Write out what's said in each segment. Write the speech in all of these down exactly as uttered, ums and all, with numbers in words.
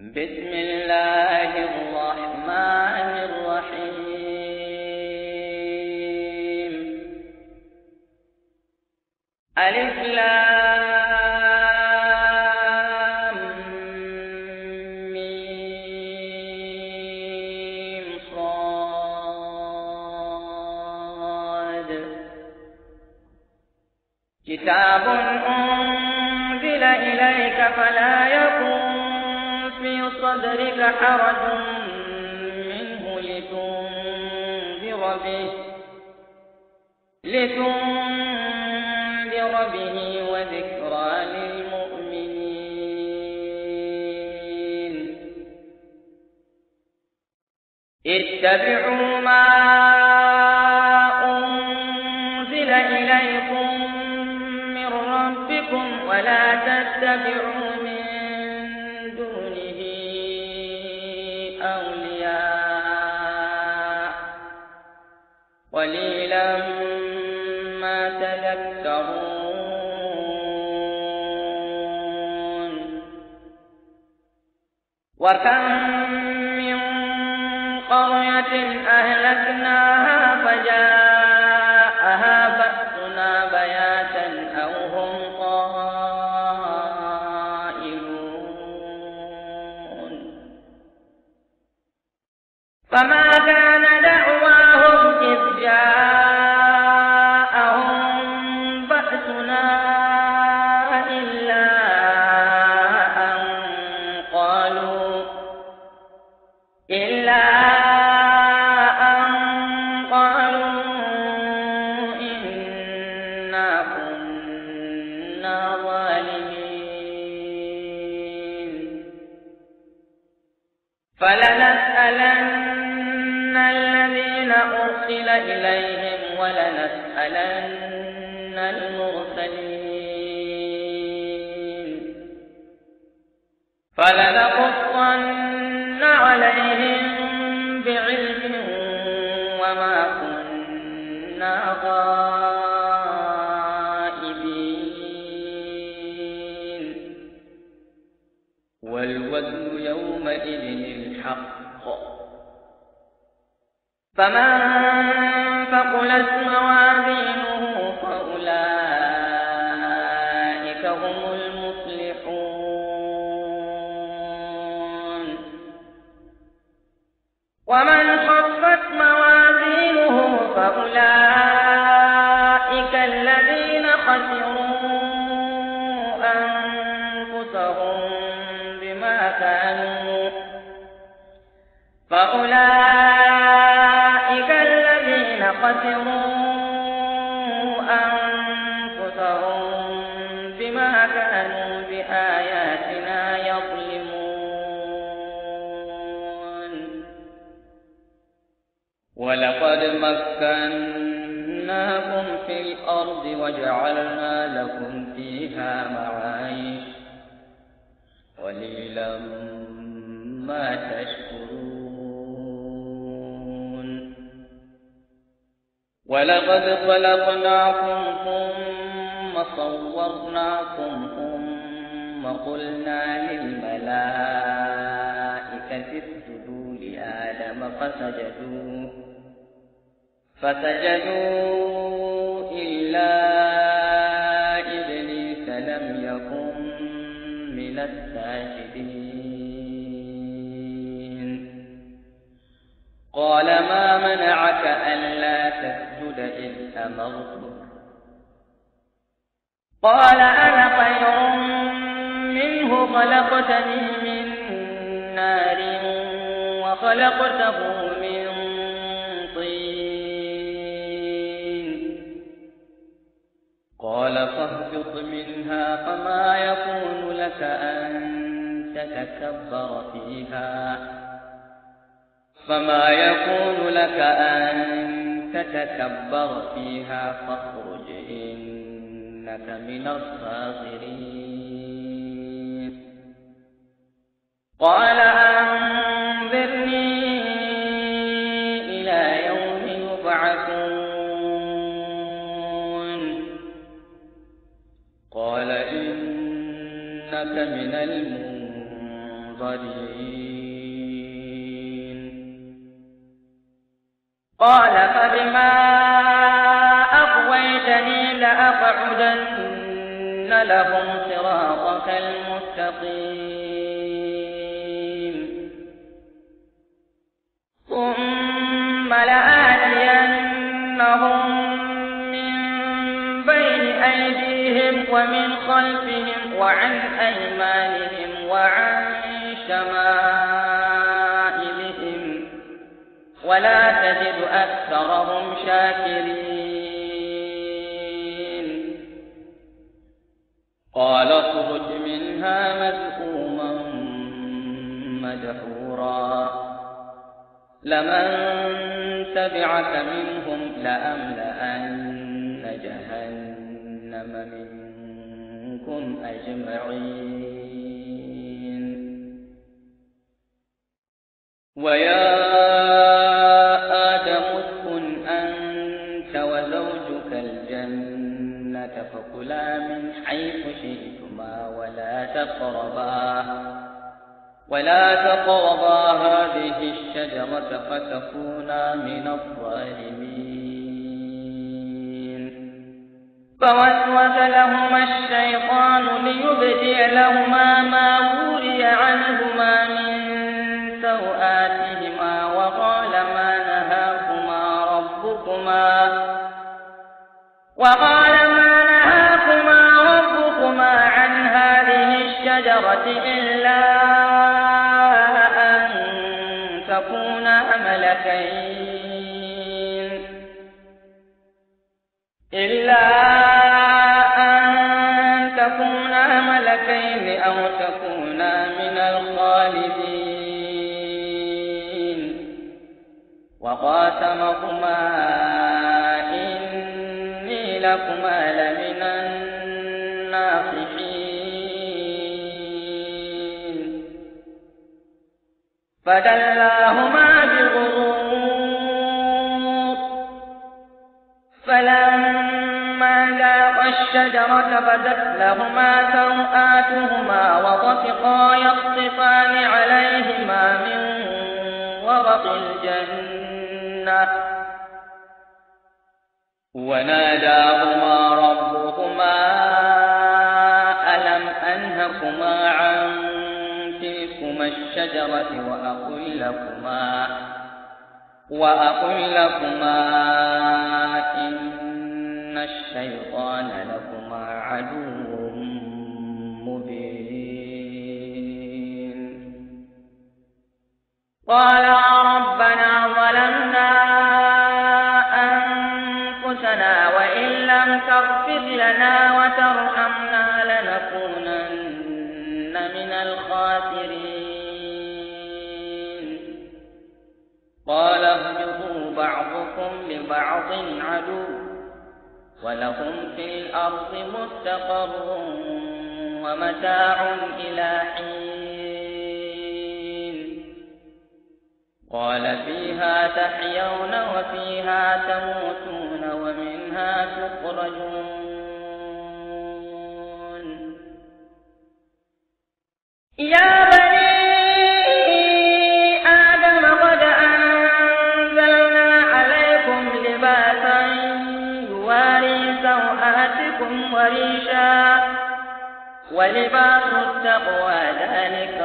بسم الله الرحمن الرحيم. ألف لام ميم صاد. كتاب أنزل إليك فلا يكن في صدرك حرج منه لتنذر به لتنذر به وذكرى للمؤمنين. اتبعوا ما أنزل إليكم من ربكم ولا تتبعوا قليلا ما تذكرون. وكم من قرية أهلكناها فجاءها بأسنا بياتا أو هم قائلون. فما كان دعواهم إذ جاءهم بأسنا إلا أن قالوا إلا أن قالوا إنا كنا ظالمين. فلنسألن الذين أرسل إليهم ولنسألن المرسلين. فلنقصن عليهم بعلم وما كنا غائبين. والوزن يومئذ الحق. فمن ثقلت موازينه فأولئك هم المفلحون. ومن خفت موازينه فأولئك الذين خسروا أنفسهم بما كانوا فأولئك الذين خسروا أنفسهم بما كانوا بآياتنا يظلمون. ولقد مكناكم في الأرض وجعلنا لكم فيها معايش قليلا ما تشكرون. ولقد خلقناكم ثم صورناكم ثم قلنا للملائكة اسجدوا لآدم فسجدوا فسجدوا إلا إبليس لم يكن من الساجدين. قال ما منعك ألا تسجد إذ أمرتك؟ قال أنا خير منه خلقتني من نار وخلقته من طين. قال فاهبط منها فما يكون لك أن تتكبر فيها فما يكون لك أن تتكبر فيها فاخرج إنك من الصاغرين. قال أنظرني إلى يوم يبعثون. قال إنك من المنظرين. منظرين قال فبما أغويتني لأقعدن لهم صراطك المستقيم ثم لآتينهم من بين أيديهم ومن خلفهم وعن أيمانهم وعن شمائلهم ولا تجد أكثرهم شاكرين قال اخرج منها مذءوما مدحورا لمن تبعك منهم لأملأن جهنم منكم أجمعين ويا آدم اسكن أنت وزوجك الجنة فكلا من حيث شئتما ولا تقربا ولا تقربا هذه الشجرة فتكونا من الظالمين فوسوس لهما الشيطان ليبدي لهما ما وري عنهما من سوآتهما وقال ما نهاكما ربكما وقال ما نهاكما ربكما عن هذه الشجرة إلا أن تكونا ملكين إلا أن تكونا ملكين أو تكونا من الخالدين وقاسمهما إني لكما لمن الناصحين فدلاهما بغرور فلما ذاقا الشجرة بدت لهما سوآتهما وطفقا يخصفان عليهما من ورق الجنة وناداهما ربهما ألم أنهكما عن تلكما الشجرة وأقل لكما وأقل لكما إن الشيطان لكما عدو مبين قال ربنا ظلمنا أنفسنا وإن لم تغفر لنا وترحمنا لنكونن من الخاسرين قال اهبطوا بعضكم لبعض عدو ولهم في الأرض مستقر ومتاع إلى حين قال فيها تحيون وفيها تموتون ومنها تخرجون يا بني آدم قد أنزلنا عليكم لباسا يواري سوآتكم وريشا ولباس التقوى ذلك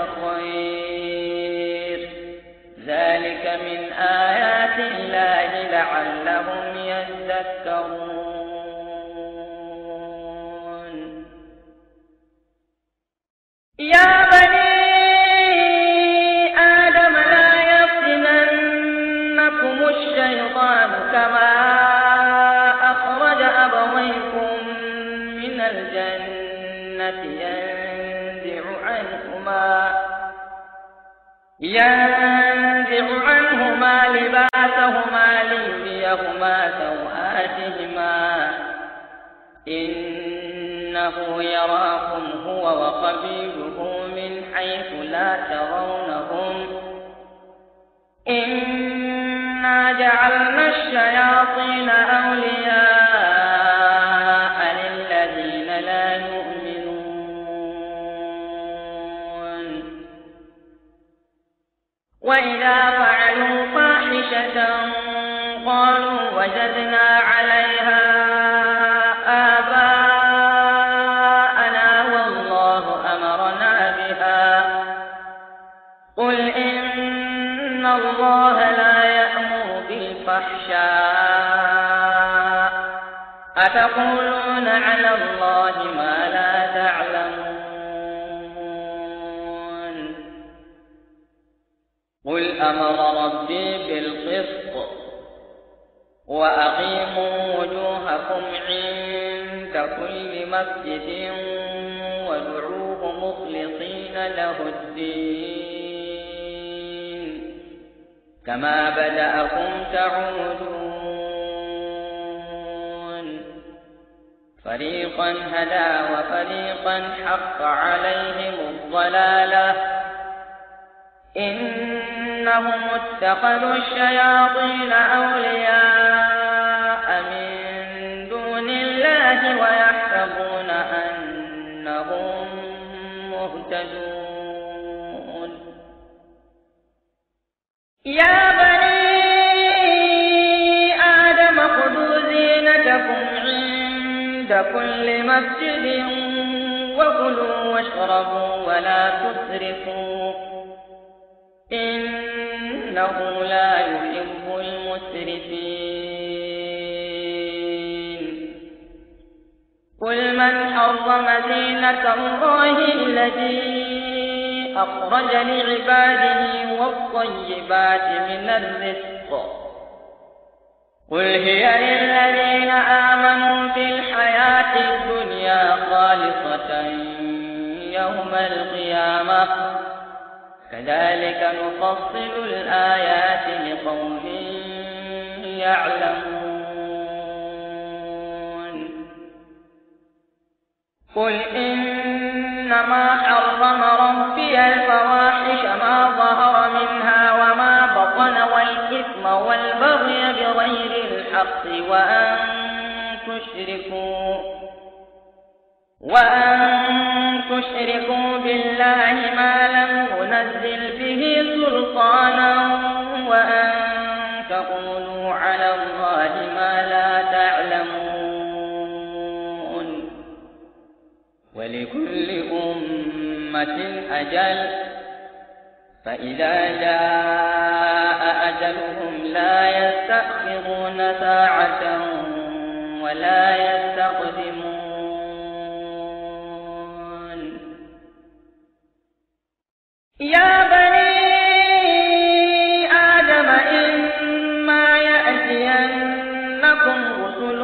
خير ذلك من آيات الله لعلهم يذكرون يا بني آدم لا يفتننكم الشيطان كما أخرج أبويكم من الجنة ينزع عنهما ينزع عنهما لباسهما ليريهما سوآتهما إنه يراكم هو وقبيله من حيث لا ترونهم إنا جعلنا الشياطين أولياء للذين لا يؤمنون وإذا فعلوا فاحشة قالوا وجدنا عليها آباءنا والله أمرنا بها قل إن الله لا يأمر بالفحشاء أتقولون على الله ما لا تعلمون قل أمر ربي بالقسط وأقيموا وجوهكم عند كل مسجد وادعوه مخلصين له الدين كما بدأكم تعودون فريقا هدى وفريقا حق عليهم الضلالة إنهم اتخذوا الشياطين أولياء من دون الله ويحسبون أنهم مهتدون يا بني آدم خذوا زينتكم عند كل مسجد وكلوا واشربوا ولا تسرفوا إنه لا يحب المسرفين قل من حرم زينة الله التي أخرج لعباده والطيبات من الرزق قل هي للذين آمنوا في الحياة الدنيا خالصة يوم القيامة كذلك نفصل الآيات لقوم يعلمون قل إنما حرم ربي الفواحش ما ظهر منها وما بطن والإثم والبغي بغير الحق وأن تشركوا وأن تشركوا بالله ما لم ينزل به سلطانا وأن تقولوا على الله ما لا تعلمون ولكل أمة أجل فإذا جاء أجلهم لا يستأخرون ساعة ولا يستقدمون يا بني آدم إما يأتينكم رسل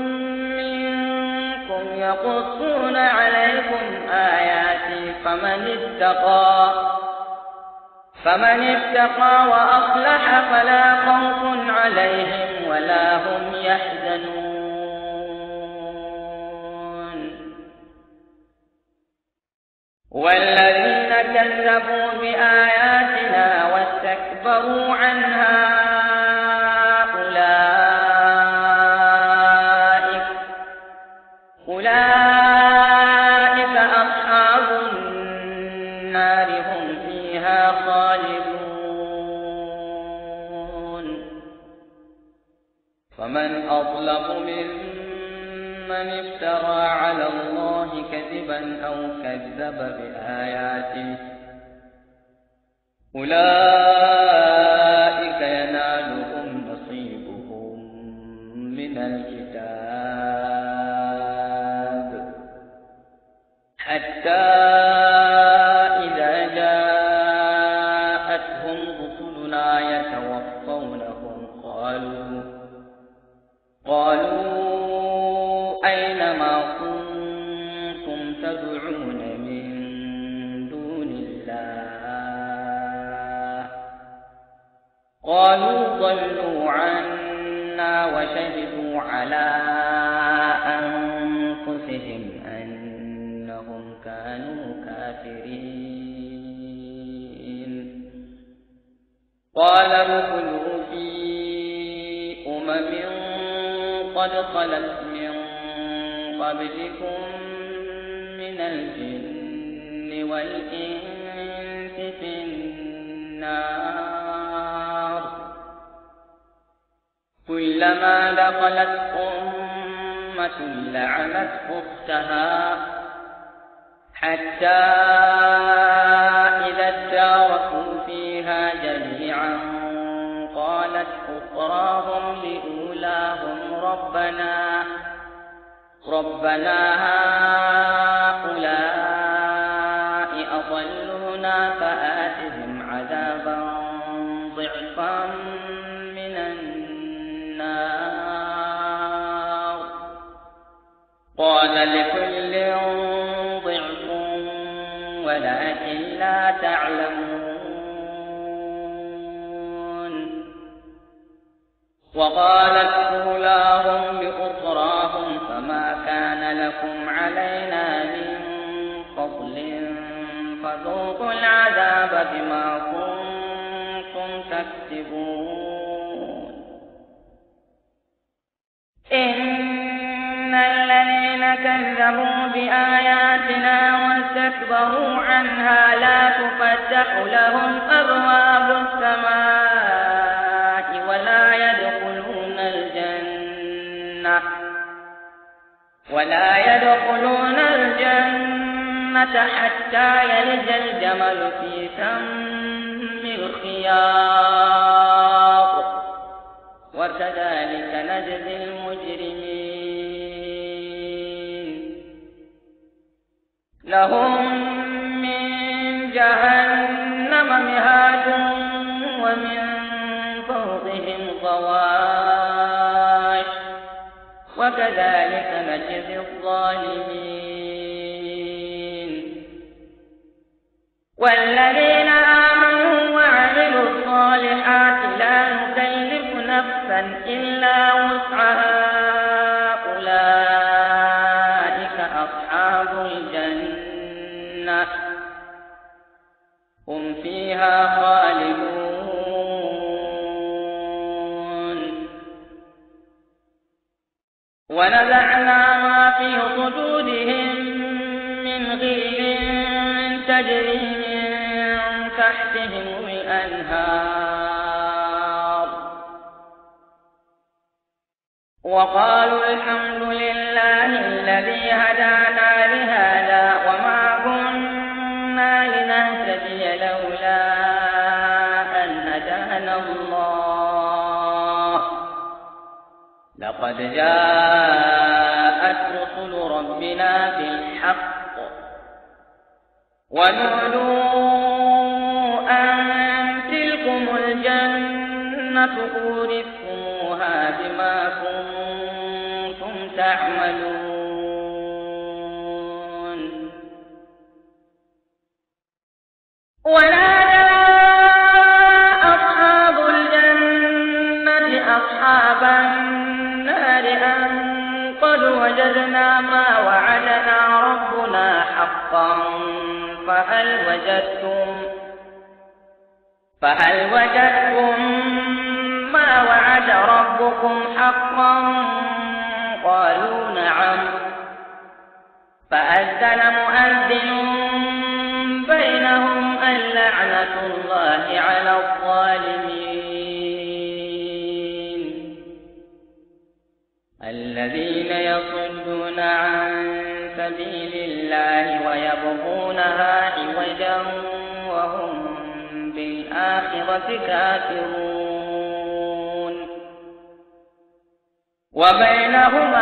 منكم يقصون عليكم آياتي فمن اتقى فمن اتقى وأصلح فلا خوف عليهم ولا هم يحزنون والذين كذبوا بآياتنا واستكبروا عنها أولئك أولئك أصحاب النار هم فيها خالدون فمن أظلم ممن افترى على الله كذبا أو كذب بآياته أولئك ينالهم نصيبهم من الكتاب حتى إذا جاءتهم رسلنا يتوفونهم قالوا قالوا أين ما كنتم تدعون من دون الله قالوا ضلوا عنا وشهدوا على أنفسهم أنهم كانوا كافرين قال ادخلوا في أمم قد خلت من قبلكم من الجن والإنس في النار كلما دخلت أمة لعنت أختها حتى إذا اداركوا فيها جميعا قالت أخراهم لأولاهم ربنا ربنا هؤلاء أضلونا فآتهم عذابا ضعفا من النار قال لكل ضعف ولكن لا تعلمون وقالت أولاهم لأخراهم فما كان لكم علينا من فضل فذوقوا العذاب بما كنتم تكسبون إن الذين كذبوا بآياتنا واستكبروا عنها لا تفتح لهم أبواب السماء ولا يدخلون الجنة ولا يدخلون الجنة حتى يلج الجمل في سم الخياط وكذلك نجزي المجرمين لهم من جهنم مهاد ومن فوقهم غواش وكذلك نجزي الظالمين والذين آمنوا وعملوا الصالحات لا نكلف نفسا إلا وسعها أولئك أصحاب الجنة هم فيها خالدون ونزعنا ما في صدورهم من غل تجري من تحتهم الأنهار وقالوا الحمد لله الذي هدانا لهذا وما كنا لنهتدي لولا أن هدانا الله لقد جاءت رسل ربنا بالحق ونودوا أن تلكم الجنة أورثتموها بما كنتم تعملون ونادى أصحاب الجنة أصحاب النار أن قد وجدنا ما وعدنا ربنا حقا فهل وجدتم فهل وجدتم ما وعد ربكم حقا قالوا نعم فأذن مؤذن بينهم اللعنة الله على الظالمين الذين يصدون عن سبيل الله ويبغونها عوجا وهم بالآخرة كافرون وبينهما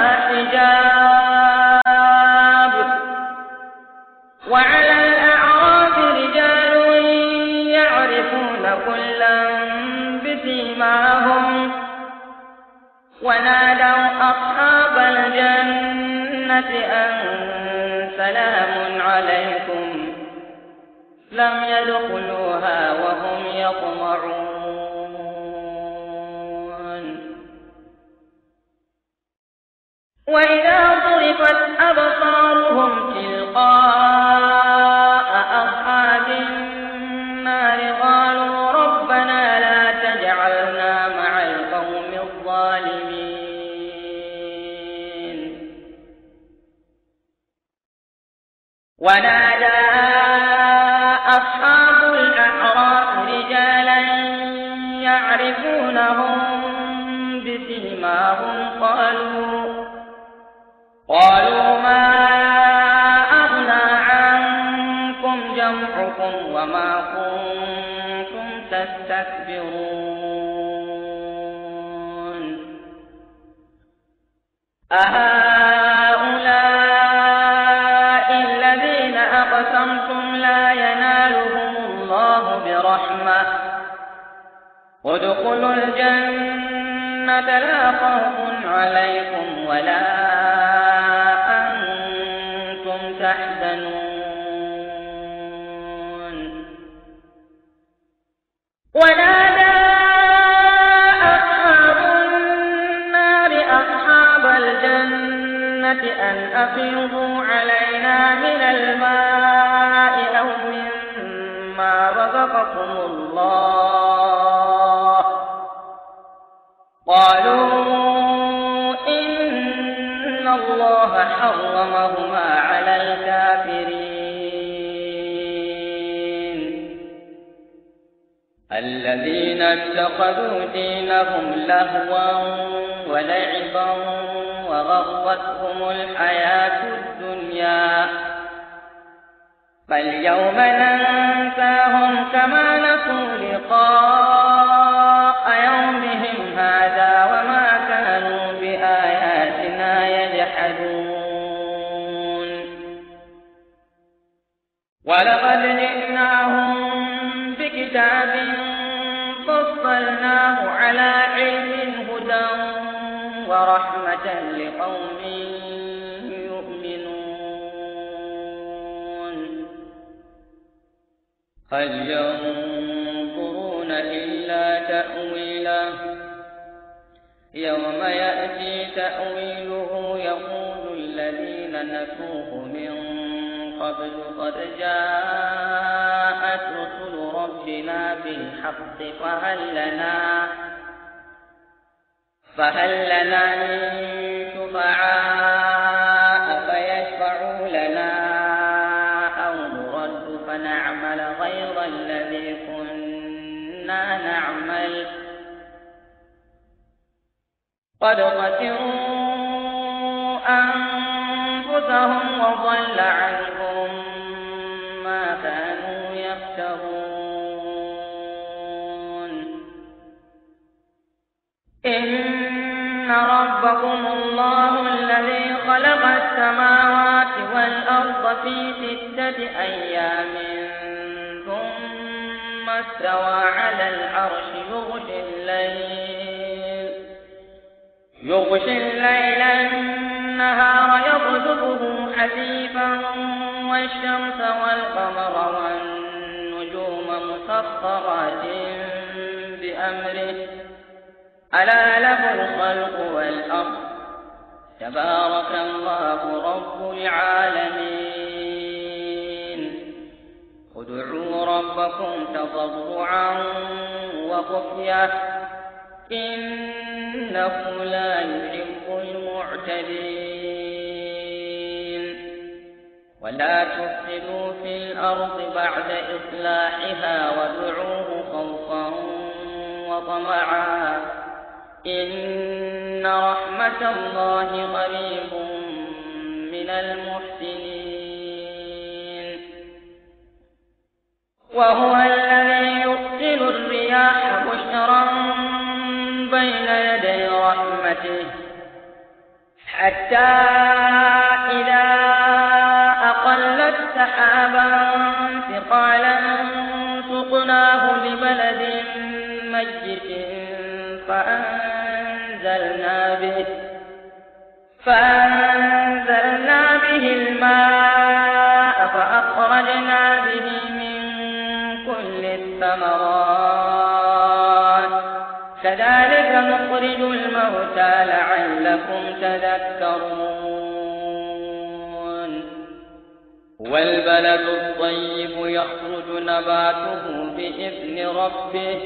حجاب وعلى الأعراف رجال يعرفون كلا بسيماهم ونادوا أصحاب الجنة أن سلام عليكم لم يدخلوها وهم يطمعون وإذا صرفت أبصارهم تلقاء أصحاب النار قالوا ربنا لا تجعلنا مع القوم الظالمين ونادى أصحاب الأعراف رجالا يعرفونهم بسيماهم سيماهم قالوا قالوا ما أغنى عنكم جمعكم وما كنتم تستكبرون أهؤلاء الذين أقسمتم لا ينالهم الله برحمة ادخلوا الجنة لا خوف عليكم ولا أنتم تحزنون ونادى أصحاب النار أصحاب الجنة أن أفيضوا علينا من الماء أو مما رزقكم الله قالوا إن الله حرمهما على الكافرين الذين اتخذوا دينهم لهوا ولعبا وغرتهم الحياة الدنيا فاليوم ننساهم كما نسوا لقاء يومهم هذا وما كانوا بآياتنا يجحدون ولقد جئناهم بكتاب فصلناه على علم هدى ورحمة لقوم يؤمنون هل ينظرون إلا تأويله يوم يأتي تأويله يقول الذين نسوه من قبل قد جاءت رسل ربنا بالحق فهل لنا فهل لنا من شفعاء فيشفعوا لنا أو نرد فنعمل غير الذي كنا نعمل قد خسروا أنفسهم وضل عنهم ما كانوا يفترون إن ربكم الله الذي خلق السماوات والأرض في ستة أيام ثم استوى على العرش يغشي الليل يغشي الليل النهار يطلبه حثيثا والشمس والقمر والنجوم مسخرات بأمره ألا له الخلق والأمر تبارك الله رب العالمين ادعوا ربكم تضرعا وخفية إنه لا يحب المعتدين ولا تفسدوا في الأرض بعد إصلاحها وادعوه خوفا وطمعا إن رحمة الله قريب من المحسنين وهو الذي يرسل الرياح بشرا بين يدي رحمته حتى إذا أقلت سحابا ثقالا سقناه لبلد ميت فأنزلنا به فأنزلنا به الماء فأخرجنا به من كل الثمرات كذلك نخرج الموتى لعلكم تذكرون والبلد الطيب يخرج نباته بإذن ربه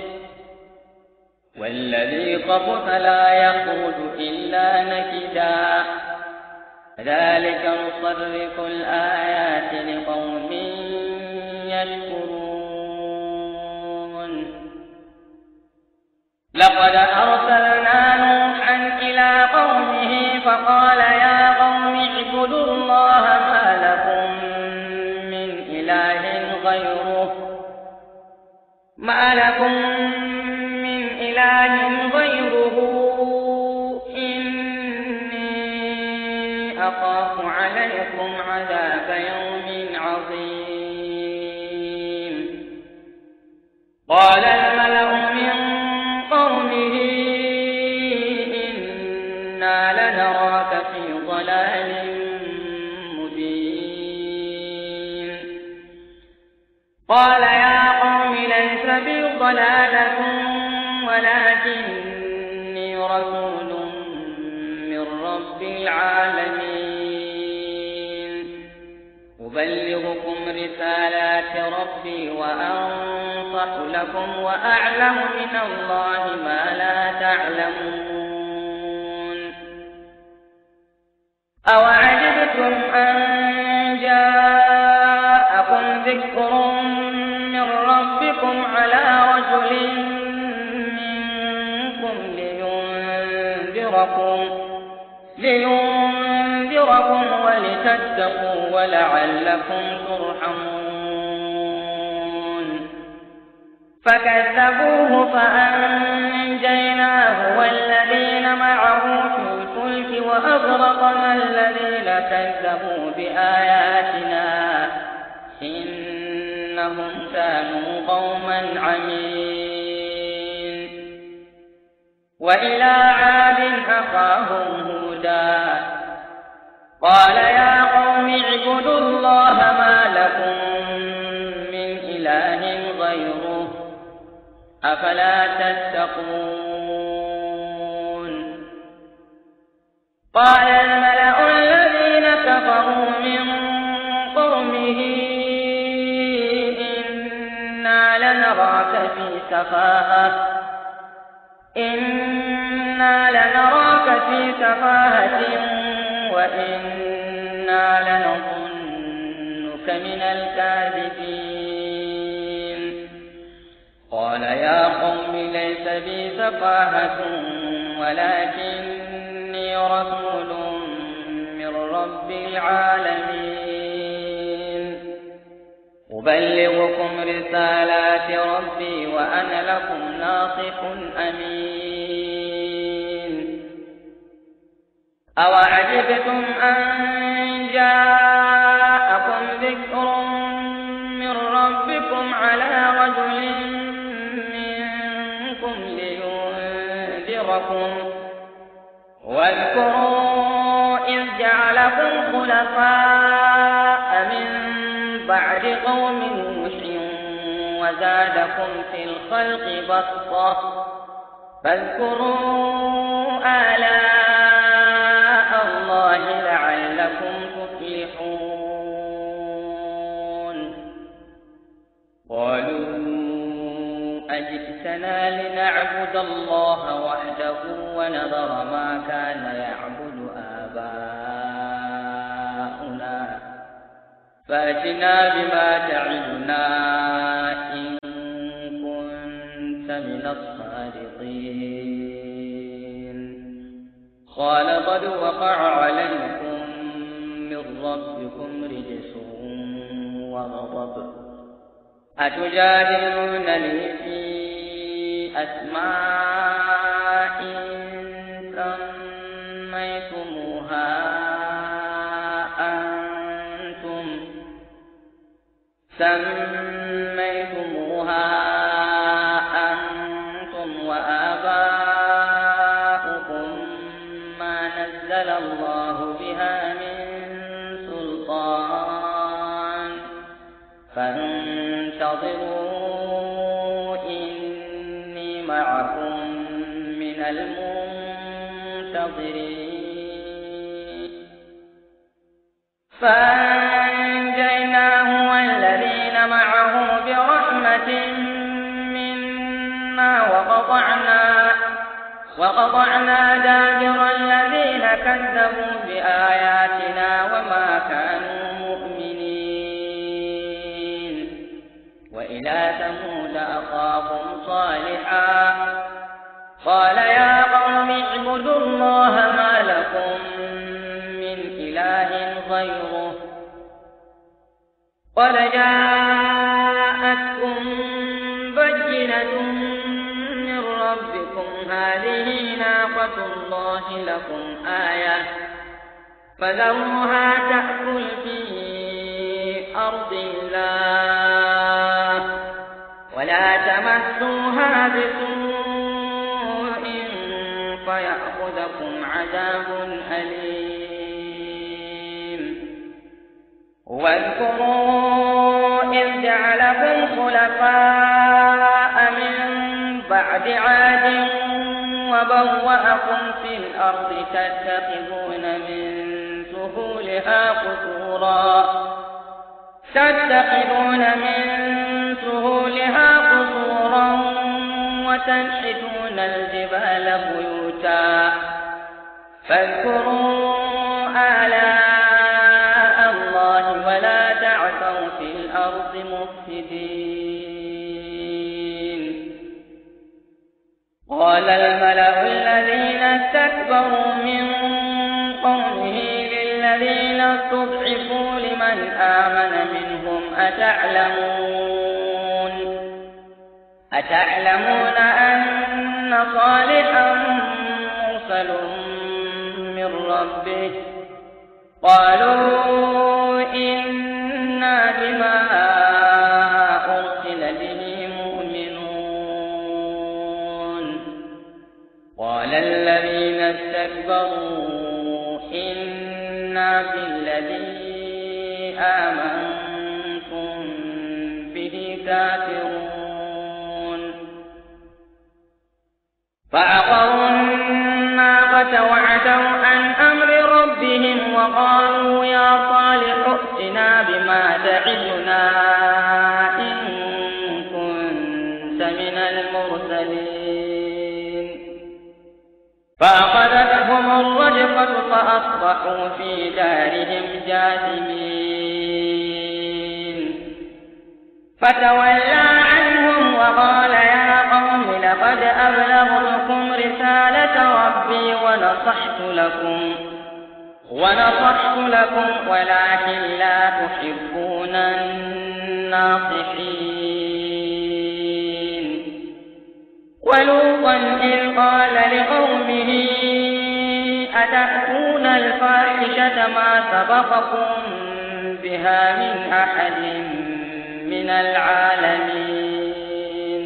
والذي خبث لا يخرج إلا نكدا كذلك نصرف الآيات لقوم يشكرون لقد أرسلنا نوحا غيره ما لكم من إله غيره إني أخاف عليكم عذاب يوم عظيم. قال الملأ من قومه إنا لنراك في ضلال مبين. قال يا قوم ليس بي ضلالة ولكني رسول من رب العالمين أبلغكم رسالات ربي وأنصح لكم وأعلم من الله ما لا تعلمون. أوعجبتم أن جاءكم ذكر من ربكم على رجل منكم لينذركم لينذركم ولتتقوا ولعلكم ترحمون. فكذبوه فأنجيناه والذين معه في الفلك وأغرقنا الذين كذبوا بآياتنا إنهم كانوا قوما عمين. وإلى عاد أخاهم هودا قال يا قوم اعبدوا الله ما لكم من إله غيره أفلا تتقون. قال الملأ الذين كفروا من قومه إنا لنراك في سفاهة إنا لنراك في سفاهة وإنا لنظنك من الكاذبين. قال يا قوم ليس بي سفاهة ولكني رسول من رب العالمين أبلغكم رسالات ربي وأنا لكم ناصح أمين. أوعجبتم أن جاءكم ذكر من ربكم على رجل منكم لينذركم واذكروا إذ جعلكم خلفاء من بعد قوم نوح وزادكم في الخلق بسطة فاذكروا آلاء الله لعلكم تفلحون. قالوا أجئتنا لنعبد الله وحده ونذر ما كان يعبد آباؤنا فأتنا بما تعدنا إن كنت من الصادقين. قال قد وقع عليكم من ربكم رجس وغضب أتجادلونني في أسماء سميتموها أنتم سميتموها أنتم وآباؤكم ما نزل الله بها من سلطان فانتظروا إني معكم من المنتظرين. فأنجيناه والذين معه برحمة منا وقطعنا وقطعنا دابر الذين كذبوا بآياتنا وما كانوا مؤمنين. وإلى ثمود أخاهم صالحا قال يا قوم اعبدوا الله ما لكم من إله غيره قد جاءتكم الله لكم آية فذروها تأكل في أرض الله ولا تمسوها بسوء فيأخذكم عذاب أليم واذكروا إذ جعلكم خلفاء من بعد عاد وبوأكم في الأرض تتخذون من سهولها قصورا تتخذون من سهولها قصورا وتنحتون الجبال بيوتا فاذكروا آلاء الله ولا تعثوا في الأرض مفسدين قال الملأ الذين استكبروا من قومه للذين استضعفوا لمن آمن منهم أتعلمون أتعلمون أن صالحا مرسل من ربه قالوا إنا بما أرسل به مؤمنون قال الذين استكبروا إنا بالذي آمنتم به كافرون فعقروا الناقة وعتوا عن أمر ربهم وقالوا يا صالح ائتنا بما تعدنا إن كنت من المرسلين فأخذتهم الرجفة فأصبحوا في دارهم جاثمين فتولى عنهم وقال يا قوم لقد أبلغتكم رسالة ربي ونصحت لكم ونصحت لكم ولكن لا تحبون الناصحين ولوطا إذ قال لقومه أتأتون الفاحشة ما سبقكم بها من أحد من العالمين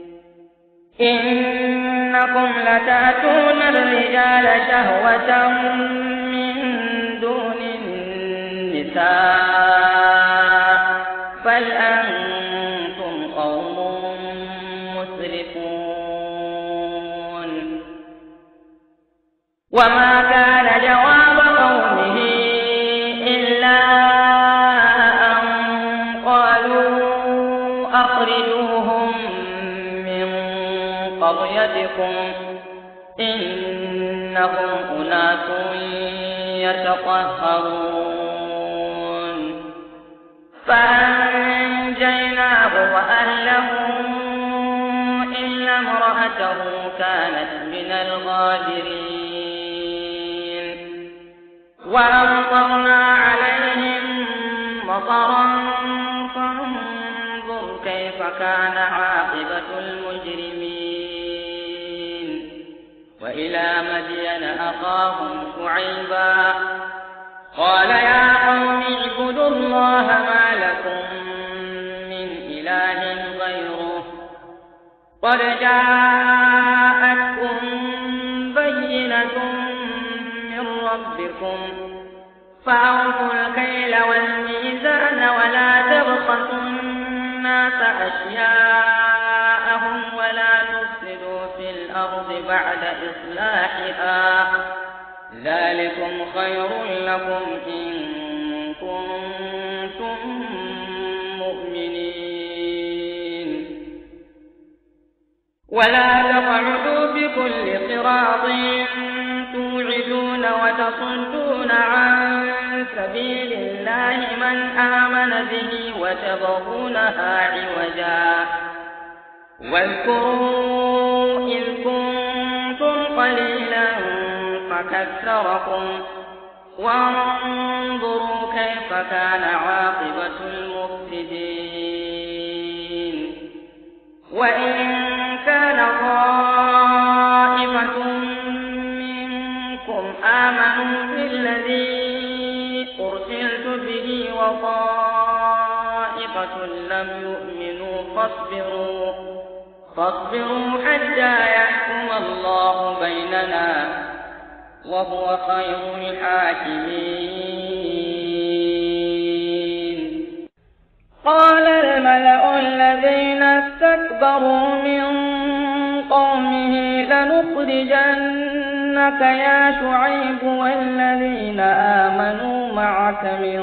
إنكم لتأتون الرجال شهوة من دون النساء بل أنتم قوم مسرفون وما كان جواب قومه إلا أن قالوا أخرجوهم من قريتكم إنهم أناس يتطهرون فأنجيناه وأهله إلا امرأته كانت من الغابرين وأمطرنا عليهم مطرا فانظر كيف كان عاقبة المجرمين وإلى مدين أخاهم شعيبا قال يا قوم اعبدوا الله ما لكم من إله غيره قد جاءتكم بينة من ربكم فأوفوا الكيل والميزان ولا تبخسوا الناس أشياءهم ولا تفسدوا في الأرض بعد إصلاحها ذلكم خير لكم إن كنتم مؤمنين ولا تقعدوا بكل صراط توعدون وتصدون عن سبيل الله من آمن به وتبغونها عوجا واذكروا إذ كنتم قليلا فكثركم وانظروا كيف كان عاقبة المفسدين وإن كان طائفة منكم فاصبروا فاصبروا حتى يحكم الله بيننا وهو خير الحاكمين. قال الملأ الذين استكبروا من قومه لنخرجنك يا شعيب والذين آمنوا معك من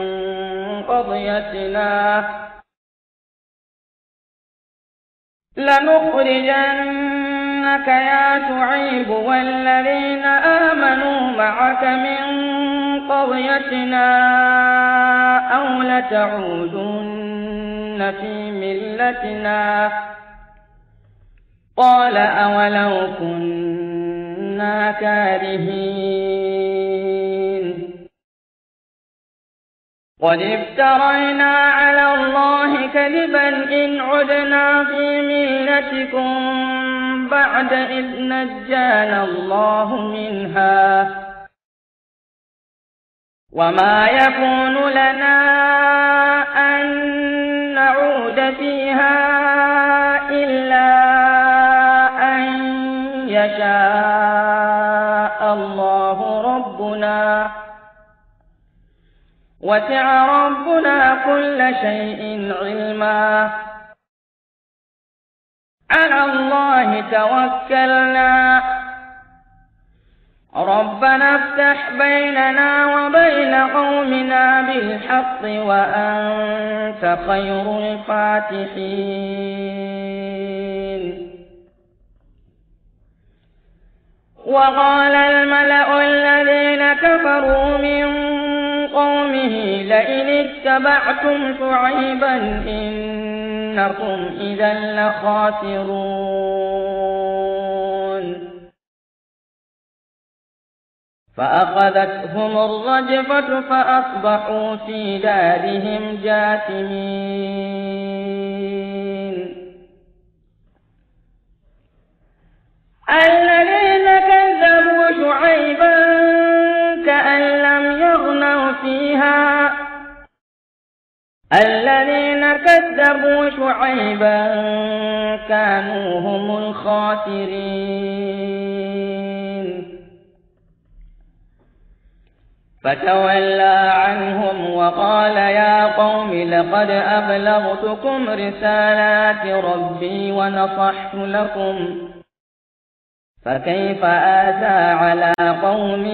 قريتنا لنخرجنك يا شعيب والذين آمنوا معك من قريتنا أو لتعودن في ملتنا. قال أولو كنا كارهين قد افترينا على الله كذبا إن عدنا في ملتكم بعد إذ نجانا الله منها وما يكون لنا أن نعود فيها إلا أن يشاء الله ربنا وسع ربنا كل شيء علما. على الله توكلنا ربنا افتح بيننا وبين قومنا بالحق وأنت خير الفاتحين. وقال الملأ الذين كفروا من قومه لئن اتبعتم شعيبا إنكم إذا لخاسرون. فأخذتهم الرجفة فأصبحوا في دارهم جاثمين. الذين كذبوا شعيبا كأن لم يغنوا فيها الذين كذبوا شعيبا كانوا هم الخاسرين. فتولى عنهم وقال يا قوم لقد أبلغتكم رسالات ربي ونصحت لكم فكيف آسى على قوم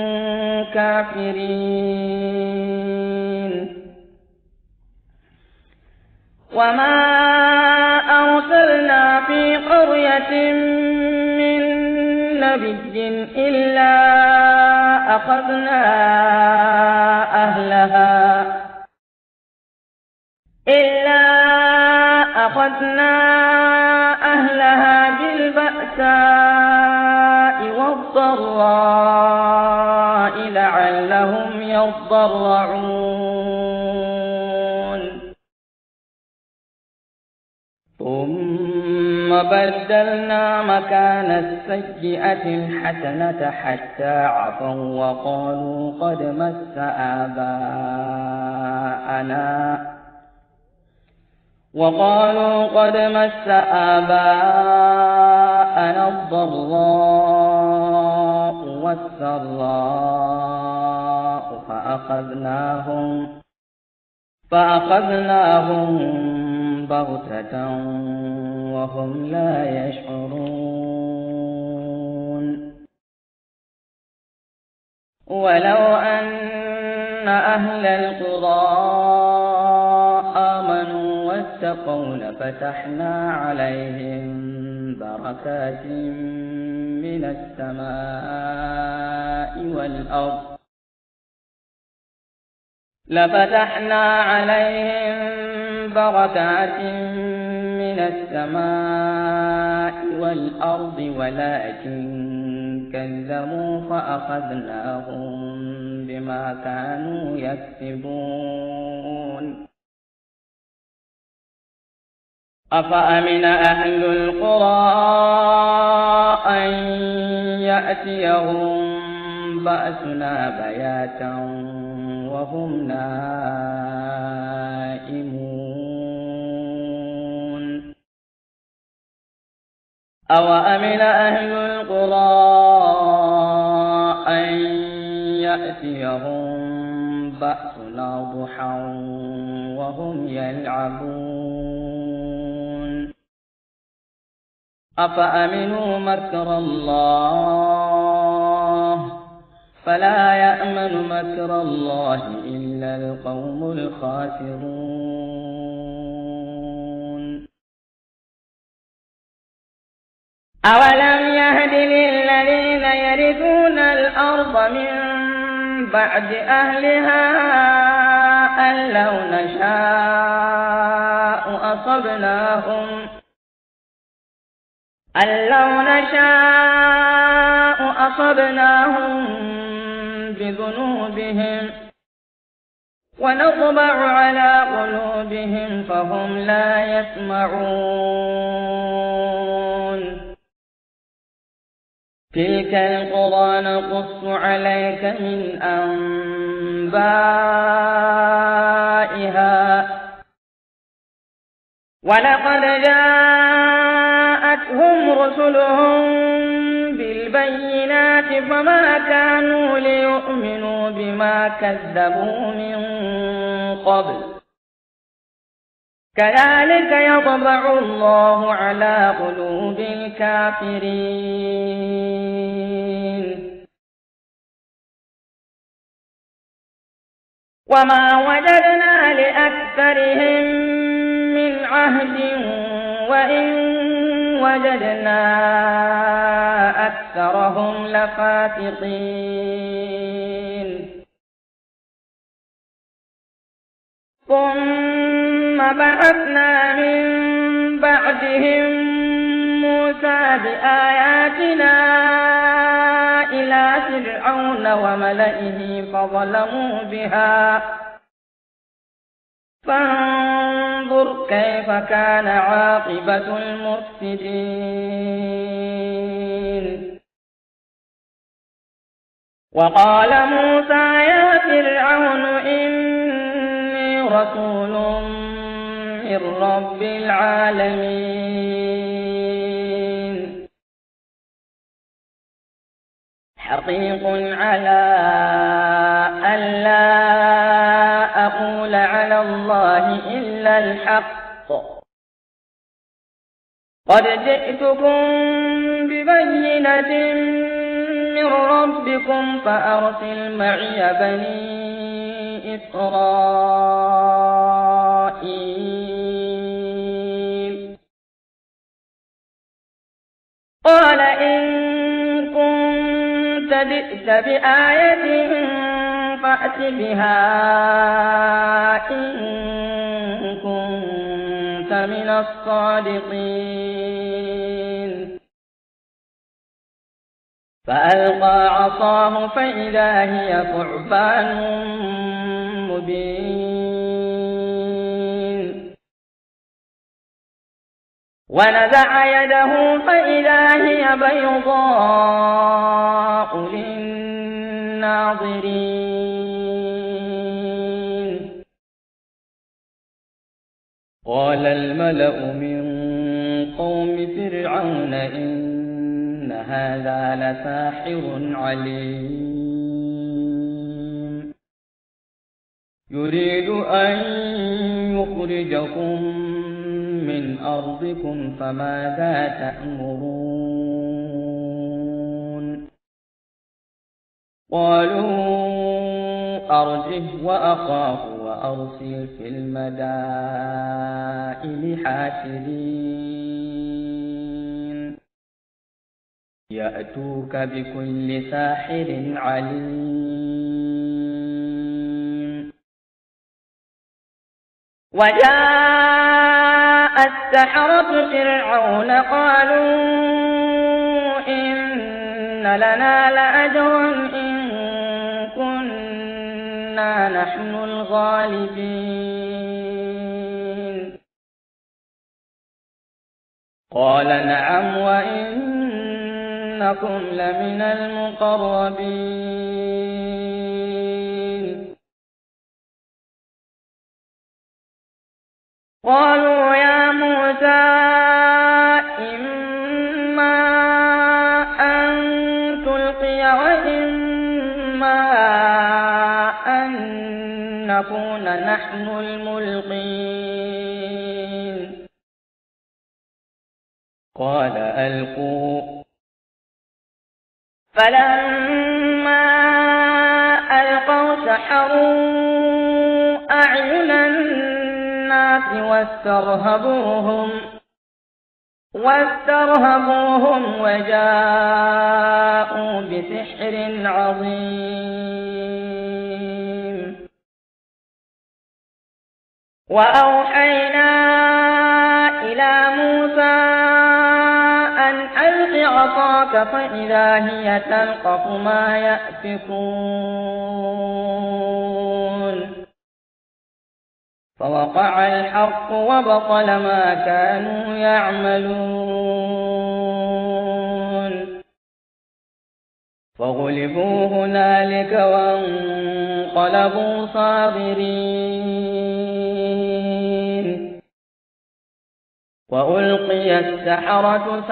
كافرين. وما أرسلنا في قرية من نبي إلا أخذنا أهلها إلا أخذنا أهلها بالبأساء والضراء لعلهم يضرعون. ثم بدلنا مكان السيئة الحسنة حتى عفوا وقالوا قد مس آباءنا وقالوا قد مس آباءنا الضراء والسراء فأخذناهم فأخذناهم بغتة وهم لا يشعرون. ولو أن أهل القرى آمنوا واتقوا لفتحنا عليهم بركات من السماء والأرض لفتحنا عليهم بركات من السماء والأرض ولكن كذبوا فأخذناهم بما كانوا يكسبون. أفأمن أهل القرى أن يأتيهم بأسنا بياتا وهم نائمون. أوأمن أهل القرى أن يأتيهم بأسنا ضحى وهم يلعبون أفأمنوا مكر الله فلا يأمن مكر الله إلا القوم الخاسرون أولم يهد للذين يرثون الأرض من بعد أهلها أن لو نشاء أصبناهم أن لو نشاء أصبناهم بذنوبهم ونطبع على قلوبهم فهم لا يسمعون تلك القرى نقص عليك من أنبائها ولقد جاءتهم رسلهم بالبينات فما كانوا ليؤمنوا بما كذبوا من قبل كذلك يطبع الله على قلوب الكافرين وما وجدنا لأكثرهم من عهد وإن وجدنا أكثرهم لفاسقين ثم بعثنا من بعدهم موسى بآياتنا إلى فرعون وملئه فظلموا بها فانظر كيف كان عاقبة المفسدين وقال موسى يا فرعون إني رسول من رب العالمين حقيق على ألا أقول على الله إلا الحق قد جئتكم ببينة من ربكم فأرسل معي بني إسرائيل قال إن كنت جئت بآية فأت بها إن كنت من الصادقين فألقى عصاه فإذا هي ثعبان مبين ونزع يده فإذا هي بيضاء للناظرين قال الملأ من قوم فرعون إن هذا لساحر عليم يريد أن يخرجكم من أرضكم فماذا تأمرون قالوا أرجه وأخاه وأرسل في المدائن حاشرين يأتوك بكل ساحر عليم وجاء السحرة فرعون قالوا إن لنا لأجرا إن كنا نحن الغالبين قال نعم وإنكم لمن المقربين قالوا يا موسى إما نحن الملقين قال ألقوا فلما ألقوا سحروا أعين الناس واسترهبوهم واسترهبوهم وجاءوا بسحر عظيم وأوحينا إلى موسى أن ألق عصاك فإذا هي تلقف ما يأفكون فوقع الحق وبطل ما كانوا يعملون فغلبوا هنالك وانقلبوا صاغرين وألقي السحرة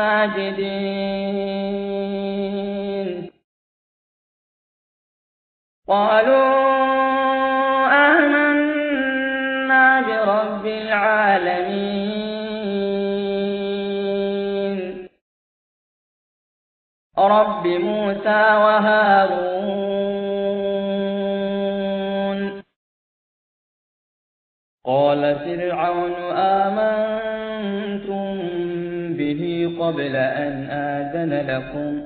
ساجدين قالوا آمنا برب العالمين رب موسى وهارون قال فرعون آمنتم به قبل أن آذن لكم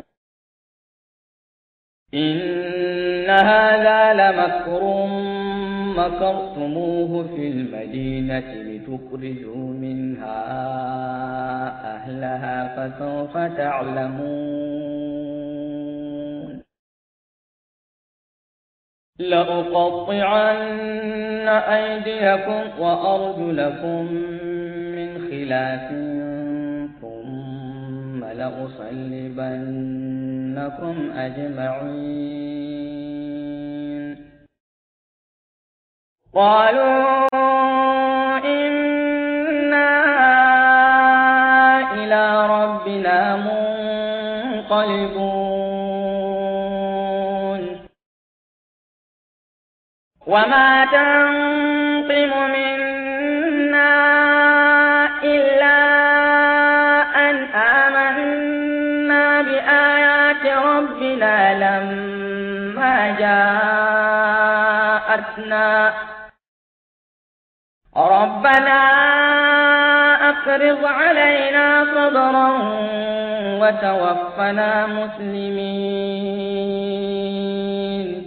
إن هذا لمكر مكرتموه في المدينة لتخرجوا منها أهلها فسوف تعلمون لأقطعن أيديكم وأرجلكم من خلاف ثم لأصلبنكم أجمعين قالوا إنا إلى ربنا منقلبون وما تنقم منا إلا أن آمنا بآيات ربنا لما جاءتنا ربنا أفرغ علينا صبرا وتوفنا مسلمين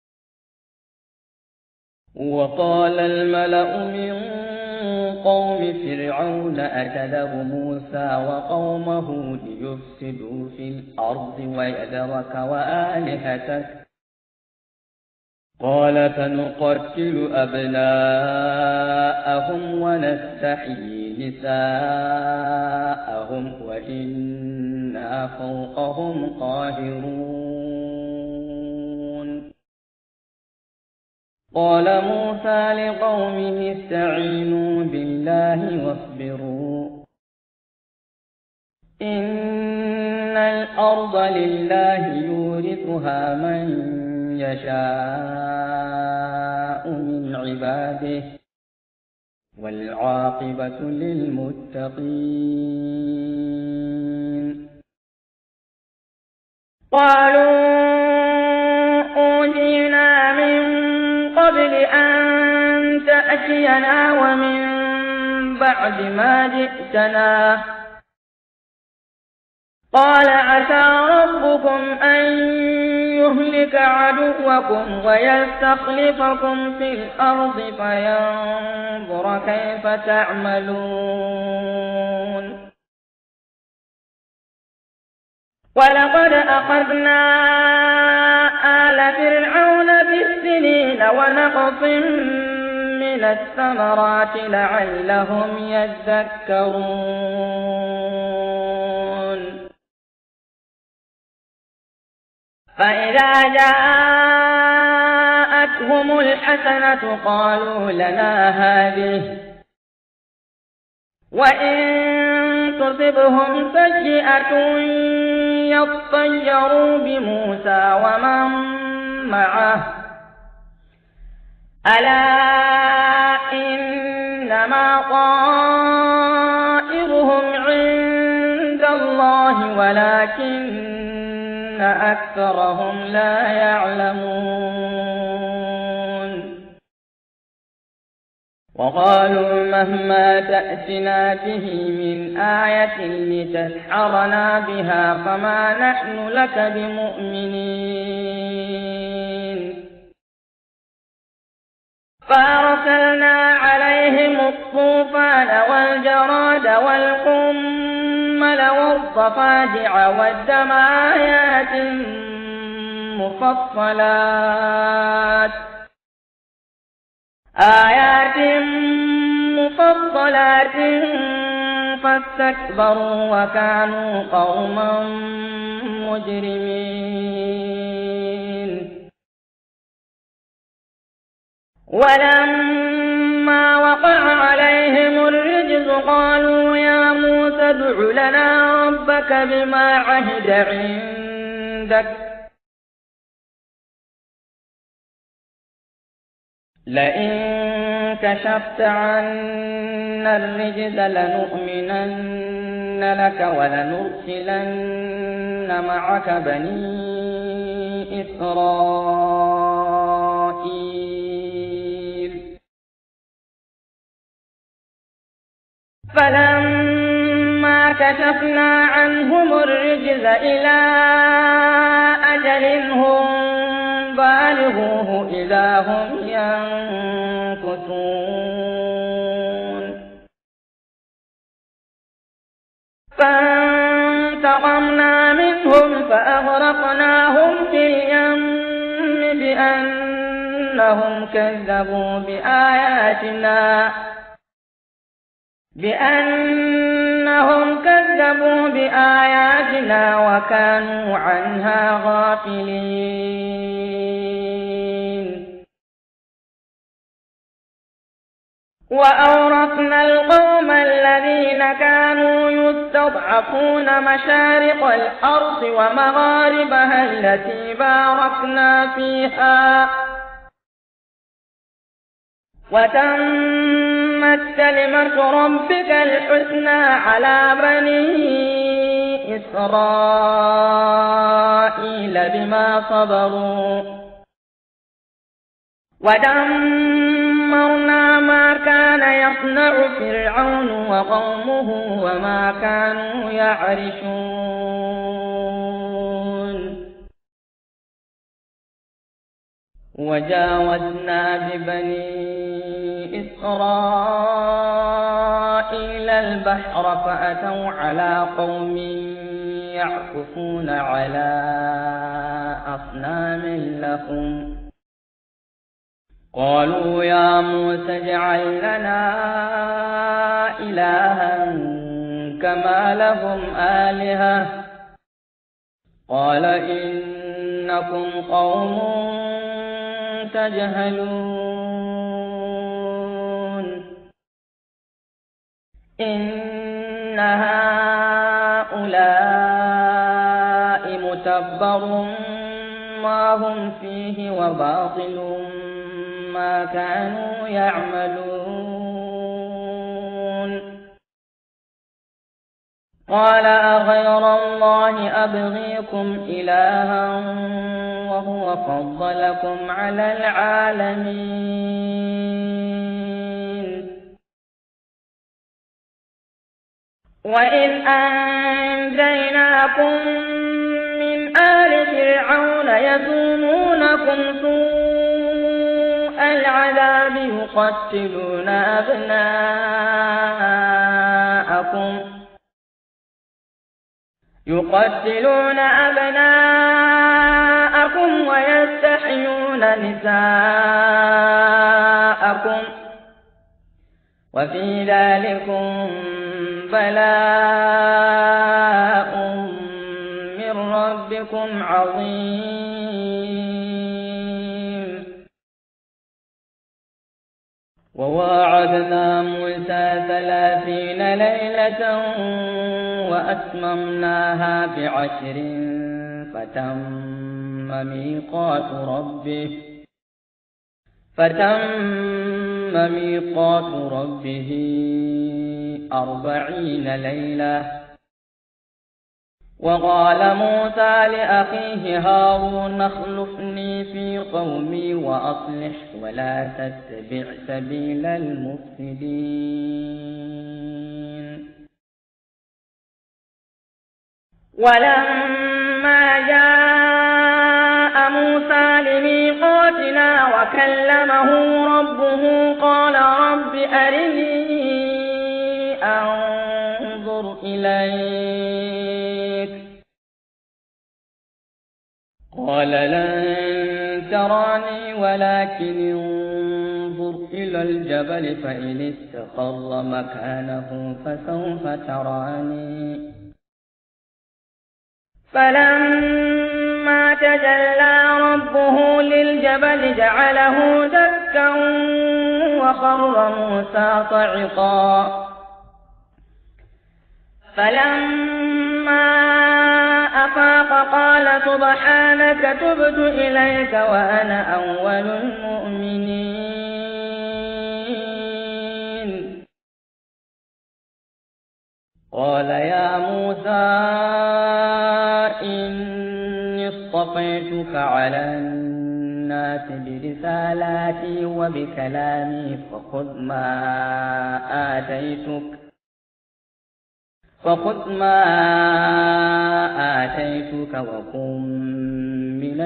وقال الملأ من قوم فرعون أتذر موسى وقومه ليفسدوا في الأرض ويذرك وآلهتك قال سنقتل أبناءهم ونستحيي نساءهم وإنا فوقهم قاهرون قال موسى لقومه استعينوا بالله واصبروا إن الأرض لله يورثها من يشاء من عباده والعاقبة للمتقين قالوا أوذينا من قبل أن تأتينا ومن بعد ما جئتنا قال عسى ربكم أن يهلك عدوكم ويستخلفكم في الأرض فينظر كيف تعملون ولقد أخذنا آل فرعون بالسنين ونقص من الثمرات لعلهم يذكرون فإذا جاءتهم الحسنة قالوا لنا هذه وإن تصبهم سيئة يطيروا بموسى ومن معه ألا إنما طائرهم عند الله ولكن أكثرهم لا يعلمون وقالوا مهما تأتنا به من آية لتسحرنا بها فما نحن لك بمؤمنين فأرسلنا عليهم الطوفان والجراد والقمل والضفادع والدم آيات مفصلات آيات مفصلات فاستكبروا وكانوا قوما مجرمين ولما وقع عليهم الرجز قالوا يا موسى ادع لنا ربك بما عهد عندك لئن كشفت عنا الرجز لنؤمنن لك ولنرسلن معك بني إسرائيل فلما كشفنا عنهم الرجز إلى أجل هم بالغوه إذا هم ينكثون فانتقمنا منهم فأغرقناهم في اليم بأنهم كذبوا بآياتنا بأنهم كذبوا بآياتنا وكانوا عنها غافلين وأورثنا القوم الذين كانوا يستضعفون مشارق الأرض ومغاربها التي باركنا فيها وتمت كلمة ربك الحسنى على بني إسرائيل بما صبروا ودمرنا ما كان يصنع فرعون وقومه وما كانوا يعرشون وجاوزنا ببني إسرائيل البحر فأتوا على قوم يعكفون على أصنام لهم قالوا يا موسى اجعل لنا إلها كما لهم آلهة قال إنكم قوم تجهلون إن هؤلاء متبر ما هم فيه وباطل ما كانوا يعملون قال أغير الله أبغيكم إلها وهو فضلكم على العالمين وإذ أنجيناكم من آل فرعون يسومونكم سوء العذاب يقتلون أبناءكم يقتلون أبناءكم ويستحيون نساءكم وفي ذلكم بلاء من ربكم عظيم وواعدنا موسى ثلاثين ليلة وأتممناها بعشر فتم ميقات ربه فتم ميقات ربه أربعين ليلة. وقال موسى لأخيه هارون اخلفني في قومي وأصلح ولا تتبع سبيل المفسدين. ولما جاء موسى لميقاتنا وكلمه ربه قال رب أرني أنظر إليك قال لن تراني ولكن انظر إلى الجبل فإن استقر مكانه فسوف تراني. فلما تجلى ربه للجبل جعله دكا وخر موسى صعقا. فلما أفاق قال سبحانك تبت إليك وأنا أول المؤمنين. قال يا موسى إني اصطفيتك على الناس برسالاتي وبكلامي فخذ ما آتيتك فخذ ما آتيتك وكن من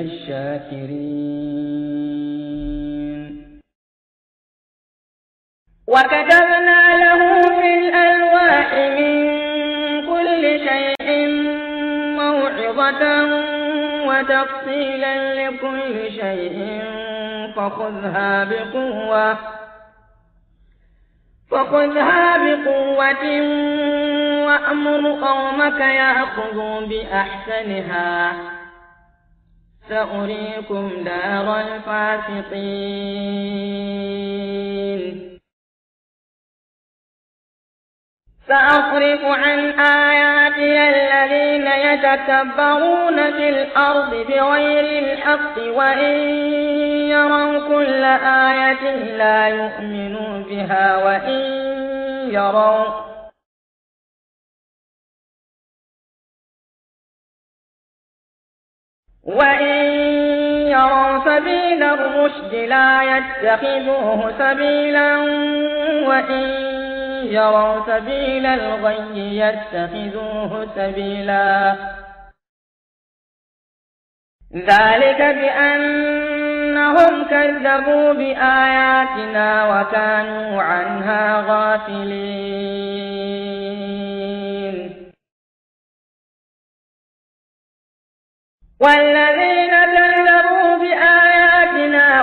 الشاكرين. وكتبنا له في الألواح من كل شيء موعظة وتفصيلا لكل شيء فخذها بقوة فخذها بقوة وأمر قومك يأخذوا بأحسنها سأريكم دار الفاسقين. سأصرف عن آياتي الذين يتكبرون في الأرض بغير الحق وإن يروا كل آية لا يؤمنوا بها وإن يروا وإن يروا سبيل الرشد لا يتخذوه سبيلا وإن يروا سبيل الغي يتخذوه سبيلا. ذلك بأنهم كذبوا بآياتنا وكانوا عنها غافلين. والذين كذبوا بآياتنا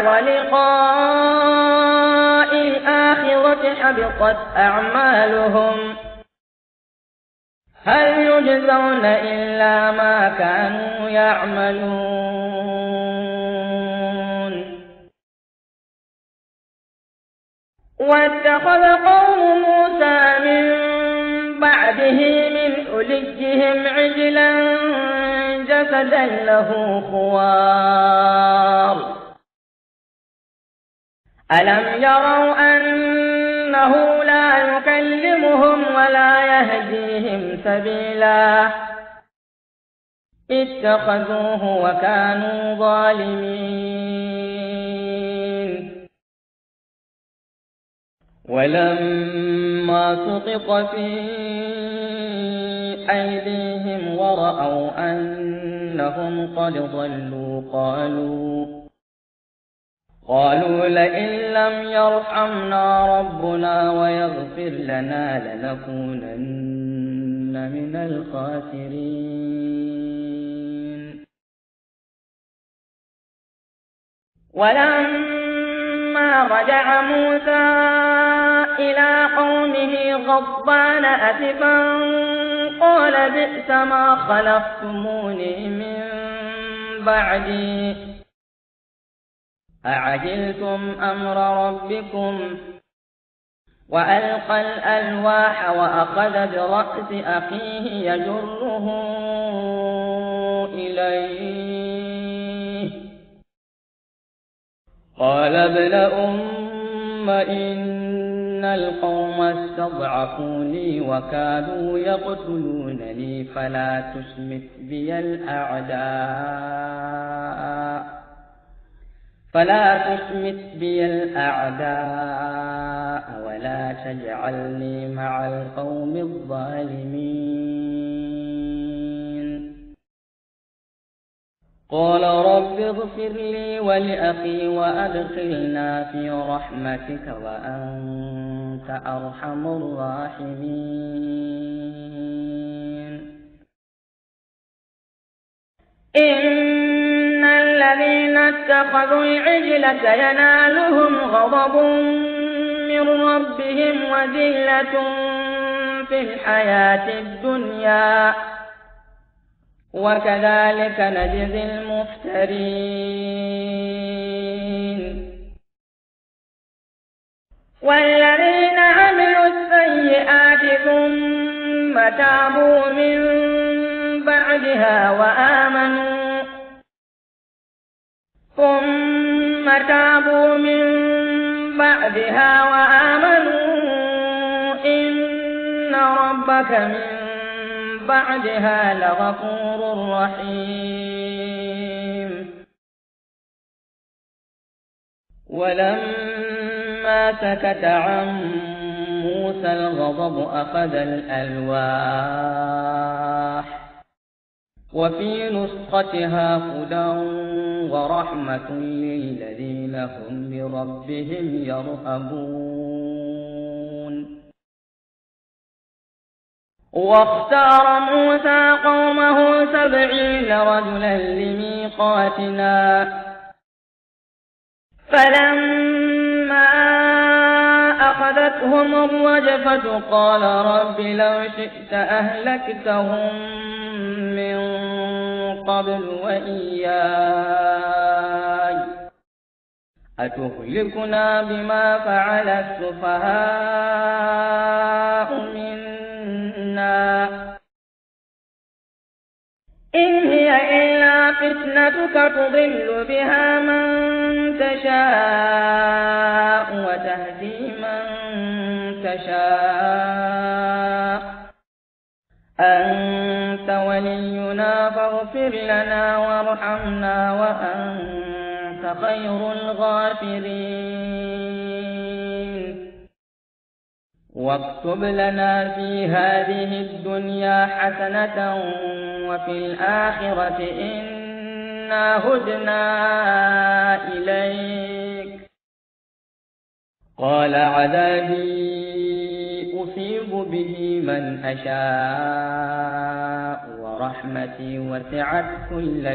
ولقاء الآخرة حبطت أعمالهم هل يجزون إلا ما كانوا يعملون. واتخذ قوم موسى من بعده من حليهم عجلا جسدا له خوار ألم يروا أنه لا يكلمهم ولا يهديهم سبيلا اتخذوه وكانوا ظالمين. ولما سقط في أيديهم ورأوا أنهم قد ضلوا قالوا قالوا لئن لم يرحمنا ربنا ويغفر لنا لنكونن من الخاسرين. ولما رجع موسى إلى قومه غضبان أسفا قال بئس ما خلفتموني من بعدي أعجلتم أمر ربكم. وألقى الألواح وأخذ برأس أخيه يجره إليه قال ابن أم إن القوم استضعفوني وكادوا يقتلونني فلا تشمت بي الأعداء فلا تشمت بي الأعداء ولا تجعلني مع القوم الظالمين. قال رب اغفر لي ولأخي وأدخلنا في رحمتك وأنت أرحم الراحمين. إن الذين اتخذوا العجل سينالهم غضب من ربهم وذلة في الحياة الدنيا وكذلك نجزي المفترين. والذين عملوا السيئات ثم تابوا من بعدها وآمنوا ثم تابوا من بعدها وآمنوا إن ربك من بعدها لغفور رحيم. ولما سكت عن موسى الغضب أخذ الألواح وفي نسختها هدى ورحمة للذين هم بربهم يرهبون. واختار موسى قومه سبعين رجلا لميقاتنا فلما أخذتهم الرجفة قال رب لو شئت أهلكتهم من قبل وإياي أتهلكنا بما فعل السفهاء منا إن هي إلا فتنتك تضل بها من تشاء وتهدي من تشاء أنت ولينا فاغفر لنا وارحمنا وأنت خير الغافرين. واكتب لنا في هذه الدنيا حسنة وفي الآخرة إنا هدنا إليك. قال عذابي أصيب به من أشاء ورحمتي وسعت كل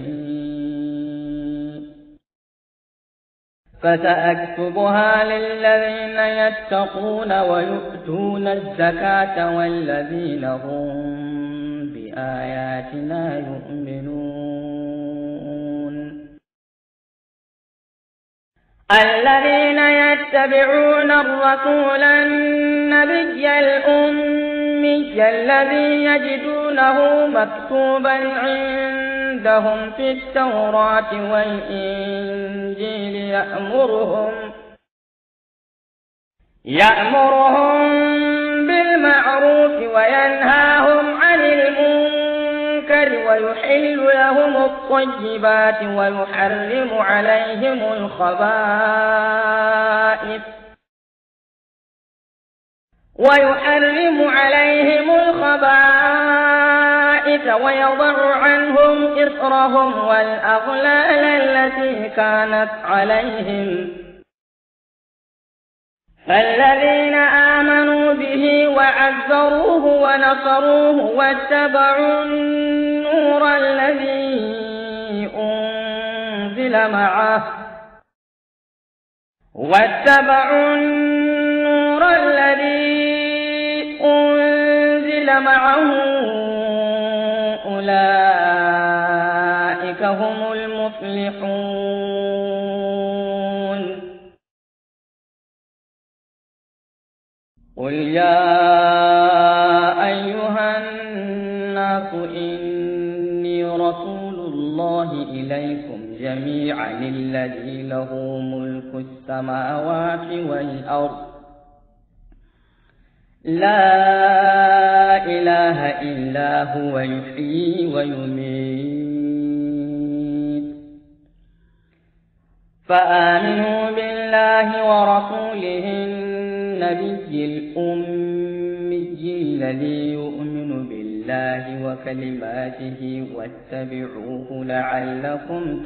شيء فسأكتبها للذين يتقون ويؤتون الزكاة والذين هم بآياتنا يؤمنون. الذين يتبعون الرسول النبي الأمي الذي يجدونه مكتوبا عندهم في التوراة والإنجيل يأمرهم يأمرهم بالمعروف وينهاهم عن المنكر ويحل لهم الطيبات ويحرم عليهم الخبائث ويحرم عليهم الخبائث ويضع عنهم إصرهم والأغلال التي كانت عليهم. فالذين آمنوا به وعزروه ونصروه واتبعوا النور الذي أنزل معه واتبعوا النور الذي أنزل معه أولئك هم المفلحون. قل يا أيها الناس إني رسول الله الله إليكم جميعا الذي له ملك السماوات والأرض لا إله إلا هو يحيي ويميت فآمنوا بالله ورسوله النبي الأمي الذي يؤمن بالله وكلماته واتبعوه لعلكم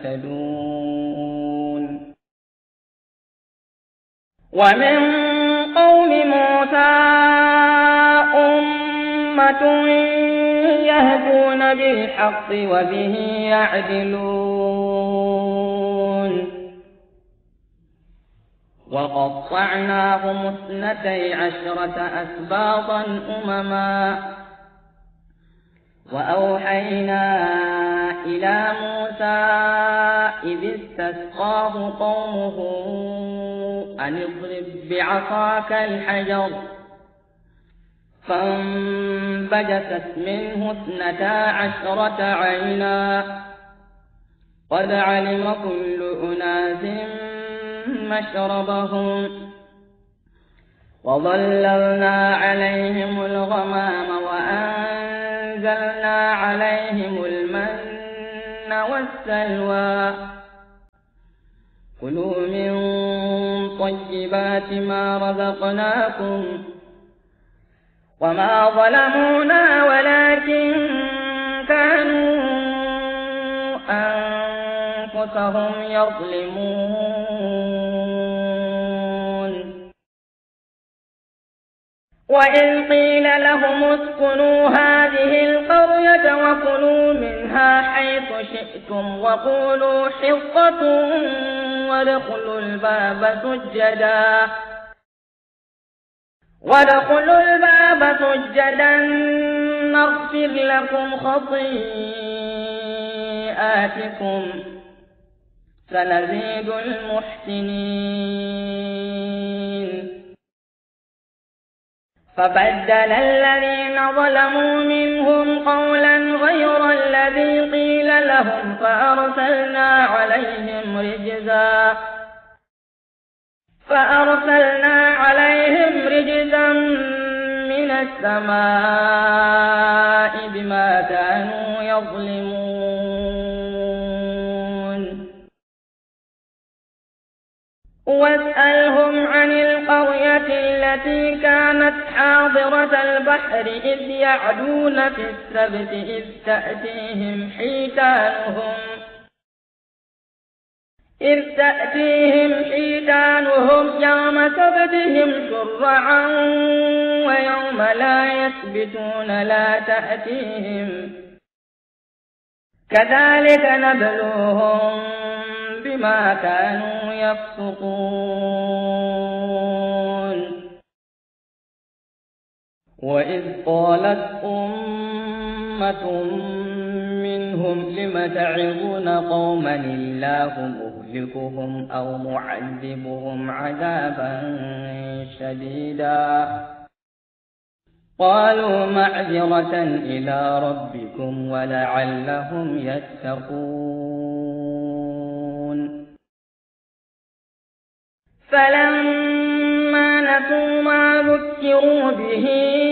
تهتدون. ومن قوم موسى أمة يهدون بالحق وبه يعدلون. وقطعناهم اثنتي عشرة أسباطا أمما وأوحينا إلى موسى إذ استسقاه قومه أن اضرب بعصاك الحجر فانبجست منه اثنتا عشرة عينا قد علم كل أناس مشربهم وظللنا عليهم الغمام وأنزلنا عليهم المن والسلوى كلوا من طيبات ما رزقناكم وما ظلمونا ولكن كانوا أنفسهم يظلمون. وإذ قيل لهم اسكنوا هذه القرية وكلوا منها حيث شئتم وقولوا حطة وادخلوا الباب سجدا وادخلوا الباب سجدا نغفر لكم خطيئاتكم سنزيد المحسنين. فبدل الذين ظلموا منهم قولا غير الذي قيل لهم فأرسلنا عليهم رجزا فأرسلنا عليهم رجزا من السماء بما كانوا يظلمون. واسألهم عن القرية التي كانت حاضرة البحر إذ يعدون في السبت إذ تأتيهم حيتانهم إذ تأتيهم حيتانهم يوم سبتهم شرعا ويوم لا يسبتون لا تأتيهم كذلك نبلوهم بما كانوا يفسقون. وإذ قالت أمة منهم لم تعظون قوما الله مهلكهم أو معذبهم عذابا شديدا قالوا معذرة إلى ربكم ولعلهم يتقون. فلما نسوا ما ذكروا به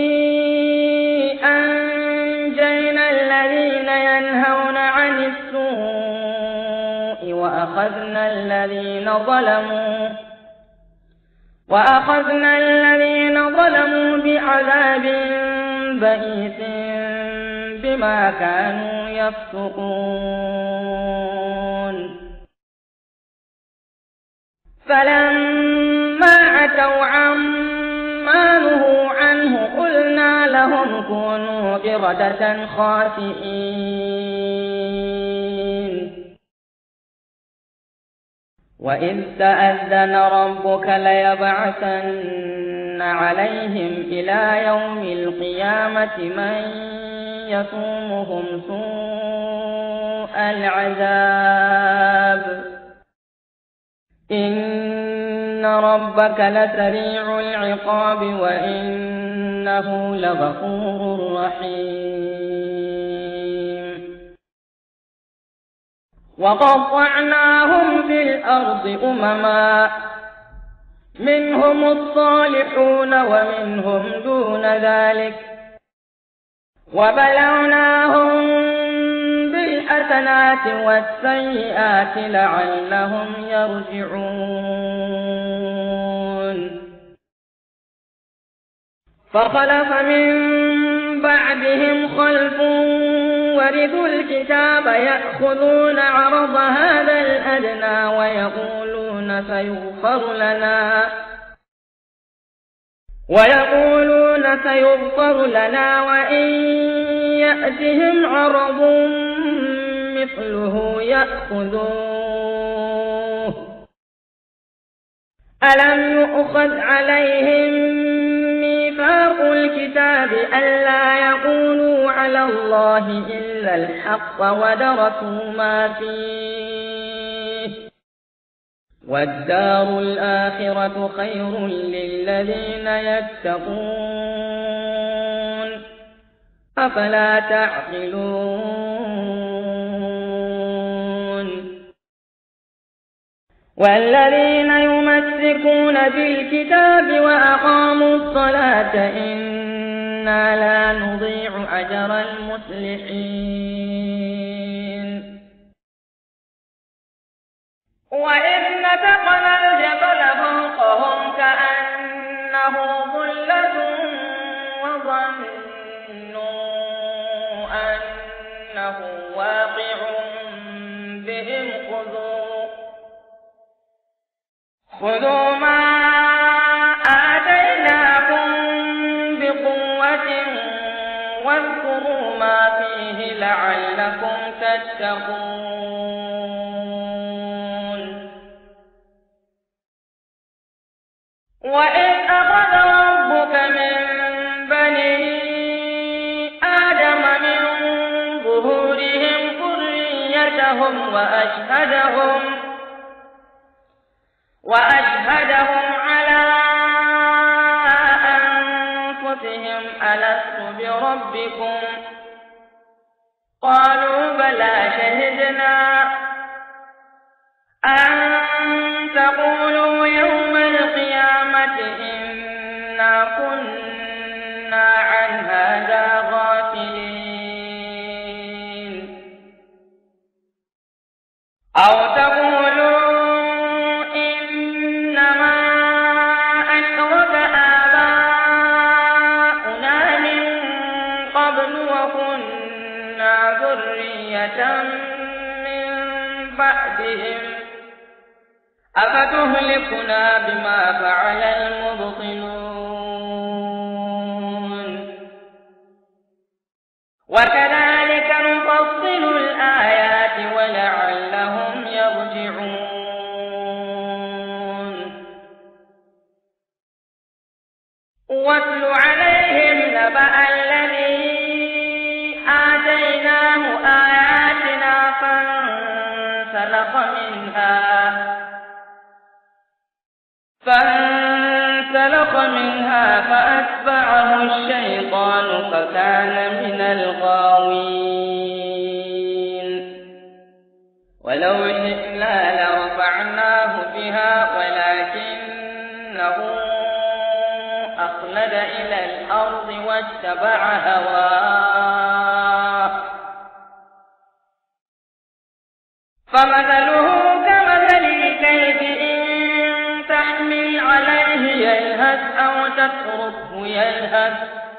أنجينا الذين ينهون عن السوء وأخذنا الذين ظلموا وأخذنا الذين ظلموا بعذاب بئيس بما كانوا يفسقون. فلما عتوا عما نهوا عنه قلنا لهم كونوا قردة خاسئين. وإذ تأذن ربك ليبعثن عليهم إلى يوم القيامة من يسومهم سوء العذاب إن ربك لسريع العقاب وإنه لغفور رحيم. وقطعناهم في الأرض أمما منهم الصالحون ومنهم دون ذلك وبلوناهم بالحسنات والسيئات لعلهم يرجعون فخلف من بعدهم خلف ورثوا الكتاب يأخذون عرض هذا الأدنى ويقولون سيغفر لنا ويقولون سيغفر لنا وإن يأتهم عرض مثله يأخذوه ألم يؤخذ عليهم ميثاق الكتاب ألا يقولوا على الله إلا الحق ودرسوا ما فيه والدار الآخرة خير للذين يتقون أفلا تعقلون والذين يمسكون بالكتاب وأقاموا الصلاة إنا لا نضيع أجر المصلحين وإذ نتقنا الجبل فوقهم كأنه ظلة وظنوا أنه واقع بهم خذوا خذوا ما آتيناكم بقوة واذكروا ما فيه لعلكم تتقون وإذ أخذ ربك من بني آدم من ظهورهم ذريتهم وأشهدهم وأشهدهم على أنفسهم ألست بربكم قالوا بلى شهدنا أن تقولوا يوم القيامة إنا كنا عن هذا غافلين أو تقولوا من بعدهم أفتهلكنا بما فعل المبطلون وكذلك نفصل الآيات ولعلهم يرجعون واتل عليهم نبأ الذي آتيناه آياتنا فانسلخ منها فانسلخ منها فأتبعه الشيطان فكان من الغاوين ولو شئنا لرفعناه بها ولكنه أخلد إلى الأرض واتبع هواه فمثله كمثل الكلب إن تحمل عليه يلهث أو تتركه يلهث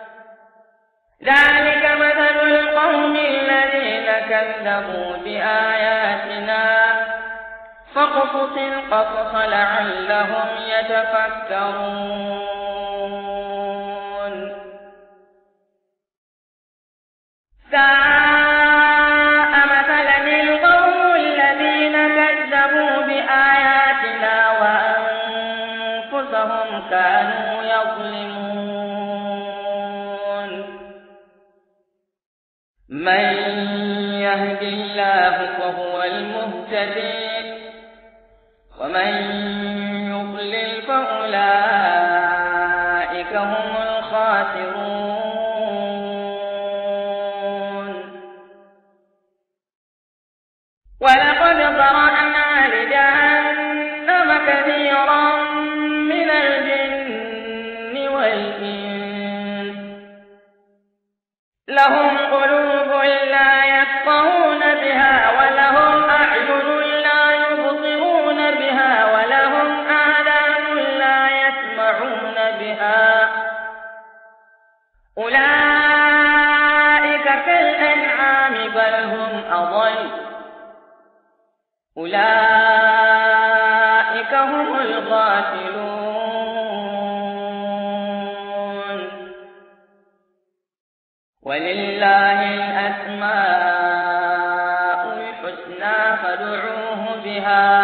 ذلك مثل القوم الذين كذبوا بآياتنا فاقصص القصص لعلهم يتفكرون ساء مثلا القوم الذين كذبوا بآياتنا وأنفسهم كانوا يظلمون من يهد الله فهو المهتدي ومن يضلل فأولئك هم الخاسرون ولقد بل هم أضل أولئك هم الغافلون ولله الأسماء الحسنى فادعوه بها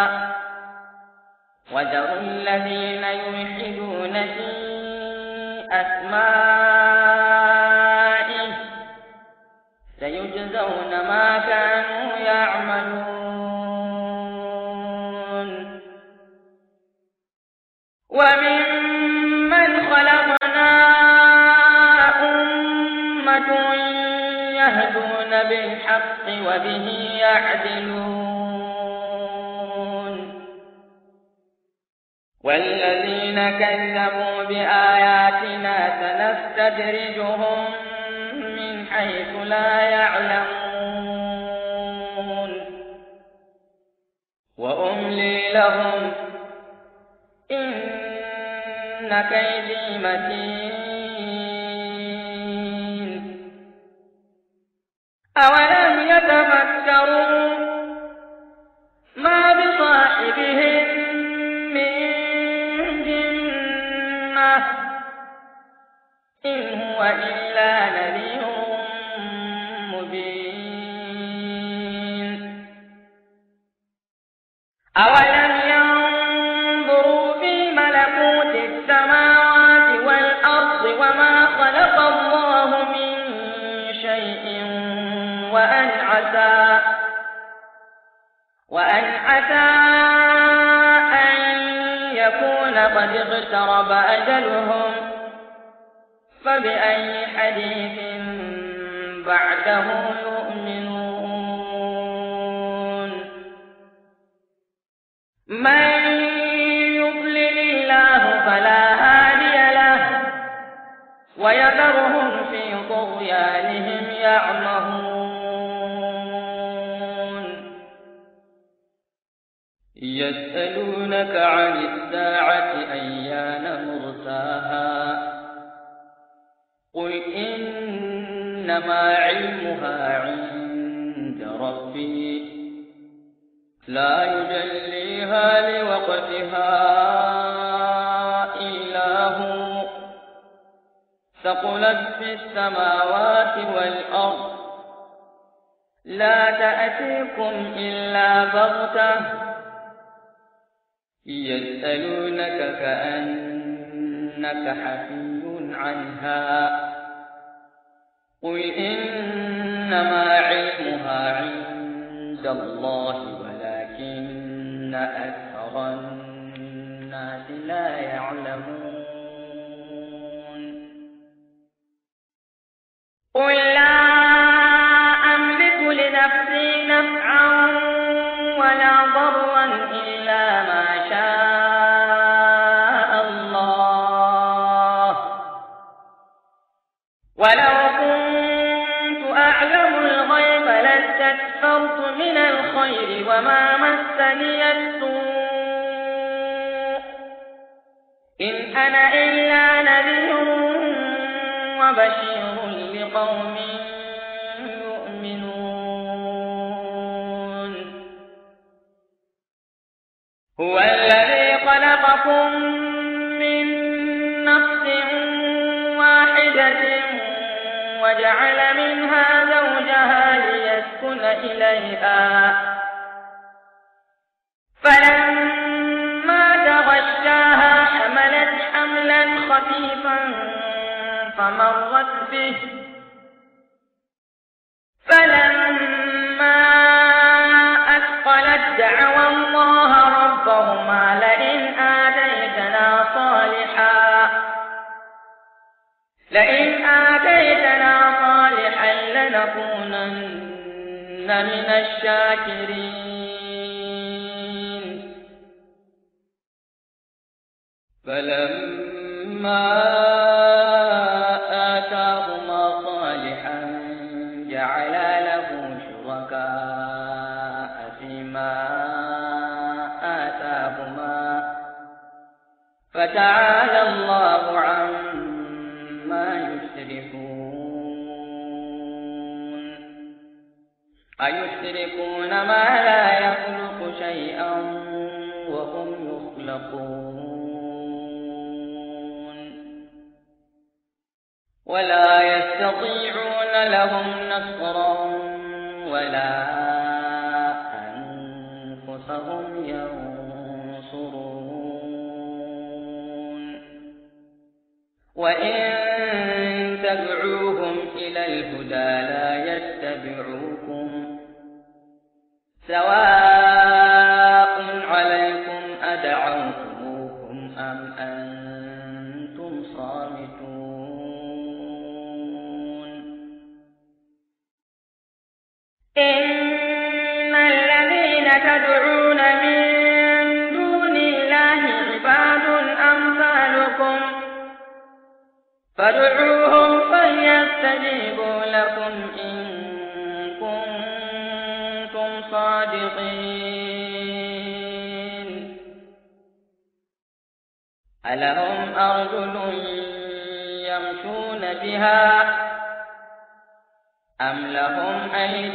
وذروا الذين يلحدون في أسمائه سيجزون ما كانوا يعملون وممن خلقنا أمة يهدون بالحق وبه يعدلون والذين كذبوا بآياتنا سنستدرجهم من حيث لا يعلمون وأملي لهم إن كيدي متين أولم يتفكروا ما بصاحبهم من جنة إن هو إلا نذير مبين أولم ينظروا في ملكوت السماوات والأرض وما خلق الله من شيء وأن عسى وأن عسى أن يكون قد اقترب أجلهم فبأي حديث بعده يؤمنون من يضلل الله فلا هادي له ويذرهم في طغيانهم يعمهون يسألونك عن الساعة أيان مرساها قل إنما علمها عند ربي لا يجليها لوقتها إلا هو ثقلت في السماوات والأرض لا تأتيكم إلا بغتة يسألونك كأنك حفي عنها قل إنما علمها عند الله ولكن أكثر الناس لا يعلمون قل لا أملك لنفسي نفعا ولا ضرا إلا ما شاء الله ولو كنت أعلم الغيب لاستكثرت من الخير وما مسني السوء إن أنا إلا نذير وبشير لقوم يؤمنون هو الذي خلقكم من نفس واحدة وجعل منها زوجها ليسكن إليها فلما تغشاها حملت حملا خفيفا فمرت به فلما أثقلت دعوا الله ربهما لئن آتيتنا صالحا لئن آتيتنا صالحا لنكونن من الشاكرين فلما آتاهما صالحا جعلا له شركاء فيما آتاهما فتعالى الله عما يشركون أيشركون ما لا يخلق شيئا وهم يخلقون ولا يستطيعون لهم نصرا ولا أنفسهم ينصرون وإن تدعوهم إلى الهدى لا يتبعوكم سواء عليكم أدعوتموهم أم أنتم صامتون إن الذين تدعون من دون الله عباد أمثالكم فادعوهم فليستجيبوا لكم إن كنتم صادقين ألهم أرجل يمشون بها أم لهم أيد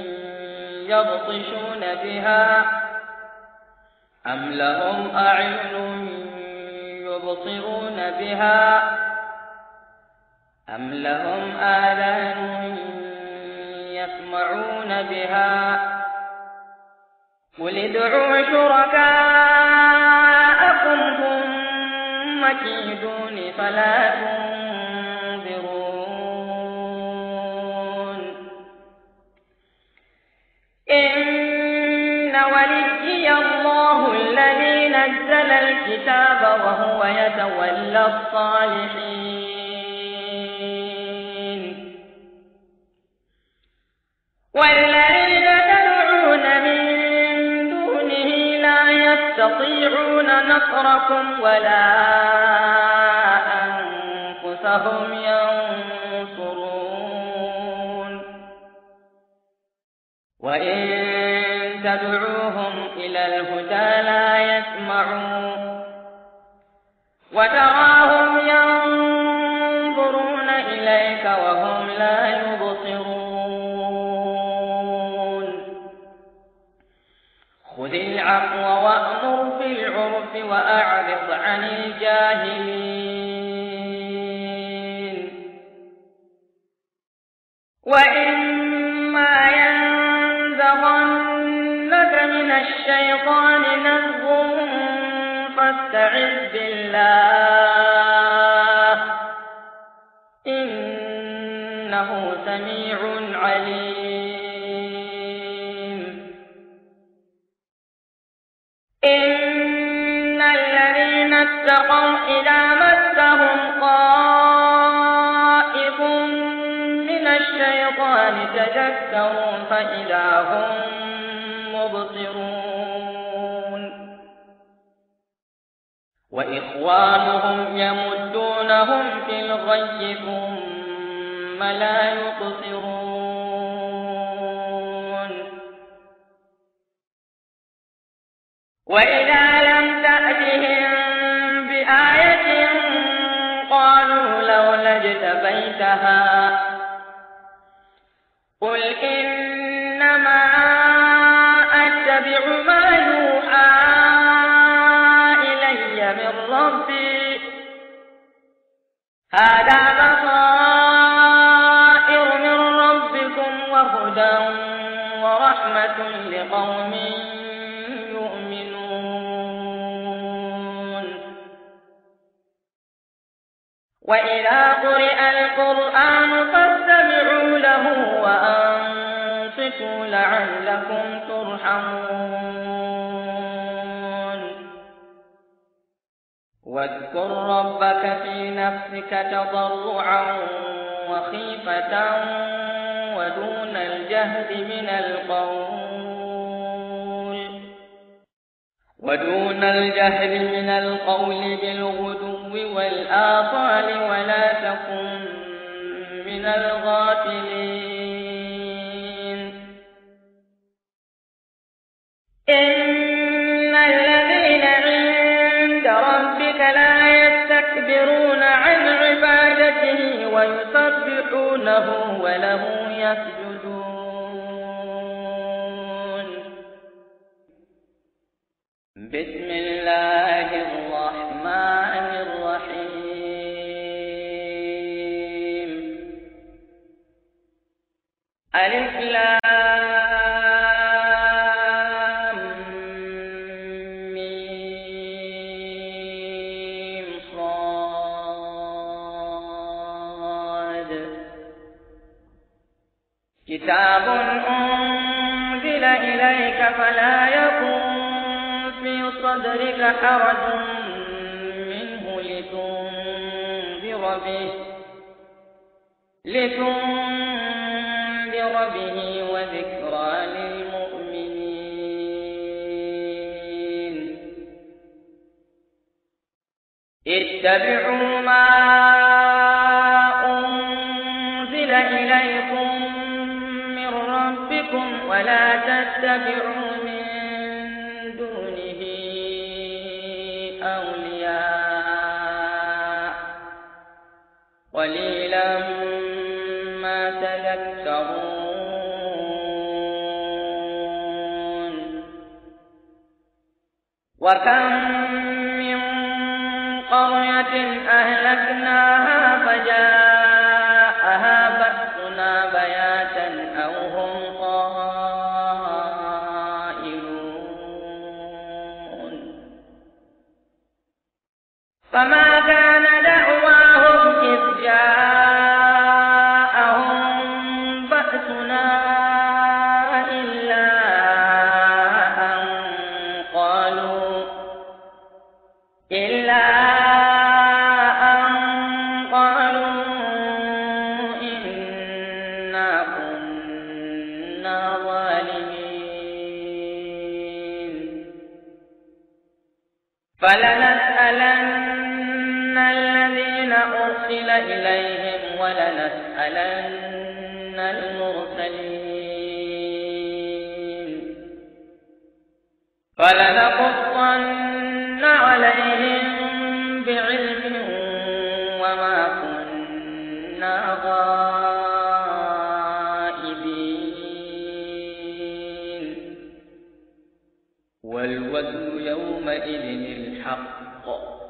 يبطشون بها أم لهم أعين يبصرون بها أم لهم آذان يسمعون بها قل ادعوا شركاءكم ثم كيدون فلا تنظرون إن وليي الله الذي نزل الكتاب وهو يتولى الصالحين والذين تدعون من دونه لا يستطيعون نصركم ولا أنفسهم ينصرون وإن تدعوهم إلى الهدى لا يسمعون وتراهم ينظرون إليك وهم لا يبصرون خذ العفو وأمر في العرف وأعرض عن الجاهلين وإما ينزغنك من الشيطان نزغ فاستعذ بالله إنه سميع عليم إن الذين اتقوا إذا مسهم طائف من الشيطان تذكروا فإذا هم مبصرون وإخوانهم يمدونهم في الغي ثم لا يقصرون وإذا لم تأتهم بآية قالوا لولا اجتبيتها قل إنما أتبع ما يوحى إلي من ربي هذا بصائر من ربكم وهدى ورحمة لقوم يؤمنون وإذا قرئ القرآن فاستمعوا له وأنصتوا لعلكم ترحمون واذكر ربك في نفسك تضرعا وخيفة ودون الجهد من القول ودون الجهد من القول بالغدو والآصال ولا تكن من الغافلين إن الذين عند ربك لا يستكبرون عن عبادته ويسبحونه وله يسجدون بسم الله الرحمن الرحيم ألف لام ميم صاد كتاب أنزل إليك فلا يكن في صدرك حرج منه لتنذر به لتنذر به وذكرى للمؤمنين اتبعوا ما أنزل إليكم من ربكم ولا تتبعوا من دونه أولياء قليلا ما تذكرون وكم من قرية أهلكناها فجاءها بأسنا بياتا أو هم قائلون فما كان دعواهم إذ جاءهم بأسنا إلا أن قالوا إلا أن قالوا إنا كنا ظالمين فلنسألن الذين أرسل إليهم ولنسألن المرسلين فلنقصن عليهم بعلم وما كنا غائبين والوزن يومئذ الحق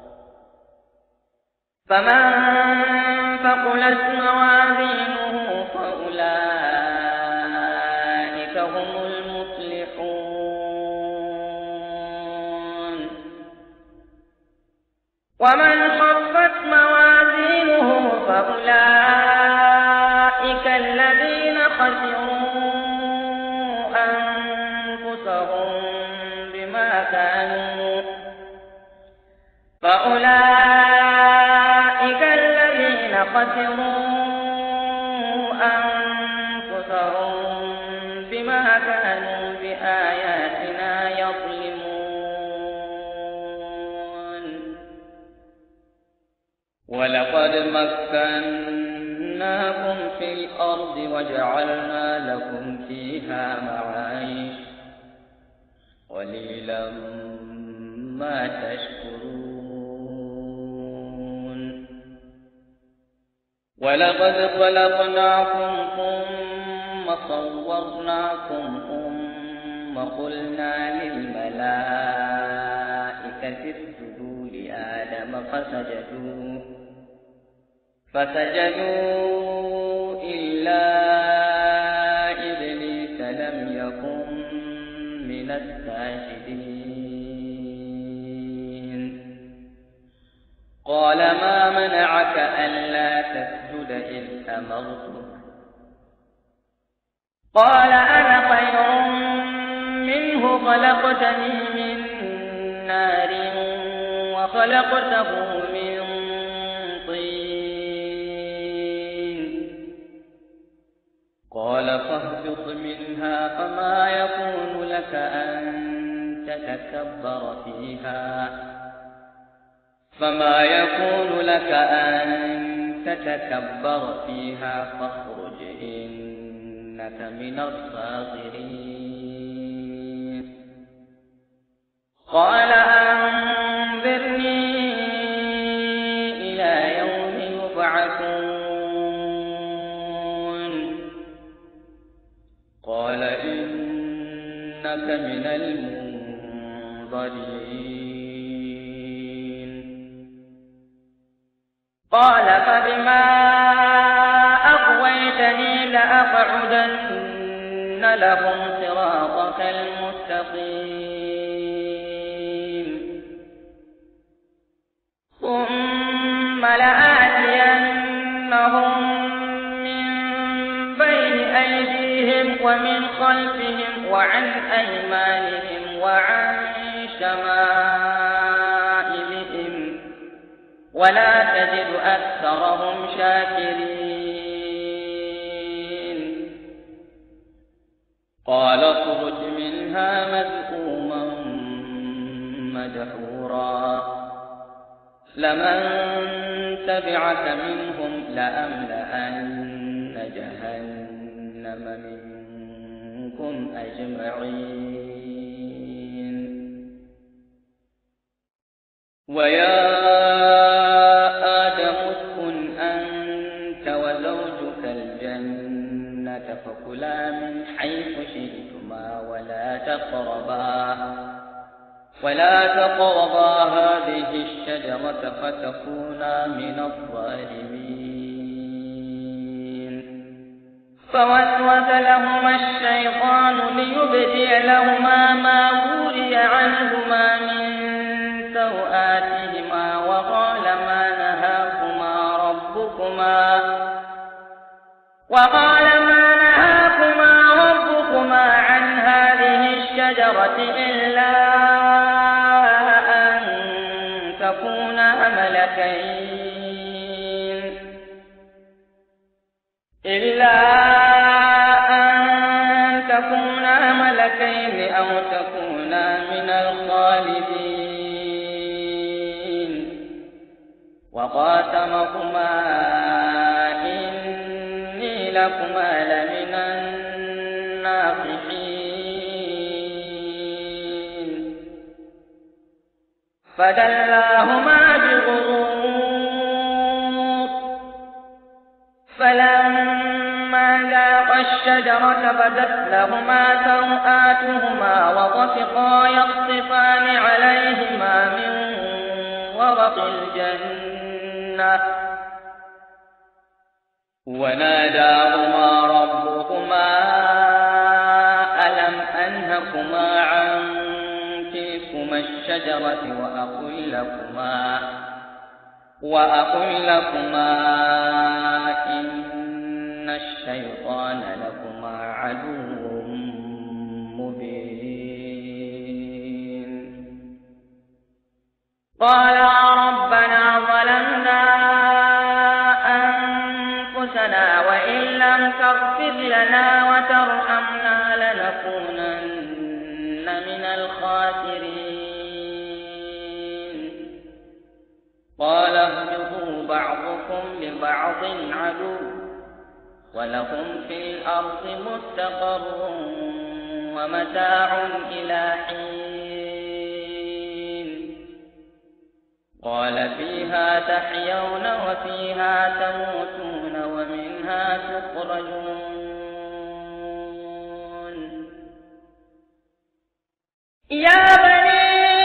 فمن ثقلت موازينه فأولئك هم المفلحون ومن خفت موازينه فأولئك الذين خسروا أنفسهم بما كانوا فأولئك الذين خسروا أنفسهم بما كانوا بآياتنا يظلمون ولقد مكناكم في الأرض وجعلنا لكم فيها معايش قليلا ما تشكرون ولقد خلقناكم ثم صورناكم ثم قلنا للملائكة اسجدوا لآدم فسجدوا فسجدوا إلا إبليس لم يكن من الساجدين قال ما منعك ألا تسجد إذ أمرتك قال أنا خير منه خلقتني من نار وخلقته من طين قال فاهبط منها فما يكون لك أن تتكبر فيها فما يكون لك أن تتكبر فيها فاخرج إنك من الصاغرين قال أنظرني إلى يوم يبعثون قال إنك من المنظرين المنظرين قال فبما أغويتني لأقعدن لهم صراطك المستقيم ثم لآتينهم من بين أيديهم ومن خلفهم وعن أيمانهم وعن شمائلهم ولا تجد أكثرهم شاكرين قال اخرج منها مذءوما مدحورا لمن تبعك منهم لأملأن جهنم منكم أجمعين ويا آدم اسكن أنت وزوجك الجنة فكلا من حيث شئتما ولا تقربا ولا تقربا هذه الشجرة فتكونا من الظالمين فوسوس لهما الشيطان ليبدي لهما ما وري عنهما من سوآتهما وقال ما نهاكما ربكما وقال ما نهاكما ربكما عن هذه الشجرة إلا أن تكونا ملكين إلا أن تكونا ملكين أو تكونا من الخالدين وقاسمهما إني لكما لمن الناصحين فدلاهما بغرور فلما ذاقا الشجرة بدت لهما سوآتهما وطفقا يخصفان عليهما من ورق الجنة وناداهما ربهما ألم أنهكما عن تلكما الشجرة وأقل لكما وأقل لكما إن الشيطان لكما عدو مبين قالا ربنا ظلمنا أنفسنا وإن لم تغفر لنا وترحمنا لنكونن من الخاسرين قال اهبطوا بعضكم لبعض عدو ولكم في الأرض مستقر ومتاع إلى حين قال فيها تحيون وفيها تموتون ومنها تخرجون يا بني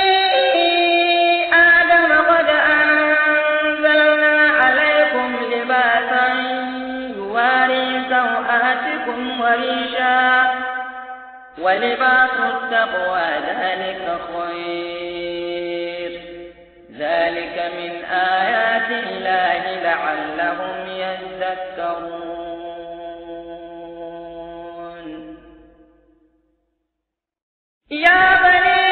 آدم قد أنزلنا عليكم لباسا يواري سوآتكم وريشا ولباس التقوى ذلك خير ذلك من آيات الله لعلهم يذكرون يا بني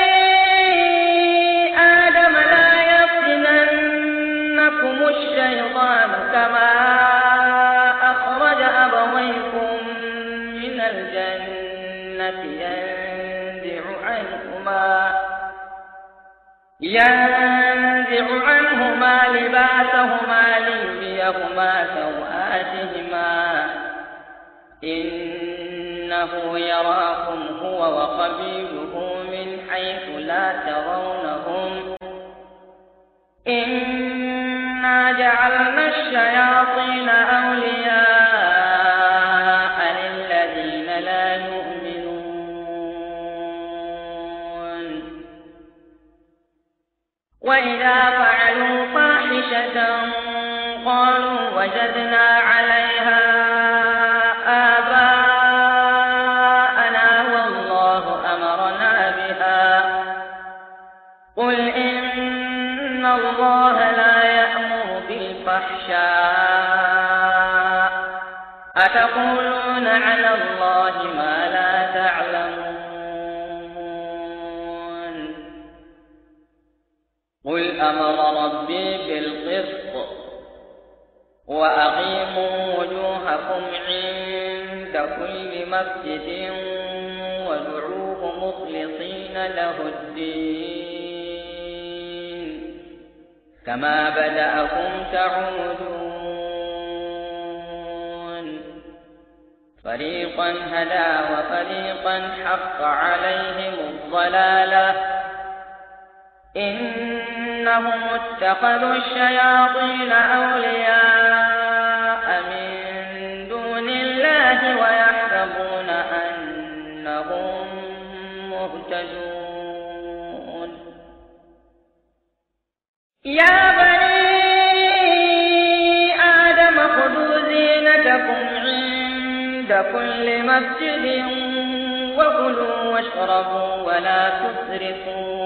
آدم لا يفتننكم الشيطان كما أخرج أبويكم من الجنة ينزع عنهما ينزع عنهما لباسهما ليريهما سوآتهما إنه يراكم هو وقبيله من حيث لا ترونهم إنا جعلنا الشياطين أولياء للذين لا يؤمنون وإذا فعلوا فاحشة قالوا وجدنا عليها آباءنا والله أمرنا بها قل إن الله لا يأمر بالفحشاء أتقولون على الله ما لا تعلمون قل أمر ربي بالقسط وأقيموا وجوهكم عند كل مسجد وادعوه مخلصين له الدين كما بدأكم تعودون فريقا هدى وفريقا حق عليهم الضلالة إنهم اتخذوا الشياطين أولياء من دون الله ويحسبون أنهم مهتدون يا بني آدم خذوا زينتكم عند كل مسجد وكلوا واشربوا ولا تسرفوا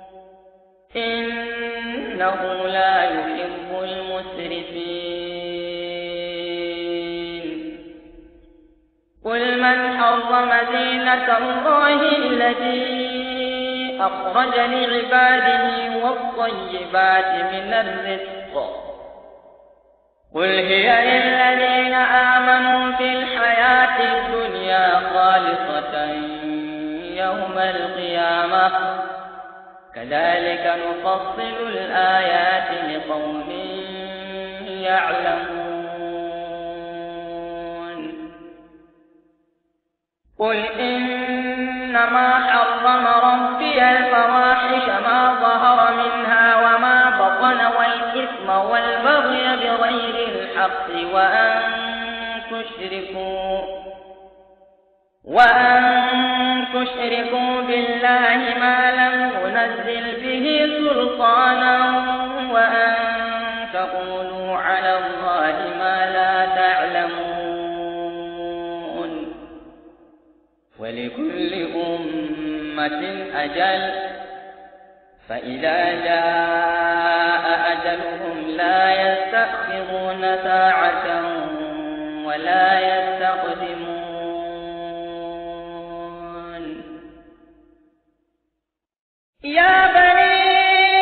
إنه لا يحب المسرفين قل من حرم زينة الله التي أخرج لعباده والطيبات من الرزق قل هي للذين آمنوا في الحياة الدنيا خالصة يوم القيامة كذلك نفصل الآيات لقوم يعلمون قل إنما حرم ربي الفواحش ما ظهر منها وما بطن والإثم والبغي بغير الحق وأن تشركوا وأن تشركوا بالله ما لم ينزل به سلطانا وأن تقولوا على الله ما لا تعلمون ولكل أمة أجل فإذا جاء أجلهم لا يستأخرون ساعة ولا يستقدمون يا بني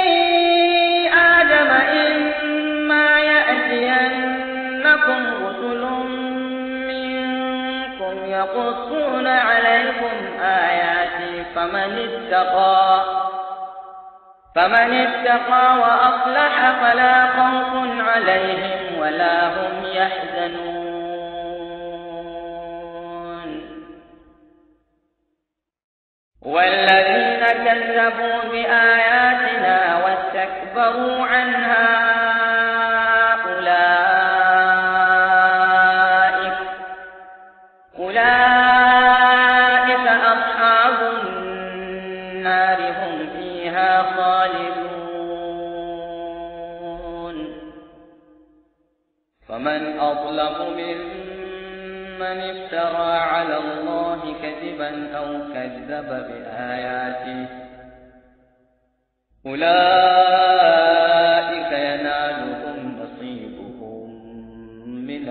آدم إما يأتينكم رسل منكم يقصون عليكم آياتي فمن اتقى فمن اتقى وأصلح فلا خوف عليهم ولا هم يحزنون والذين كذبوا بآياتنا واستكبروا عنها أولئك أولئك أصحاب النار هم فيها خالدون فمن أظلم ممن افترى على الله كذبا أو كذب بآياته أولئك ينالهم نصيبهم من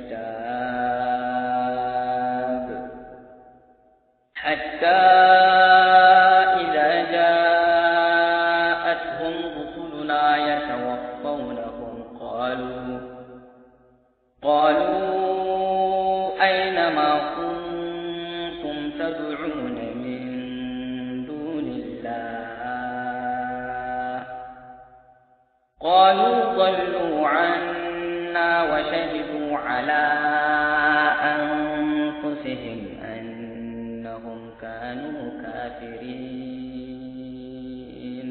الكتاب حتى إذا جاءتهم رسلنا يتوفونهم قالوا قالوا أين ما كنتم تدعون من دون الله قالوا ضلوا عنا وشهدوا على أنفسهم أنهم كانوا كافرين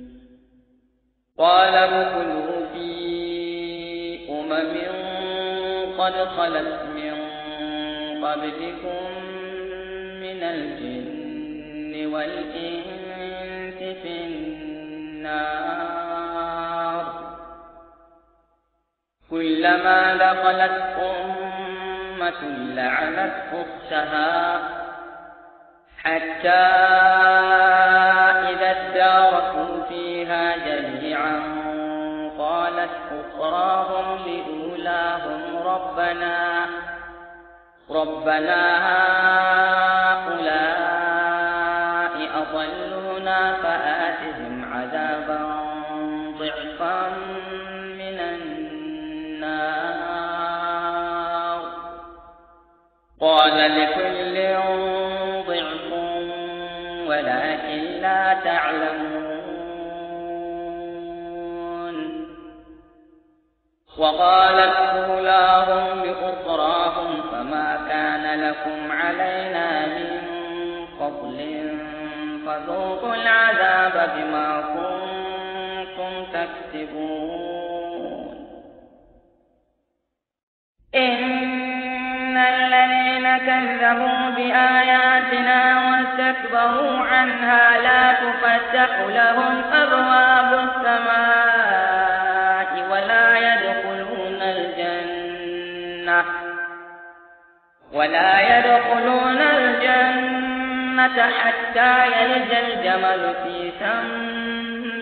قال ادخلوا في أمم قد خلت من قبلكم من الجن والإنس في النار كلما دخلت أمة لعنت أختها حتى إذا اداركوا فيها جميعا قالت أخراهم لأولاهم ربنا ربنا هؤلاء أضلونا فآتهم عذابا ضعفا من النار قال لكل ضعف ولكن لا تعلمون وقالت أولاهم لأخراهم فما كان لكم علينا من فضل فذوقوا العذاب بما كنتم تكسبون إن الذين كذبوا بآياتنا واستكبروا عنها لا تفتح لهم أبواب السماء ولا يدخلون الجنة ولا يدخلون الجنة حتى يلج الجمل في سم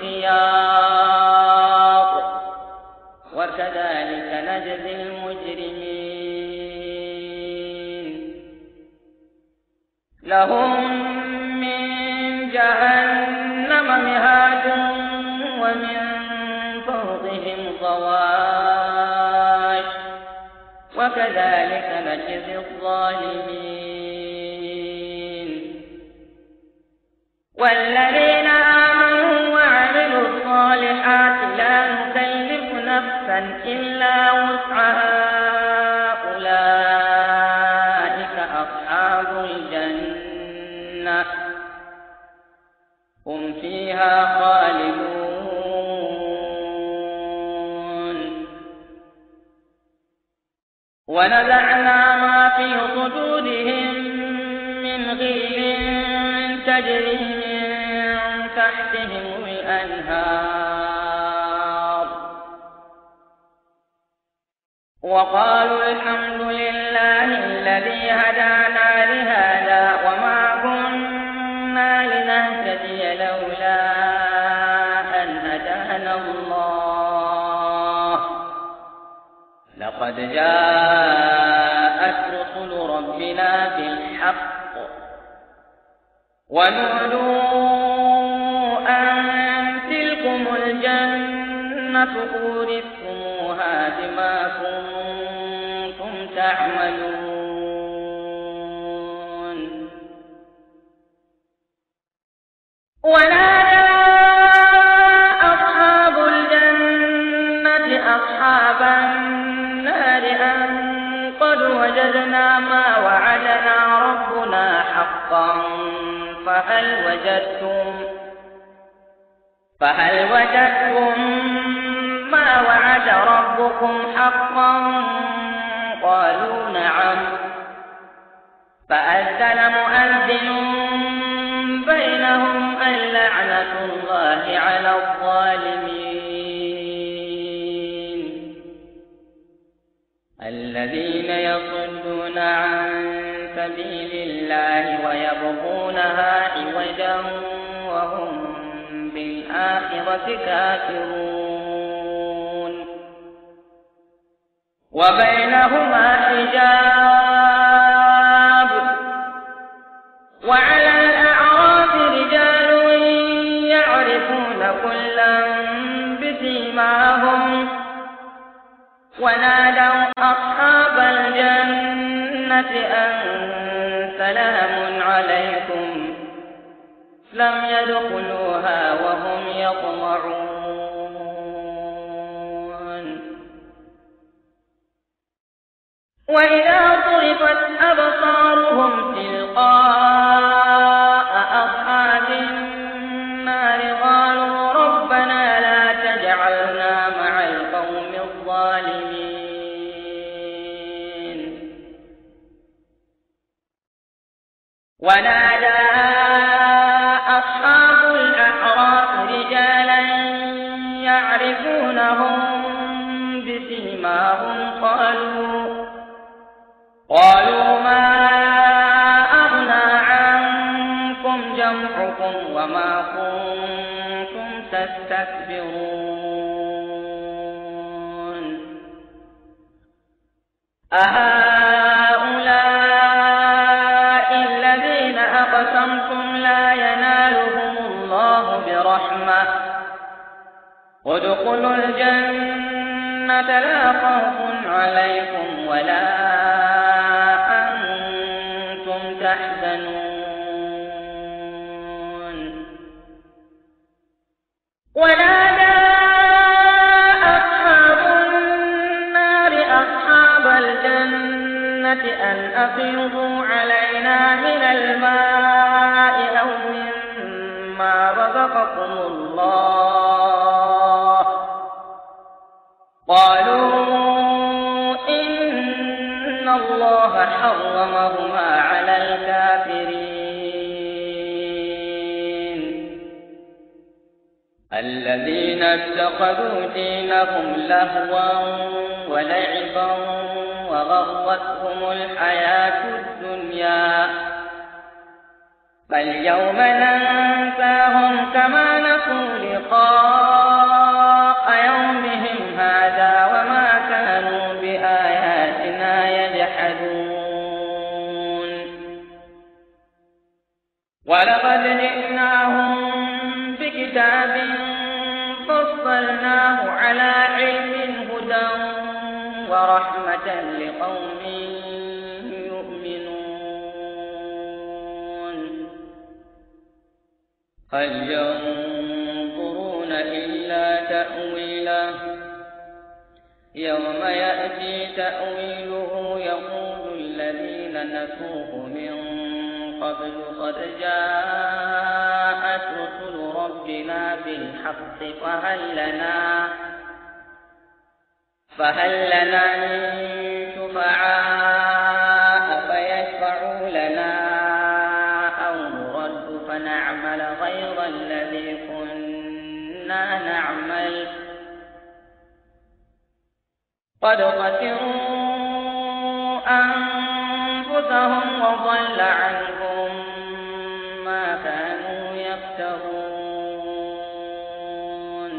الخياط وكذلك نجزي المجرمين لهم من جهنم مهاد ومن فوقهم غواش وكذلك نجزي الظالمين والذين آمنوا وعملوا الصالحات لا نكلف نفسا إلا وسعها أولئك أصحاب الجنة هم فيها خالدون ونزعنا ما في صدورهم من غل تجري من تحتهم الأنهار وقالوا الحمد لله الذي هدانا لهذا وما كنا لنهتدي لولا أن هدانا الله لقد جاءت رسل ربنا بالحق ونودوا أن تلكم الجنة أورثتموها بما كنتم تعملون ونادى أصحاب الجنة أصحاب النار أن قد وجدنا ما وعدنا ربنا حقا فهل وجدتم فهل وجدتم ما وعد ربكم حقا قالوا نعم فأذن مؤذن بينهم اللعنة الله على الظالمين الذين يصدون عن سبيل الله ويبغونها عوجا وهم بالآخرة كافرون وبينهما حجاب وعلى الأعراف رجال يعرفون كلا بسيماهم ونادوا أصحاب الجنة أن سلام عليكم لم يدخلوها وهم يطمعون وإذا صرفت أبصارهم تلقاء أصحاب النار قالوا ربنا لا تجعلنا مع القوم الظالمين ونادى أصحاب الأعراف رجالا يعرفونهم بسيماهم يستكبرون أهؤلاء الذين أقسمتم لا ينالهم الله برحمة ادخلوا الجنة لا خوف عليكم ولا أنتم تحزنون ونادى أصحاب النار أصحاب الجنة أن أفيضوا علينا من الماء أو مما رزقكم الله قالوا إن الله حرمهما على الكافرين الذين اتخذوا دينهم لهوا ولعبا وغرتهم الحياة الدنيا فاليوم ننساهم كما نسوا لقاء يومهم هذا وما كانوا بآياتنا يجحدون ولقد جئناهم بكتاب فصلناه على علم هدى ورحمة لقوم يؤمنون هل ينظرون إلا تأويله يوم يأتي تأويله يقول الذين نسوه من قبل قد جاءت رسل ربنا بالحق فهل لنا فهل لنا من شفعاء فيشفعوا لنا أو نرد فنعمل غير الذي كنا نعمل قد خسروا أنفسهم وضل عنهم ما كانوا يفترون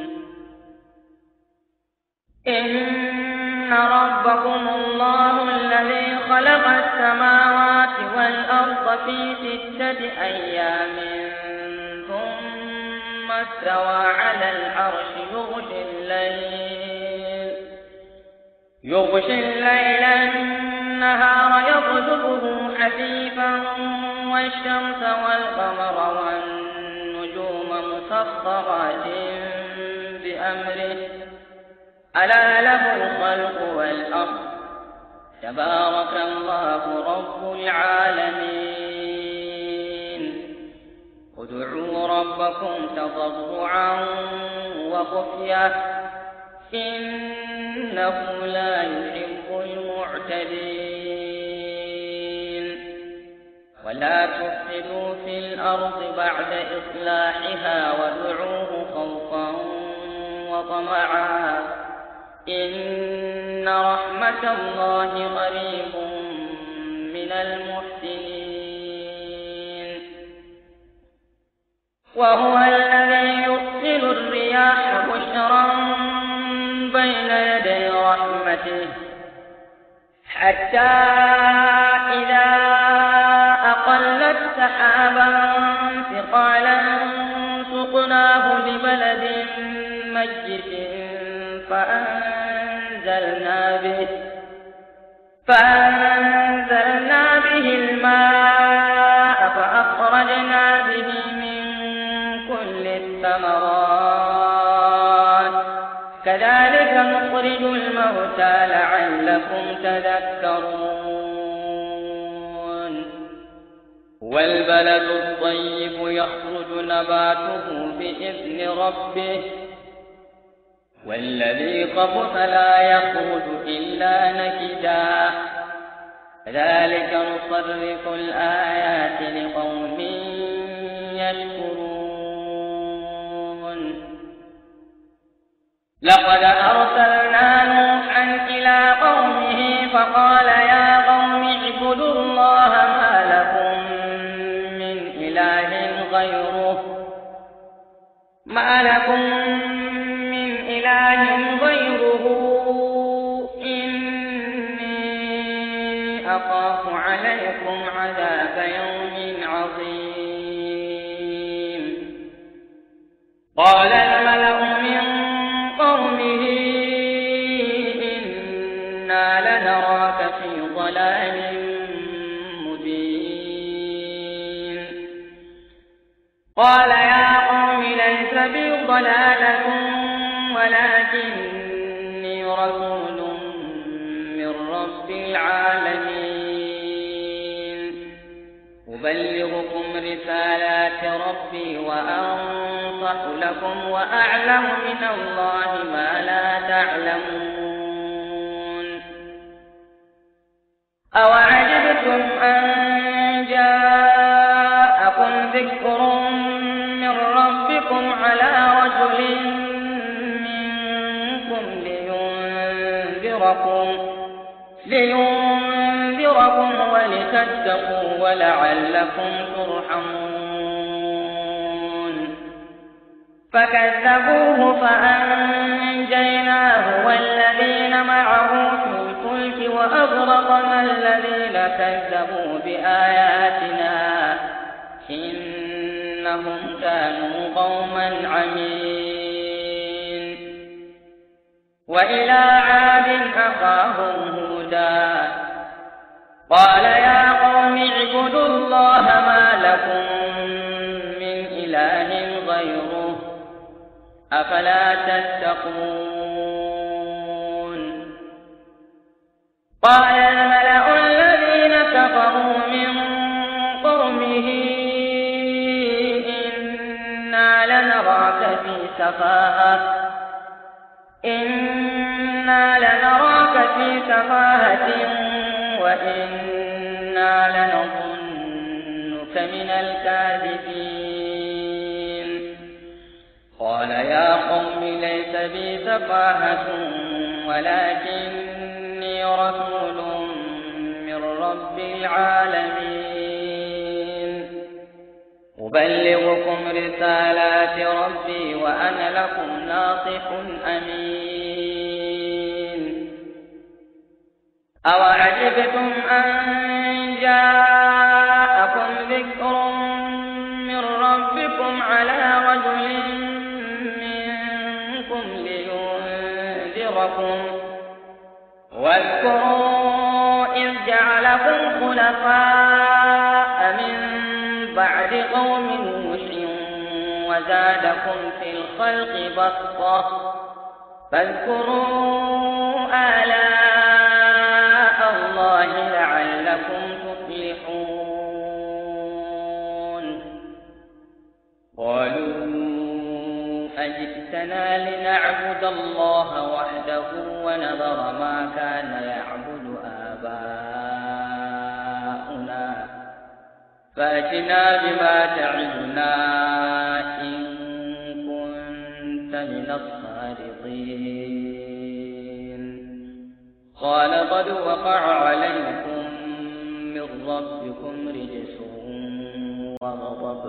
إن ربكم الله الذي خلق السماوات والأرض في ستة أيام ثم استوى على العرش يغشي الليل يغشي الليل النهار يطلبه حثيثا والشمس والقمر والنجوم مسخرات بأمره ألا له الخلق والأمر تبارك الله رب العالمين ادعوا ربكم تضرعا وخفية إنه لا يحب المعتدين ولا تفسدوا في الأرض بعد إصلاحها وادعوه خوفا وطمعا إن رحمة الله قريب من المحسنين وهو الذي يرسل الرياح بشرا بين يدي رحمته حتى إذا أقلت سحابا ثقالا سقناه لبلد ميت فأنزلنا به فأنزلنا به الماء فأخرجنا به من كل الثمرات كذلك نخرج الموتى لعلكم تذكرون والبلد الطيب يخرج نباته بإذن ربه والذي خبث لا يخرج إلا نكدا كذلك نصرف الآيات لقوم يشكرون لقد أرسلنا نوحا إلى قومه فقال يا قوم اعبدوا الله ما لكم من إله غيره ما لكم قال الملأ من قومه إنا لنراك في ضلال مبين قال يا قوم ليس بي ضلالة ولكني رسول من رب العالمين أبلغكم رسالات ربي وأنصح لكم وأعلم من الله ما لا تعلمون أوعجبتم أن جاءكم ذكر من ربكم على رجل منكم لينذركم لينذركم ولتتقوا ولعلكم ترحمون فكذبوه فأنجيناه والذين معه في الفلك وأغرقنا الذين كذبوا بآياتنا إنهم كانوا قوما عمين وإلى عاد أخاهم هودا قال يا قوم اعبدوا الله ما لكم من إله غيره أفلا تتقون قال الملأ الذين كفروا من قومه إنا لنراك في سفاهة إنا لنراك في سفاهة وإنا لنظنك من الكاذبين قال يا قوم ليس بي سفاهة ولكني رسول من رب العالمين أبلغكم رسالات ربي وأنا لكم ناصح أمين أوعجبتم أن جاءكم ذكر من ربكم على رجل منكم لينذركم واذكروا إذ جعلكم خلفاء من بعد قوم نوح وزادكم في الخلق بسطة فاذكروا آلاء الله لعلكم تفلحون قالوا أجئتنا لنعبد الله وحده ونذر ما كان يعبد آباؤنا فأتنا بما تعدنا إن كنت من الصادقين قال قد وقع عليكم من ربكم رجس وغضب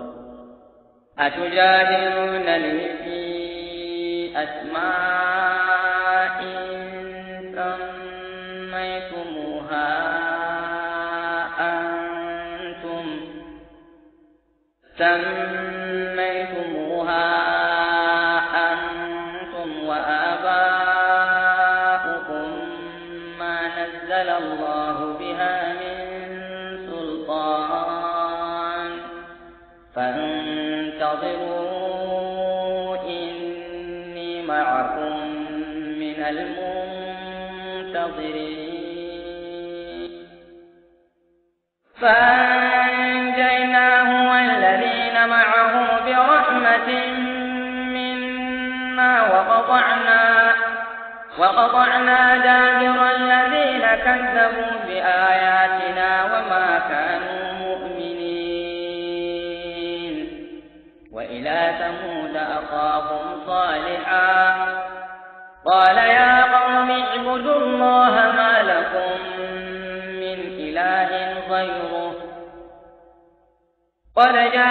أتجادلونني في أسماء سميتموها أنتم سميتموها أنتم وآباؤكم ما نزل الله بها من سلطان فانتظروا إني معكم من المنتظرين فأنجيناه والذين معه برحمة منا وقطعنا وقطعنا دابر الذين كذبوا بآياتنا وما كانوا مؤمنين وإلى ثمود أخاهم صالحا قال يا قوم اعبدوا الله ما لكم من إله غيره قد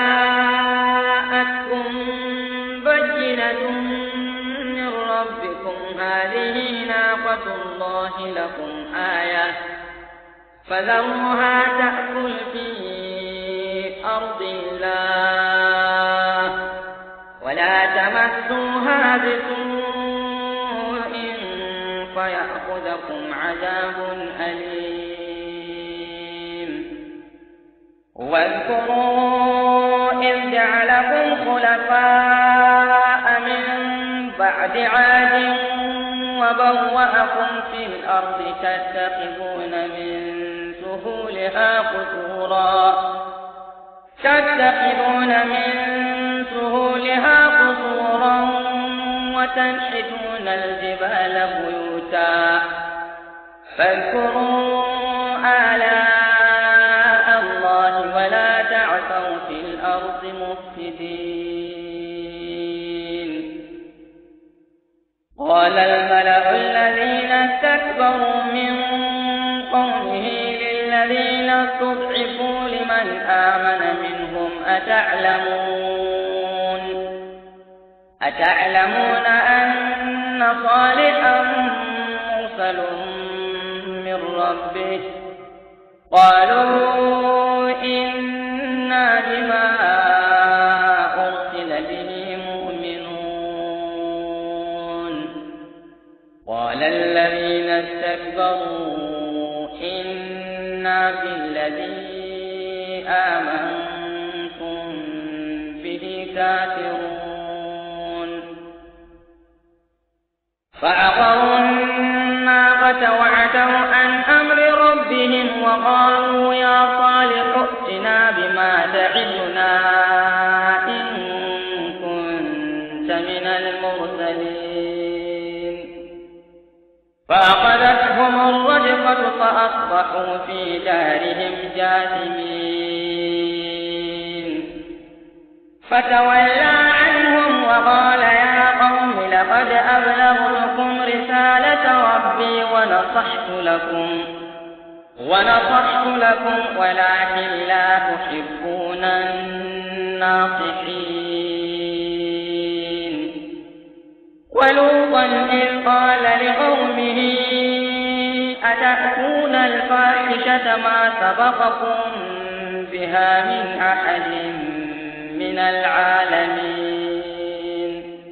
جاءتكم بينة من ربكم هذه ناقة الله لكم آية فذروها تأكل في أرض الله ولا تمسوها فنبذوها بسوء فيأخذكم عذاب أليم واذكروا إذ جعلكم خلفاء من بعد عاد وبوأكم في الأرض تتخذون من سهولها قصورا تتخذون من سهولها قصورا وتنحتون الجبال بيوتا فاذكروا آلاء الله ولا تعثوا في الأرض مفسدين قال الملأ الذين استكبروا من قومه للذين استضعفوا لمن آمن منهم أتعلمون أتعلمون أن صالحا مرسل من ربه قالوا إنا بما أرسل به مؤمنون قال الذين استكبروا إنا بالذي آمنتم به كافرون فعقروا الناقة وعتوا عن أمر ربهم وقالوا يا صالح ائتنا بما تعدنا إن كنت من المرسلين فأخذتهم الرجفة فأصبحوا في دارهم جاثمين فتولى عنهم وقال يا قوم لقد أبلغتكم رسالة ربي ونصحت لكم ونصحت لكم ولكن لا تحبون الناصحين ولوطا إذ قال لقومه أتأتون الفاحشة ما سبقكم بها من أحد من العالمين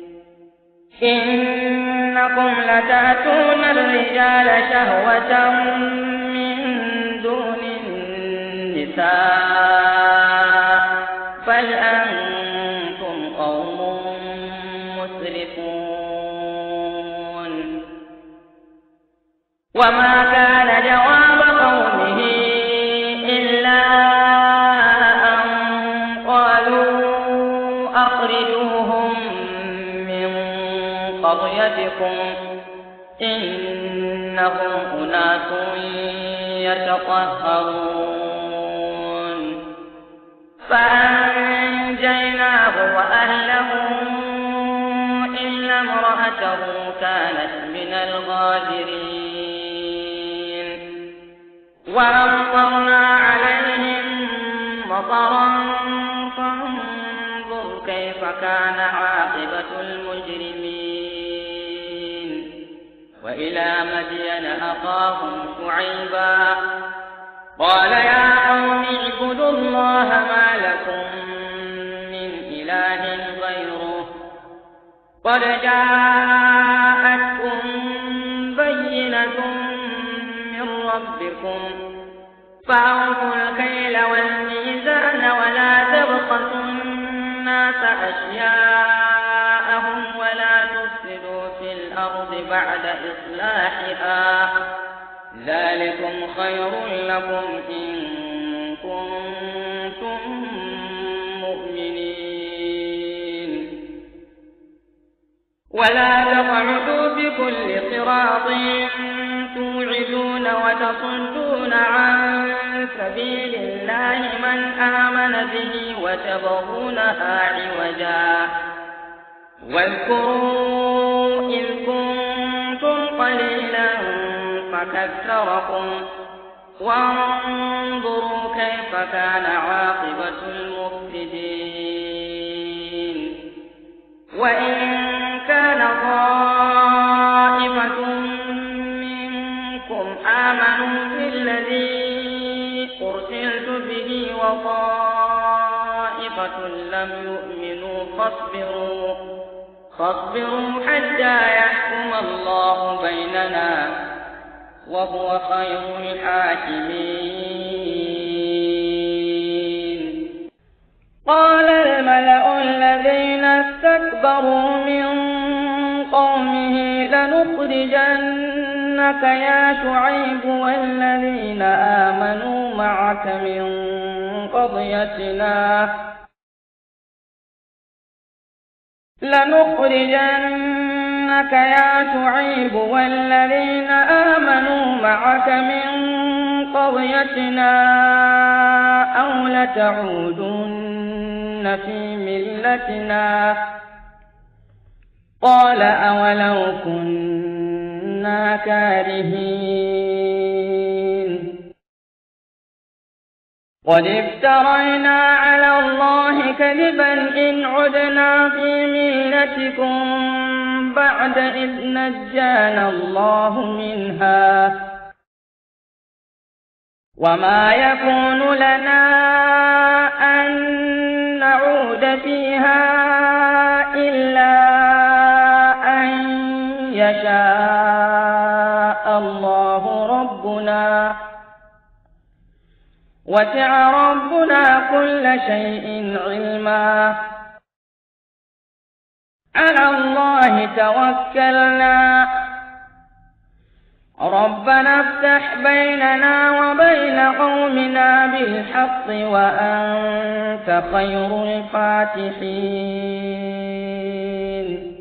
إنكم لتأتون الرجال شهوة من دون النساء بل أنتم قوم مسرفون وما كان جواب قومه إلا أن قالوا أخرجوهم من قريتكم إنهم أناس يتطهرون فأنجيناه وأهله إلا امرأته كانت من الغابرين وأمطرنا عليهم مطرا فانظر كيف كان عاقبة المجرمين وإلى مدين أخاهم شعيبا قال يا قوم اعبدوا الله ما لكم من إله غيره قد جاءتكم بينة من ربكم فأوفوا الكيل والميزان ولا تبخسوا الناس أشياءهم ولا تفسدوا في الأرض بعد إصلاحها ذلكم خير لكم إن كنتم مؤمنين ولا تقعدوا بكل صراط توعدون وتصدون عن سبيل الله من آمن به وتبغونها عوجا واذكروا إذ كنتم قليلا فكثركم وانظروا كيف كان عاقبة المفسدين وإن كان طائفة منكم آمنوا بالذي أرسلت به وطائفة لم يؤمنوا فاصبروا فاصبروا حتى يحكم الله بيننا وهو خير الحاكمين. قال الملأ الذين استكبروا من قومه لنخرجنك يا شعيب والذين آمنوا معك من قريتنا لنخرجنك يا شعيب والذين آمنوا معك من قريتنا أو لتعودن في ملتنا قال أولو كنا كارهين قد افترينا على الله كذبا إن عدنا في ملتكم بعد إذ نجانا الله منها وما يكون لنا أن نعود فيها إلا أن يشاء الله ربنا وسع ربنا كل شيء علما على الله توكلنا ربنا افتح بيننا وبين قومنا بالحق وأنت خير الفاتحين.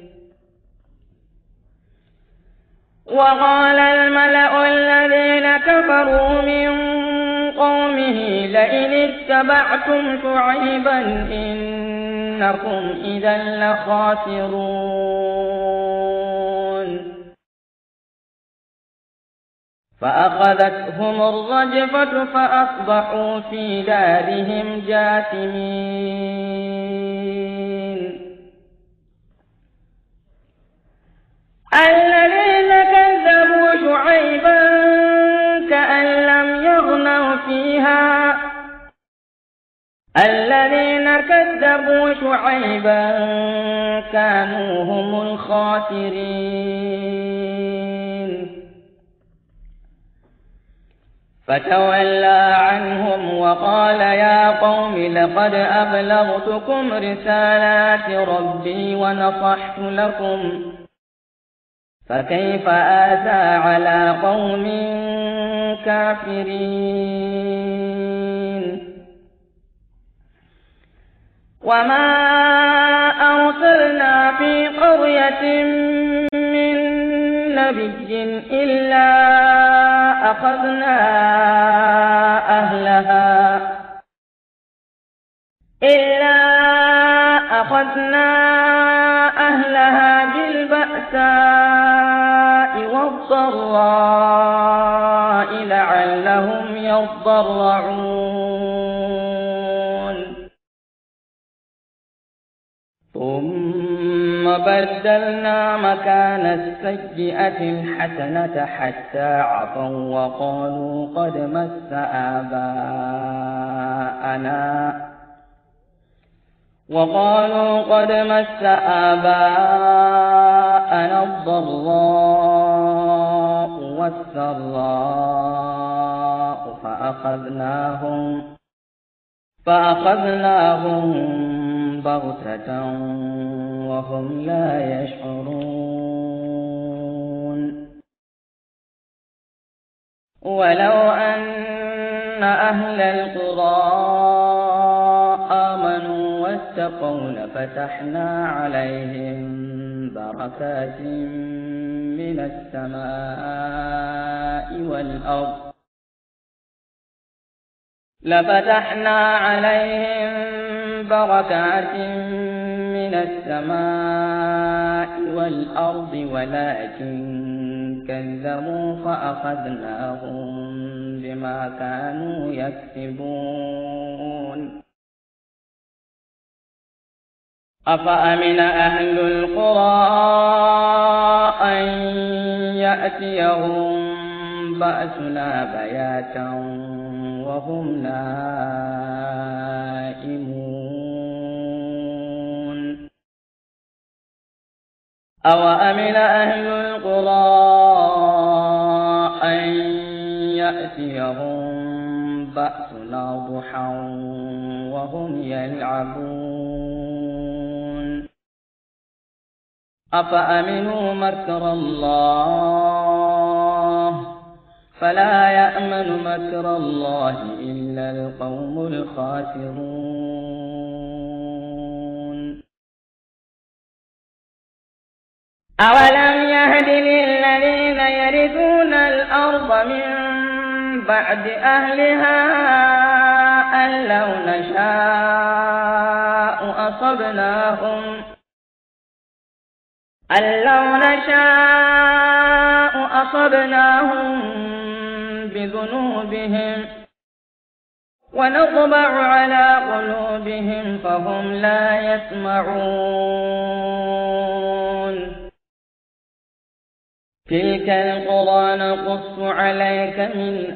وقال الملأ الذين كفروا من قومه لئن اتبعتم شعيبا إنكم إذا لخاسرون فأخذتهم الرجفة فأصبحوا في دارهم جاثمين. الذين كذبوا شعيبا كأن لم يغنوا فيها الذين كذبوا شعيبا كانوا هم الخاسرين. فتولى عنهم وقال يا قوم لقد أبلغتكم رسالات ربي ونصحت لكم فكيف آسى على قوم كافرين. وما أرسلنا في قرية من نبي إلا أخذنا أهلها إلا أخذنا أهلها بالبأساء والضراء لعلهم يضرعون ثم بدلنا مكان السيئة الحسنة حتى عفوا وقالوا قد مس آباءنا وقالوا قد مس آباءنا الضراء والسراء فأخذناهم فأخذناهم بغتة وهم لا يشعرون. ولو أن أهل القرى آمنوا واتقوا لفتحنا عليهم بركات من السماء والأرض لفتحنا عليهم بركات من السماء والأرض ولكن كذبوا فأخذناهم بما كانوا يكسبون. أفأمن أهل القرى أن يأتيهم بأسنا بياتا وهم نائمون أوأمن أهل القرى أن يأتيهم بأسنا ضحى وهم يلعبون أفأمنوا مكر الله فلا يأمن مكر الله إلا القوم الخاسرون أولم يهد للذين يرثون الأرض من بعد أهلها أن لو نشاء أصبناهم أن لو نشاء أصبناهم بذنوبهم ونطبع على قلوبهم فهم لا يسمعون تلك القرى نقص عليك من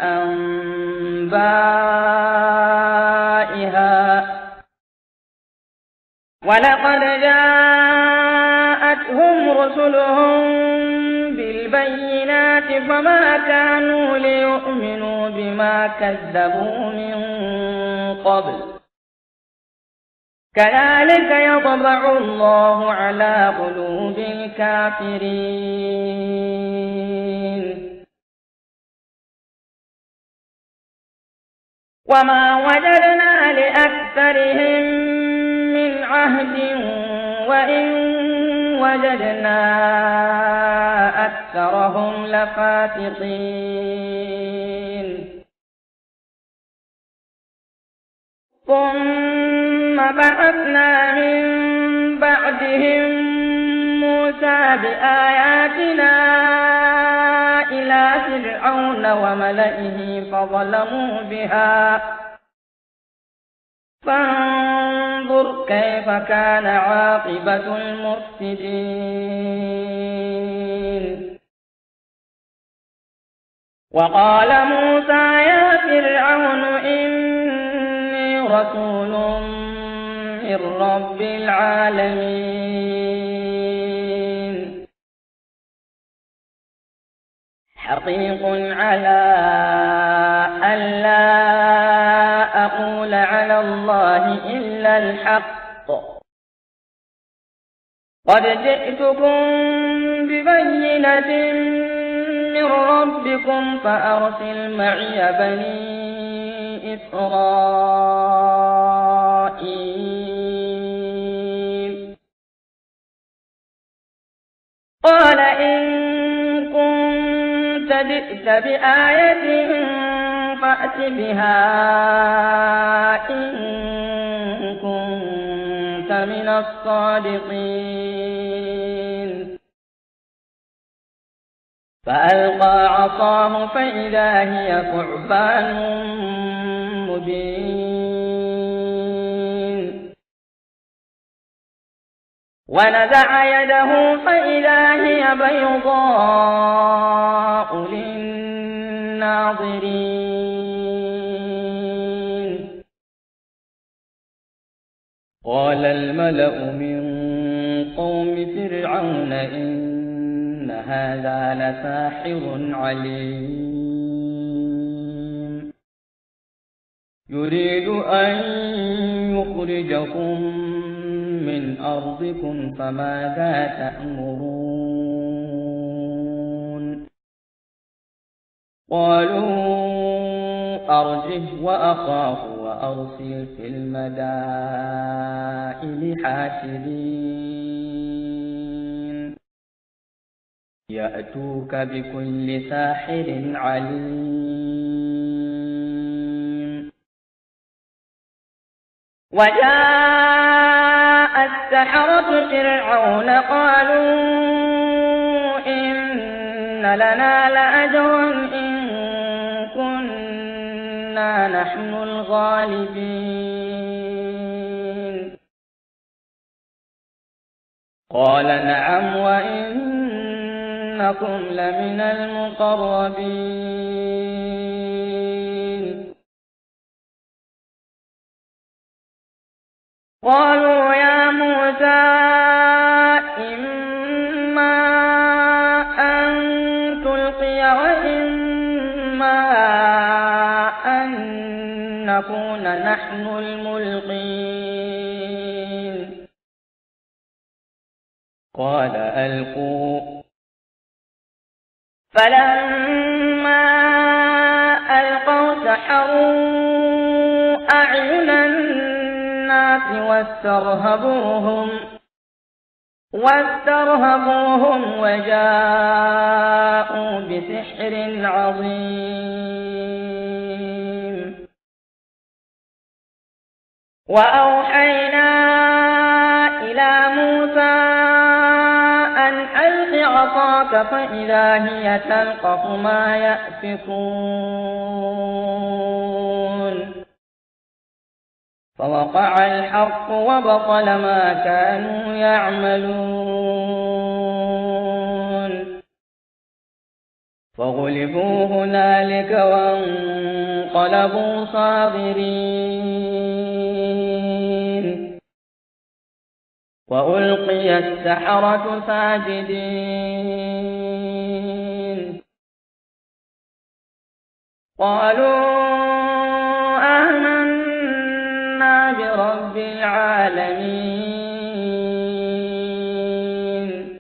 أنبائها ولقد جاءتهم رسلهم بالبينات فما كانوا ليؤمنوا بما كذبوا من قبل كذلك يطبع الله على قلوب الكافرين وما وجدنا لأكثرهم من عهد وإن وجدنا أكثرهم لفاسقين ثم بعثنا من بعدهم موسى بآياتنا إلى فرعون وملئه فظلموا بها فانظر كيف كان عاقبة المفسدين وقال موسى يا فرعون إني رسول من رب العالمين حقيق على ألا أقول على الله إلا الحق قد جئتكم ببينة من ربكم فأرسل معي بني إسرائيل قال إن كنت جئت بآية فأت بها إن كنت من الصادقين فألقى عصاه فإذا هي ثعبان مبين ونزع يده فإذا هي بيضاء للناظرين قال الملأ من قوم فرعون إن هذا لساحر عليم يريد أن يخرجكم من أرضكم فماذا تأمرون قالوا أرجه وأخاه وأرسل في المدائن حاشرين يأتوك بكل ساحر عليم وجاء السحرة فرعون قالوا إن لنا لأجرا إن كنا نحن الغالبين قال نعم وإنكم لمن المقربين قالوا يا موسى إما لنحن الملقين قال ألقوا فلما ألقوا سحروا أعين الناس واسترهبوهم واسترهبوهم وجاءوا بسحر عظيم وأوحينا إلى موسى أن ألق عصاك فإذا هي تلقف ما يأفكون فوقع الحق وبطل ما كانوا يعملون فغلبوا هنالك وانقلبوا صاغرين وألقي السحرة ساجدين قالوا آمنا برب العالمين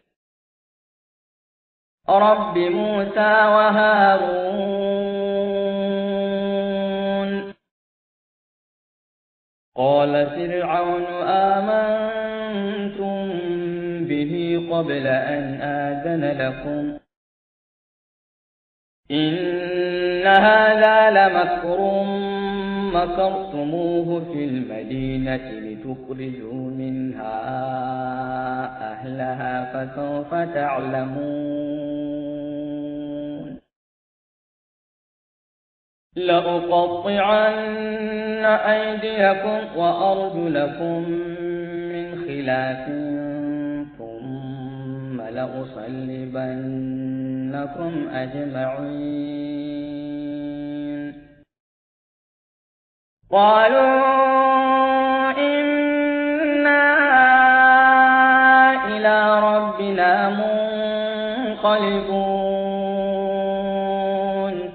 رب موسى وهارون قال فرعون آمنتم به قبل أن آذن لكم إن هذا لمكر مكرتموه في المدينة لتخرجوا منها أهلها فسوف تعلمون لأقطعن أيديكم وأرجلكم من خلاف ثم لأصلبنكم أجمعين قالوا إنا إلى ربنا منقلبون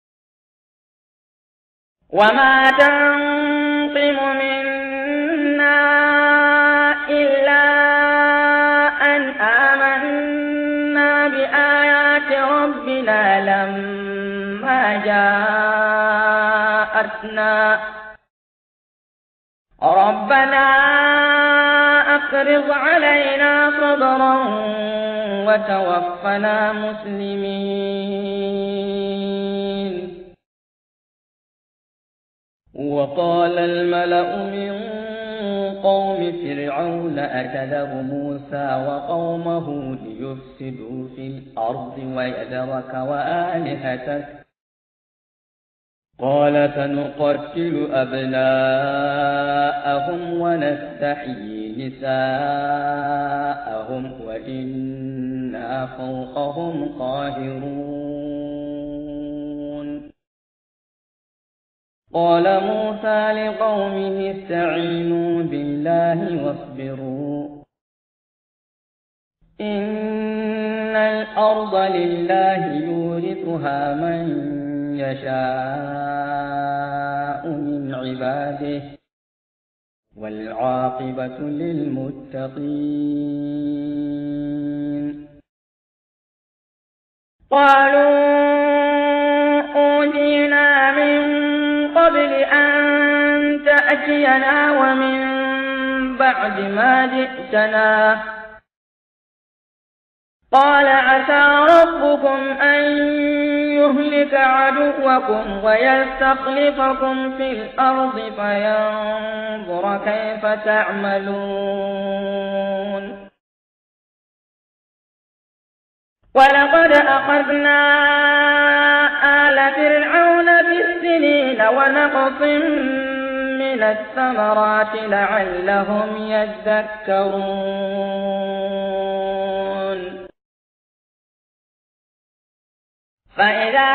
وما تنقم منا إلا أن آمنا بآيات ربنا لما جاءتنا ربنا أفرغ علينا صبرا وتوفنا مسلمين وقال الملأ من قوم فرعون أتذر موسى وقومه ليفسدوا في الأرض ويذرك وآلهتك قال سنقتل أبناءهم ونستحيي نساءهم وإنا فوقهم قاهرون قال موسى لقومه استعينوا بالله واصبروا إن الأرض لله يورثها من يشاء من عباده والعاقبة للمتقين قالوا أوذينا من قبل أن تأتينا ومن بعد ما جئتنا قال عسى ربكم أن يهلك عدوكم ويستخلفكم في الأرض فينظر كيف تعملون ولقد أخذنا آل فرعون بالسنين ونقص من الثمرات لعلهم يذكرون فإذا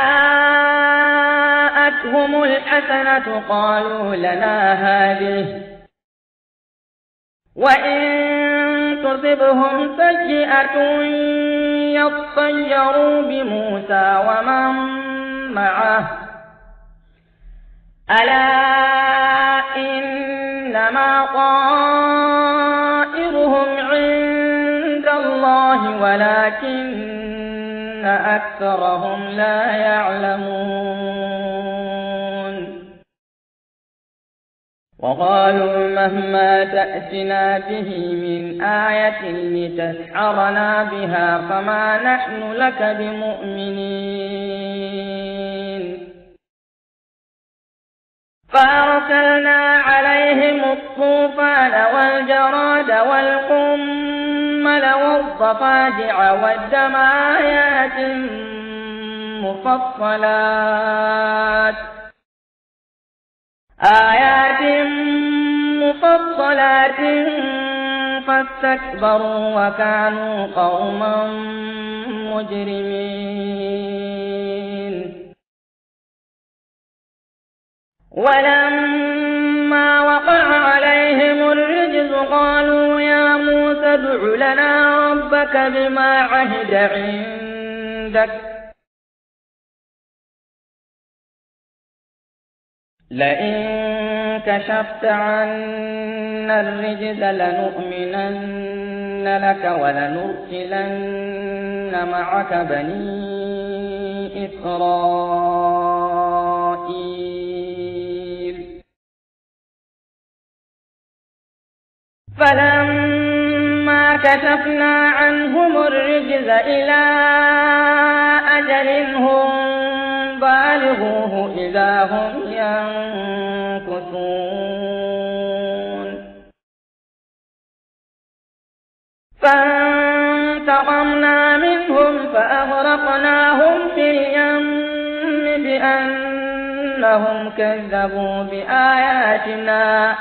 جاءتهم الحسنة قالوا لنا هذه وإن تصبهم سيئة يطيروا بموسى ومن معه ألا إنما طائرهم عند الله ولكن أكثرهم لا يعلمون وقالوا مهما تأتنا به من آية لتسحرنا بها فما نحن لك بمؤمنين فأرسلنا عليهم الطوفان والجراد والقمل والضفادع والدم آيات مفصلات آيات مفصلات فاستكبروا وكانوا قوما مجرمين ولما وقع عليهم الرجز قالوا يا موسى ادع لنا ربك بما عهد عندك لئن كشفت عنا الرجز لنؤمنن لك ولنرسلن معك بني إسرائيل فلما كشفنا عنهم الرجز إلى أجل هم بالغوه إذا هم ينكثون فانتقمنا منهم فأغرقناهم في اليم بأنهم كذبوا بآياتنا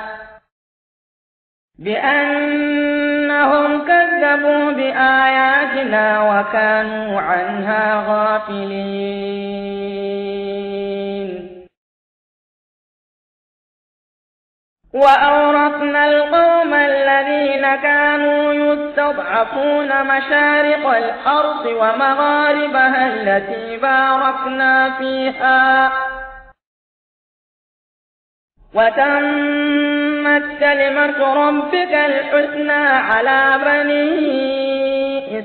بأنهم كذبوا بآياتنا وكانوا عنها غافلين وأورثنا القوم الذين كانوا يستضعفون مشارق الأرض ومغاربها التي باركنا فيها وتمت كلمة ربك الحسنى على بني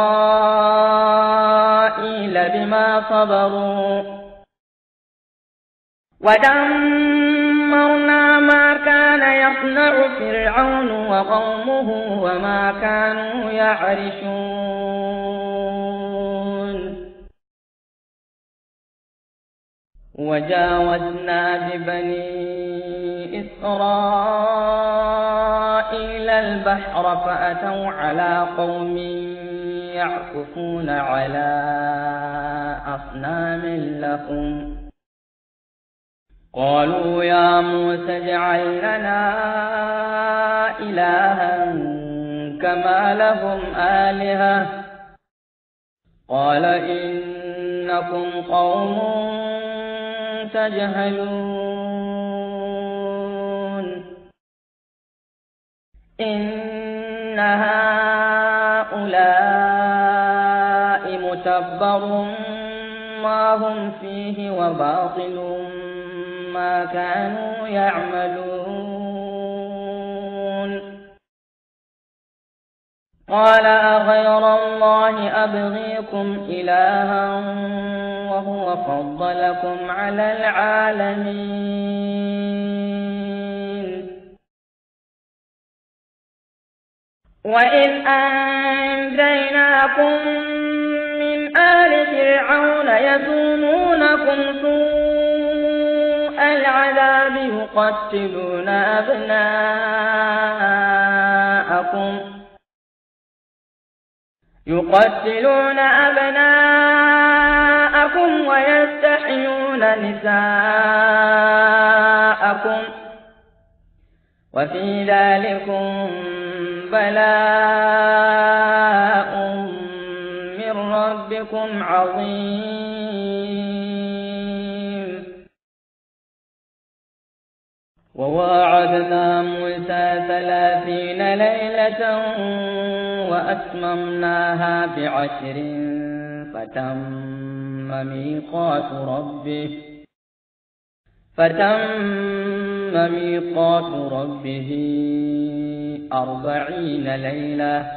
إسرائيل بما صبروا ودمرنا ما كان يصنع فرعون وقومه وما كانوا يعرشون وجاوزنا ببني إسرائيل البحر فأتوا على قوم يعكفون على أصنام لهم قالوا يا موسى اجعل لنا إلها كما لهم آلهة قال إنكم قوم تجهلون إن هؤلاء متبر ما هم فيه وباطل ما كانوا يعملون قال أغير الله أبغيكم إلها وهو فضلكم على العالمين وإذ أنجيناكم من آل فرعون يسومونكم سوء العذاب يقتلون أبناءكم يقتلون أبناءكم ويستحيون نساءكم وفي ذلكم بلاء من ربكم عظيم وواعدنا موسى ثلاثين ليلة وأتممناها بعشر فتم ميقات ربه فتم ميقات ربه أربعين ليلة.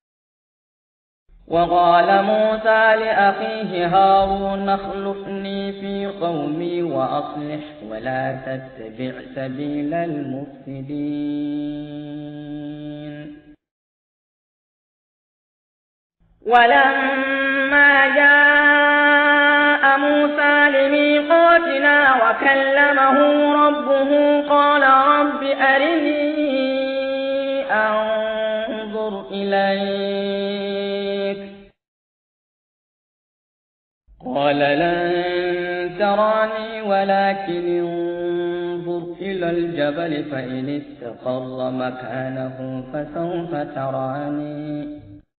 وقال موسى لأخيه هارون اخلفني في قومي وأصلح ولا تتبع سبيل المفسدين. ولما جاء موسى لميقاتنا وكلمه ربه قال رب أرني أنظر إليك قال لن تراني ولكن انظر إلى الجبل فإن استقر مكانه فسوف تراني.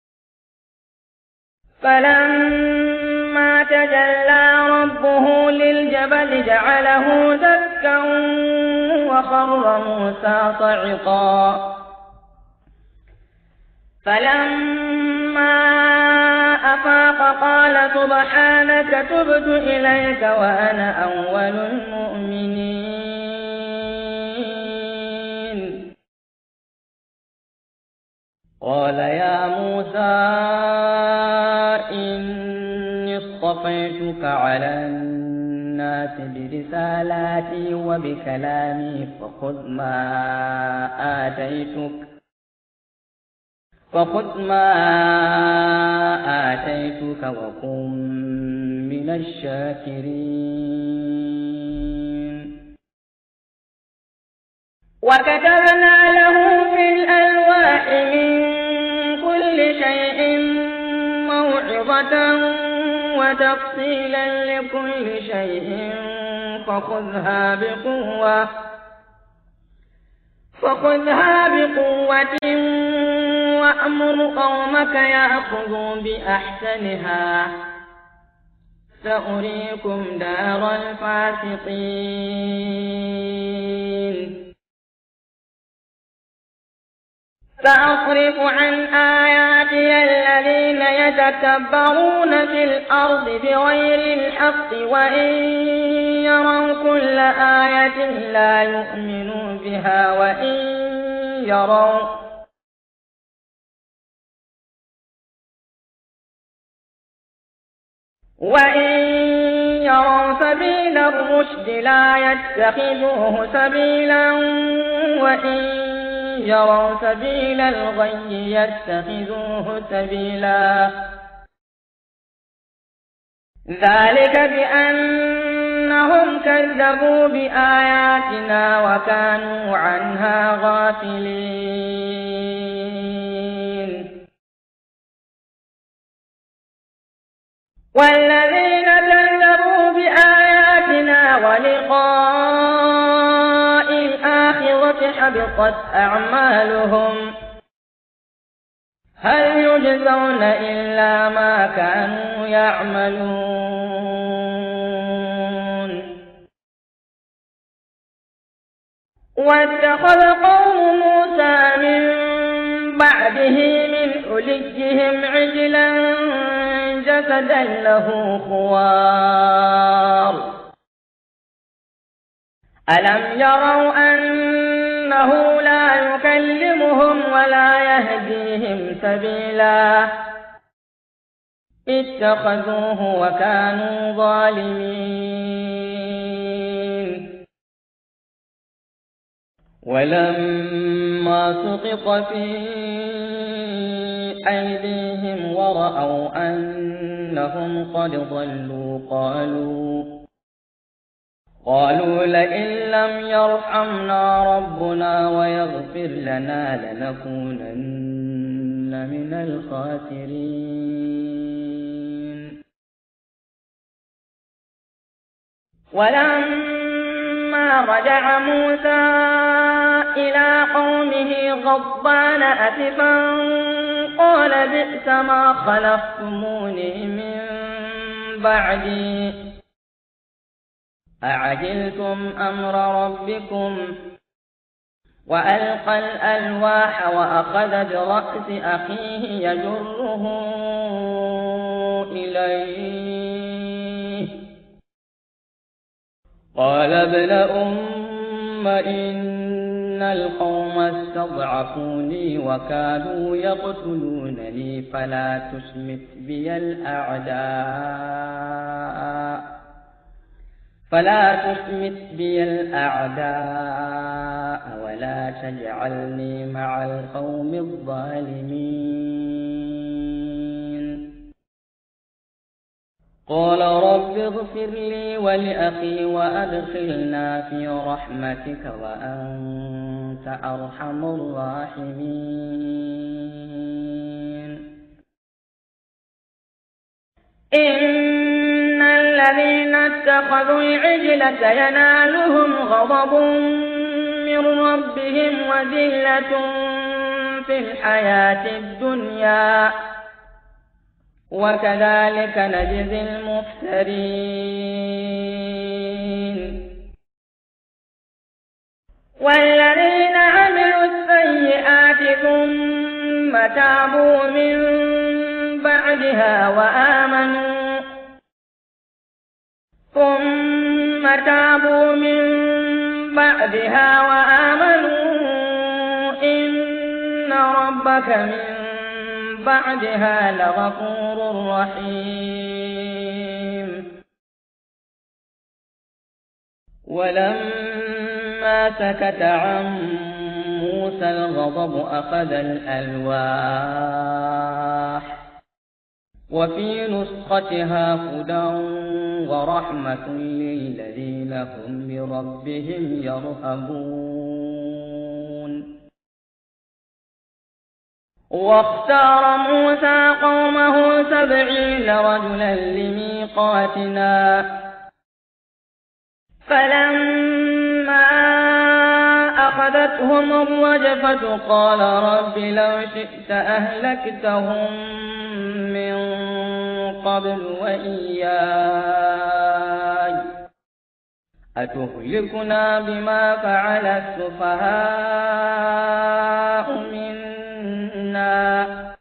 فلما تجلى ربه للجبل جعله دكا وخر موسى صعقا. فلما أفاق قال سبحانك تبت إليك وأنا أول المؤمنين. قال يا موسى إني اصطفيتك على الناس برسالاتي وبكلامي فخذ ما آتيتك فخذ ما آتيتك وكن من الشاكرين. وكتبنا له في الألواح من كل شيء موعظة وتفصيلا لكل شيء فخذها بقوة فخذها بقوة وأمر قومك يأخذوا بأحسنها سأريكم دار الفاسقين. سأصرف عن آياتي الذين يتكبرون في الأرض بغير الحق وإن يروا كل آية لا يؤمنوا بها وإن يروا وإن يروا سبيل الرشد لا يتخذوه سبيلا وإن يروا سبيل الغي يتخذوه سبيلا. ذلك بأنهم كذبوا بآياتنا وكانوا عنها غافلين. والذين كذبوا بآياتنا ولقاء الآخرة حبطت أعمالهم هل يجزون إلا ما كانوا يعملون. واتخذ قوم موسى من بعده من حليهم عجلا جسدا له خوار ألم يروا أنه لا يكلمهم ولا يهديهم سبيلا اتخذوه وكانوا ظالمين. ولما سقط في أيديهم ورأوا أنهم قد ضلوا قالوا قالوا لئن لم يرحمنا ربنا ويغفر لنا لنكونن من الخاسرين. ولما رجع موسى إلى قومه غضبان أسفا قال بئس ما خلفتموني من بعدي أعجلتم أمر ربكم وألقى الألواح وأخذ برأس أخيه يجره إليه قال ابن أم إن القوم استضعفوني وكادوا يقتلونني فلا تشمت بي الأعداء فلا تشمت بي الأعداء ولا تجعلني مع القوم الظالمين قال رب اغفر لي ولأخي وأدخلنا في رحمتك وأنت أرحم الراحمين إن الذين اتخذوا العجل سينالهم غضب من ربهم وذلة في الحياة الدنيا وكذلك نجزي المفترين والذين عملوا السيئات ثم تابوا من بعدها وآمنوا ثم تابوا من بعدها وآمنوا إن ربك من بعدها لغفور رحيم ولما سكت عن موسى الغضب أخذ الألواح وفي نسختها هدى ورحمة للذين هم بربهم يرهبون واختار موسى قومه سبعين رجلا لميقاتنا فلما أخذتهم الرجفة قال رب لو شئت أهلكتهم من قبل وإياي أتهلكنا بما فعل السفهاء منا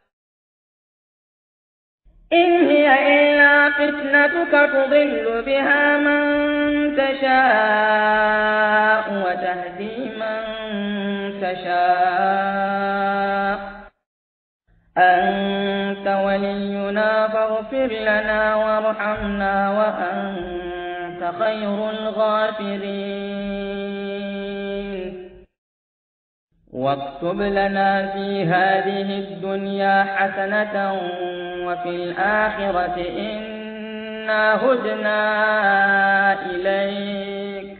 إن هي إلا فتنتك تضل بها من تشاء وتهدي من تشاء أنت ولينا فاغفر لنا وارحمنا وأنت خير الغافرين واكتب لنا في هذه الدنيا حسنة وفي الآخرة إنا هدنا إليك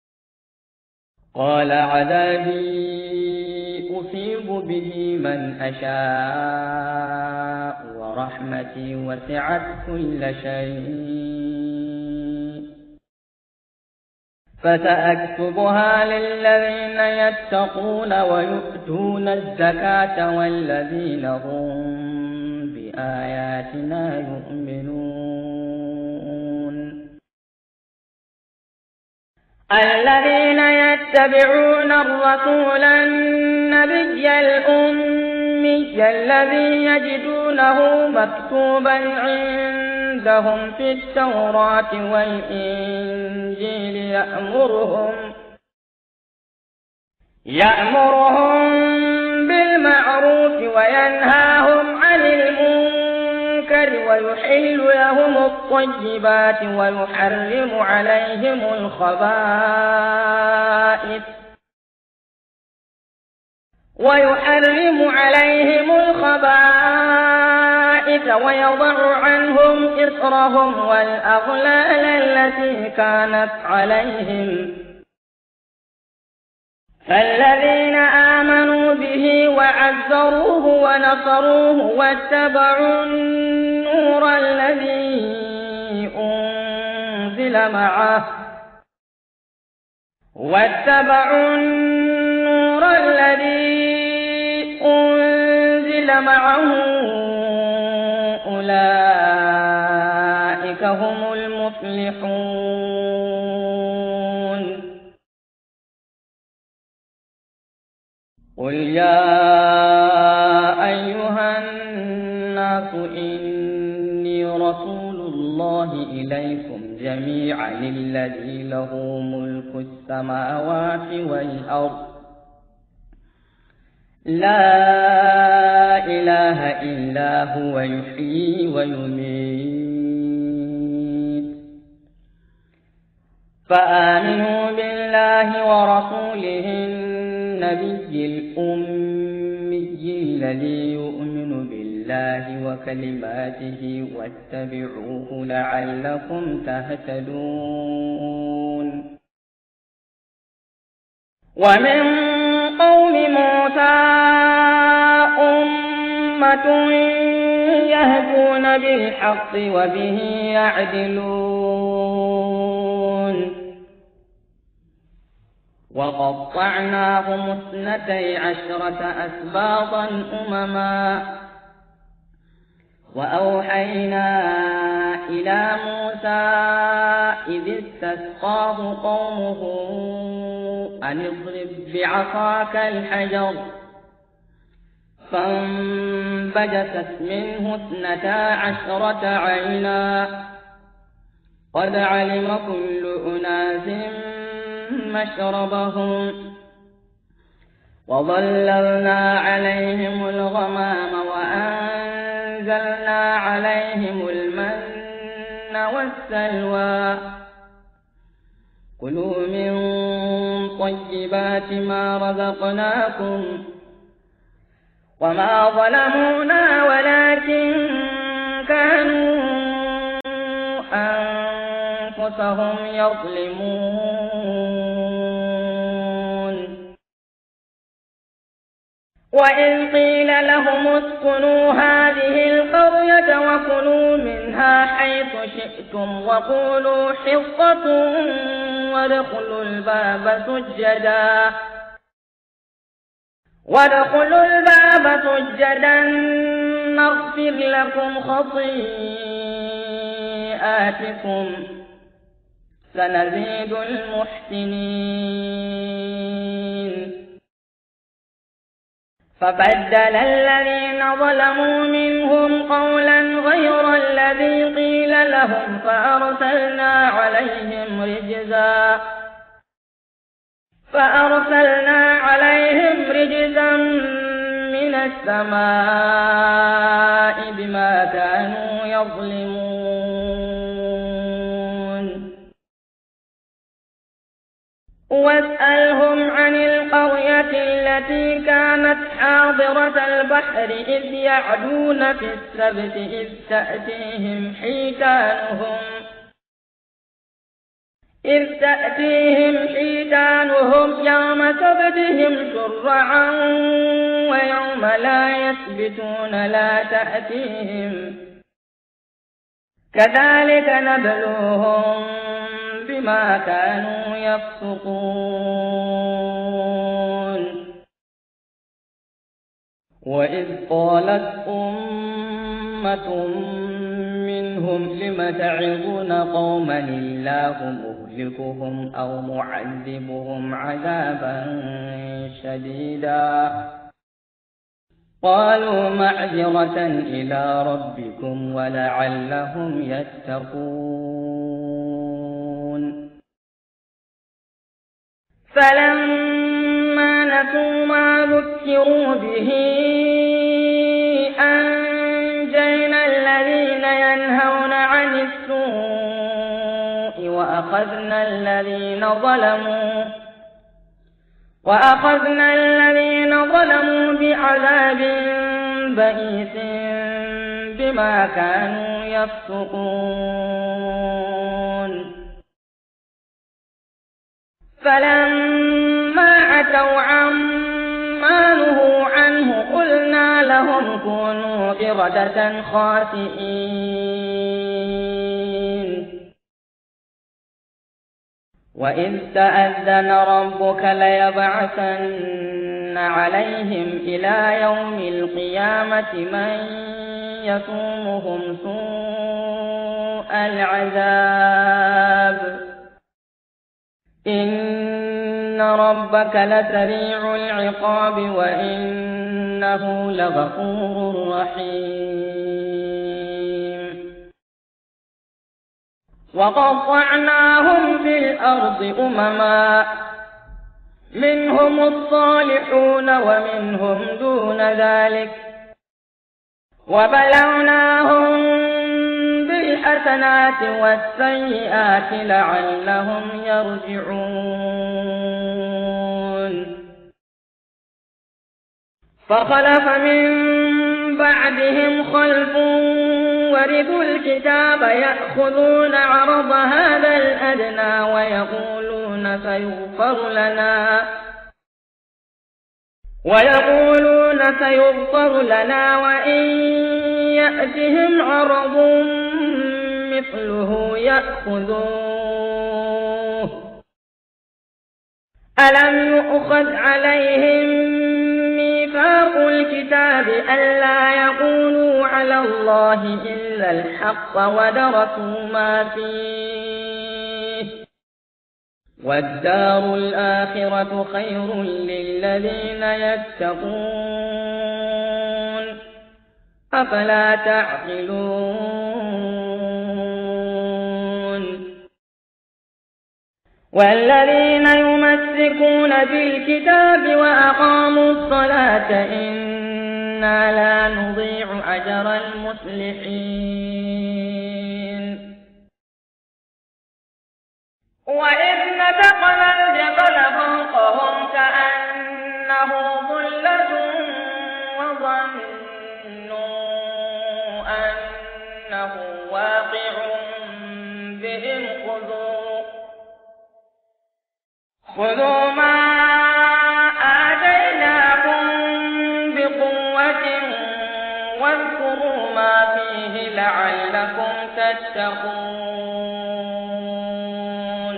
قال عذابي أصيب به من أشاء ورحمتي وسعت كل شيء فسأكتبها للذين يتقون ويؤتون الزكاة والذين هم بآياتنا يؤمنون الذين يتبعون الرسول النبي الأمي الذي يجدونه مكتوبا عندهم في التوراة والإنجيل يأمرهم يأمرهم بالمعروف وينهاهم عن المنكر ويحل لهم الطيبات ويحرم عليهم الخبائث ويحرم عليهم الخبائث ويضع عنهم إصرهم والأغلال التي كانت عليهم فالذين آمنوا به وعزروه ونصروه واتبعوا النور الذي أنزل معه واتبعوا النور الذي أنزل معه أولئك هم المفلحون قل يا أيها الناس إني رسول الله إليكم جميعا الذي له ملك السماوات والأرض لا إله إلا هو يحيي ويميت فآمنوا بالله ورسوله النبي الأمي الذي يؤمن بالله وكلماته واتبعوه لعلكم تهتدون. ومن قوم موسى أمة يهدون بالحق وبه يعدلون. وقطعناهم اثنتي عشرة أسباطا أمما وأوحينا إلى موسى إذ استسقاه قومه أن اضرب بعصاك الحجر فانبجست منه اثنتا عشرة عينا قد علم كل أناس مشربهم وظللنا عليهم الغمام وأنزلنا عليهم المن والسلوى كلوا من طيبات ما رزقناكم وما ظلمونا ولكن كانوا أنفسهم يظلمون. وإذ قيل لهم اسكنوا هذه القرية وكلوا منها حيث شئتم وقولوا حطة وادخلوا الباب سجدا وادخلوا الباب سجدا نغفر لكم خطيئاتكم سنزيد المحسنين. فبدل الذين ظلموا منهم قولا غير الذي قيل لهم فأرسلنا عليهم رجزا فأرسلنا عليهم رجزا من السماء بما كانوا يظلمون. واسألهم عن القرية التي كانت حاضرة البحر إذ يعدون في السبت إذ تأتيهم حيتانهم إذ تأتيهم حيتانهم يوم سبتهم شرعا ويوم لا يسبتون لا تأتيهم كذلك نبلوهم بما كانوا يفسقون. وإذ قالت أمة منهم لم تعظون قوما الله مهلكهم أو معذبهم عذابا شديدا قالوا معذرة إلى ربكم ولعلهم يتقون. فلما نسوا ما ذكروا به أنجينا الذين ينهون عن السوء وأخذنا الذين ظلموا وأخذنا الذين ظلموا بعذاب بئيس بما كانوا يفسقون. فلما عتوا عما نهوا عنه قلنا لهم كونوا قردة خاسئين. وإذ تأذن ربك ليبعثن عليهم إلى يوم القيامة من يسومهم سوء العذاب إن ربك لسريع العقاب وإنه لغفور رحيم. وقطعناهم في الأرض أمما منهم الصالحون ومنهم دون ذلك وبلوناهم بالحسنات والسيئات لعلهم يرجعون فخلف من بعدهم خلف ورثوا الكتاب يأخذون عرض هذا الأدنى ويقولون سيغفر لنا ويقولون سيغفر لنا وإن يأتهم عرض مثله يأخذوه ألم يؤخذ عليهم ميثاق الكتاب ألا يقولوا على الله إلا الحق ودرسوا ما فيه والدار الآخرة خير للذين يتقون أفلا تعقلون والذين يمسكون بالكتاب وأقاموا الصلاة إنا لا نضيع أجر المصلحين وإذ نتقنا الجبل فوقهم كأنه ظلة وظنوا أنه واقع بهم خذوا خذوا ما آتيناكم بقوة واذكروا ما فيه لعلكم تتقون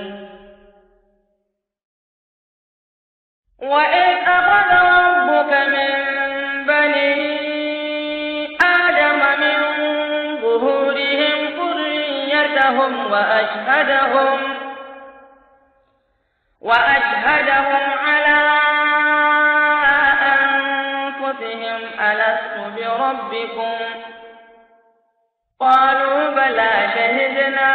وإذ أخذ ربك من بني آدم من ظهورهم ذريتهم وأشهدهم وأشهدهم على أنفسهم ألست بربكم قالوا بلى شهدنا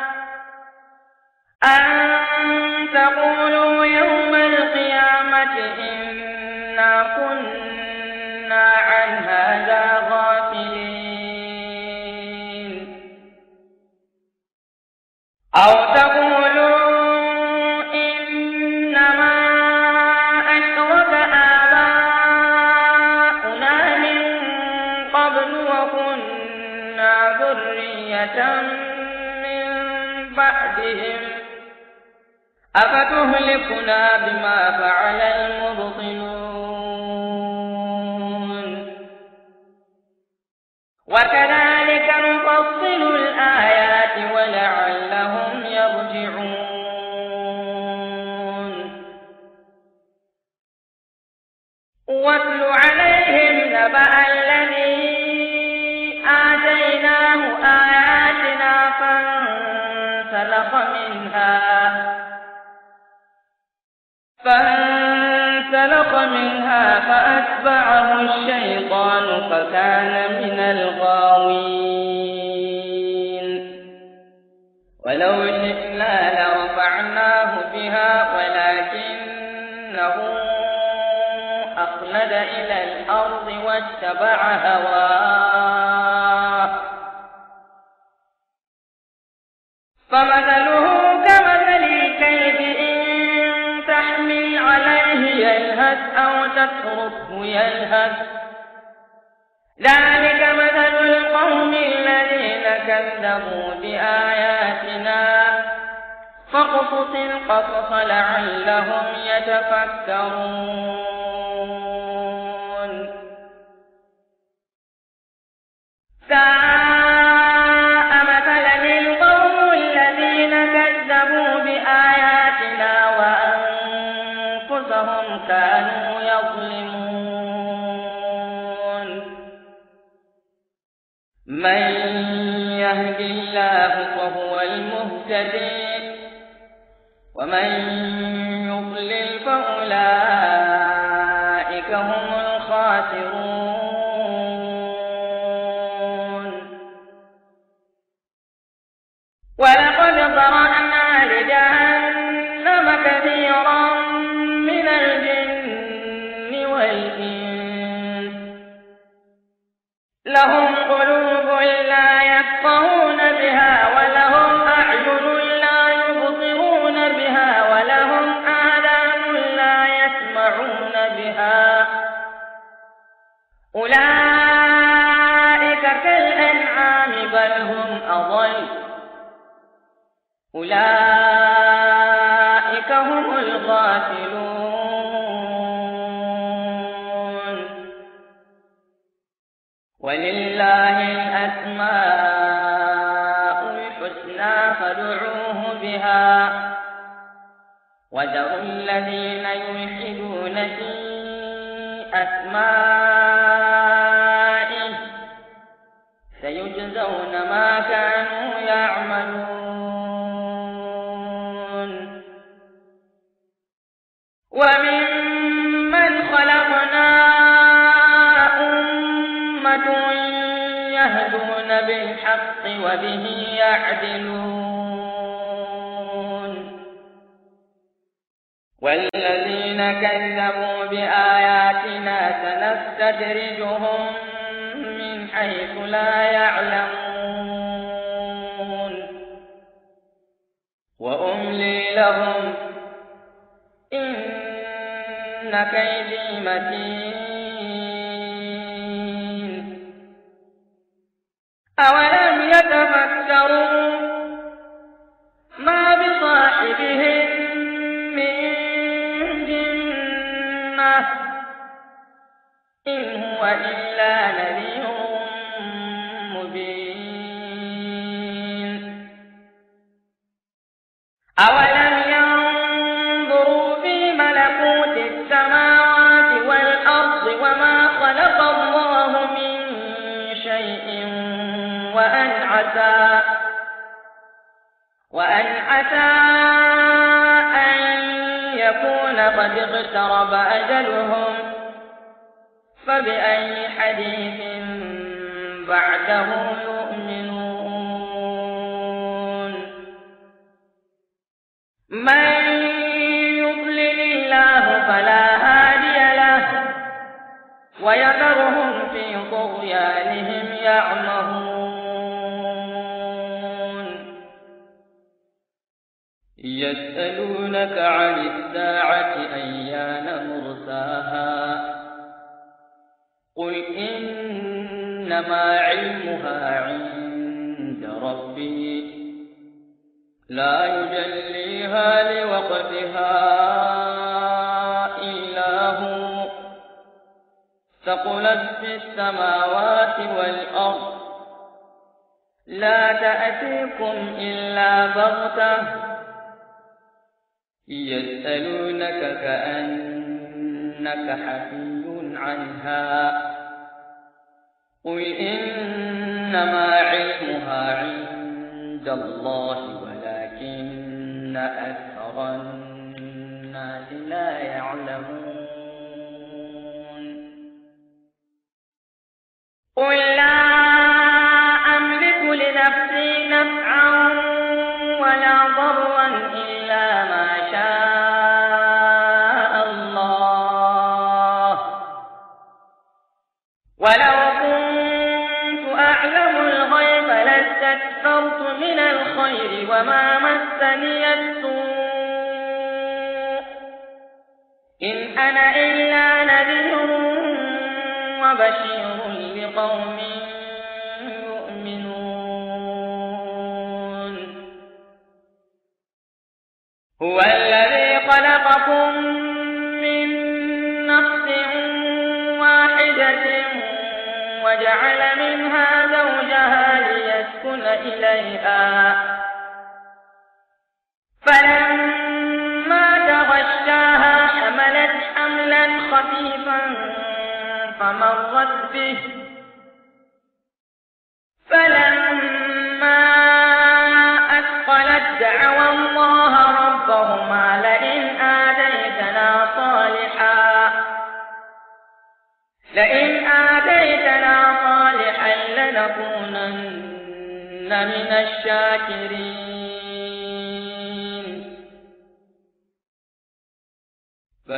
أن تقولوا يوم القيامة إنا كنا عن هذا غافلين أو تقولوا من بعدهم أفتهلكنا بما فعل المبطلون وكذلك نفصل الآيات ولعلهم يرجعون واتل عليهم نبأ الذي آتيناه آياتنا فانسلخ منها فانسلخ منها فأتبعه الشيطان فكان من الغاوين ولو شئنا لرفعناه بها ولكنه أخلد إلى الأرض واتبع هواه فمثله كمثل الكلب إن تحمل عليه يلهث أو تتركه يلهث ذلك مثل القوم الذين كذبوا بآياتنا فاقصص القصص لعلهم يتفكرون ساء مثلا القوم الذين كذبوا بآياتنا وأنفسهم كانوا يظلمون من يهد الله فهو المهتدي ومن يضلل فأولئك هم الخاسرون ولقد لهم قلوب لا يفقهون بها ولهم أعين لا يبصرون بها ولهم آذان لا يسمعون بها أولئك كالأنعام بل هم أضل أولئك هم الغافلون ولله الأسماء الحسنى فادعوه بها وذروا الذين يلحدون في أسمائه سيجزون ما كانوا يعملون وممن خلقنا أمة يهدون بالحق وبه يعدلون والذين كذبوا بآياتنا سنستدرجهم من حيث لا يعلمون وأملي لهم إن كيدي متين أولم يتفكروا ما بصاحبهم من جنة إن هو إلا نذير مبين أولم ينظروا في ملكوت السماوات والأرض وما خلق الله من شيء وأن عسى وأن عسى أن يكون قد اقترب أجلهم فبأي حديث بعده يؤمنون من يضلل الله فلا هادي له ويذرهم في طغيانهم يعمهون يسألونك عن الساعة أيان مرساها قل إنما علمها عند ربي لا يجليها لوقتها إلا هو ثقلت في السماوات والأرض لا تأتيكم إلا بغتة يسألونك كأنك حفي عنها قل إنما علمها عند الله ولكن أكثر الناس لا يعلمون قل لا أملك لنفسي نفعا ولا ضرا إلا ما شاء الله ولو كنت أعلم الغيب لاستكثرت من الخير وما مسني السوء إن أنا إلا نذير وبشير لقوم يؤمنون هو الذي خلقكم من نفس واحدة وجعل منها زوجها ليسكن إليها فلما تغشاها حملت حملا خفيفا فمرت به فلما أثقلت دعوا الله ربهما لئن آتيتنا صالحا لئن آتيتنا صالحا لنكونن من الشاكرين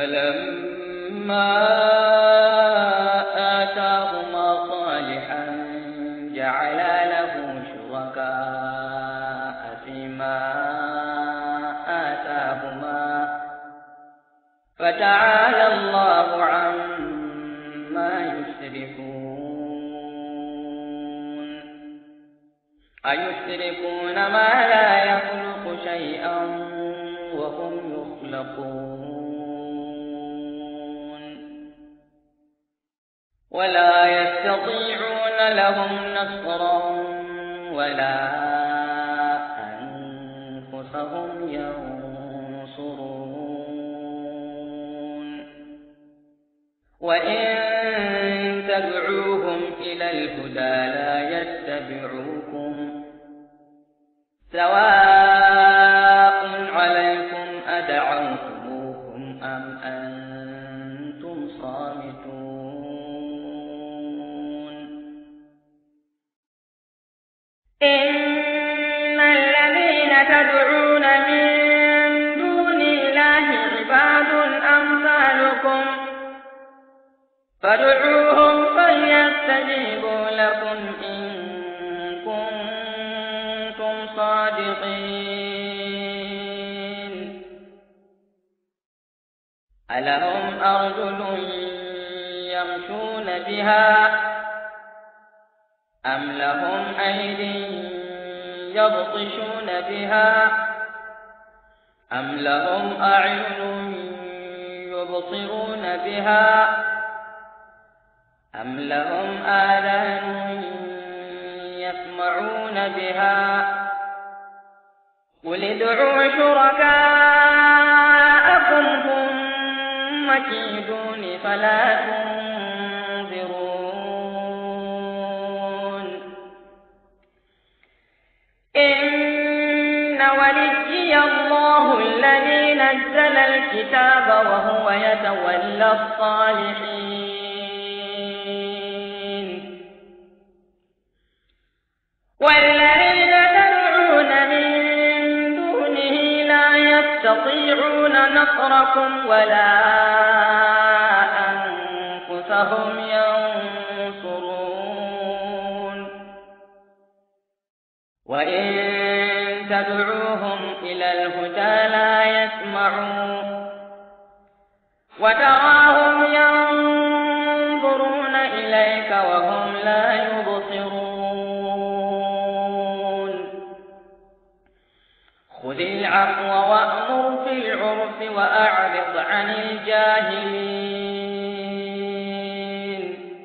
فلما آتاهما صالحا جعل له شركاء فيما آتاهما فتعالى الله عما يشركون أيشركون ما لا يخلق شيئا وهم يخلقون ولا يستطيعون لهم نصرا ولا أنفسهم ينصرون وإن تدعوهم إلى الهدى لا يتبعوكم سواء عليكم أدعوتموهم أم أنتم صامتون إن الذين تدعون من دون الله عباد أمثالكم فادعوهم فليستجيبوا لكم إن كنتم صادقين ألهم أرجل يمشون بها أم لهم أيدي يبطشون بها أم لهم أعين يبصرون بها أم لهم آذان يسمعون بها قل ادعوا شركاءكم ثم كيدون فلا تنظرون إن وليي الله الذي نزل الكتاب وهو يتولى الصالحين والذين تدعون من دونه لا يستطيعون نصركم ولا أنفسهم ينصرون وإن تدعوهم إلى الهدى لا يسمعون وتراهم ينظرون إليك وهم لا يبصرون خذ العفو وأمر في العرف وأعرض عن الجاهلين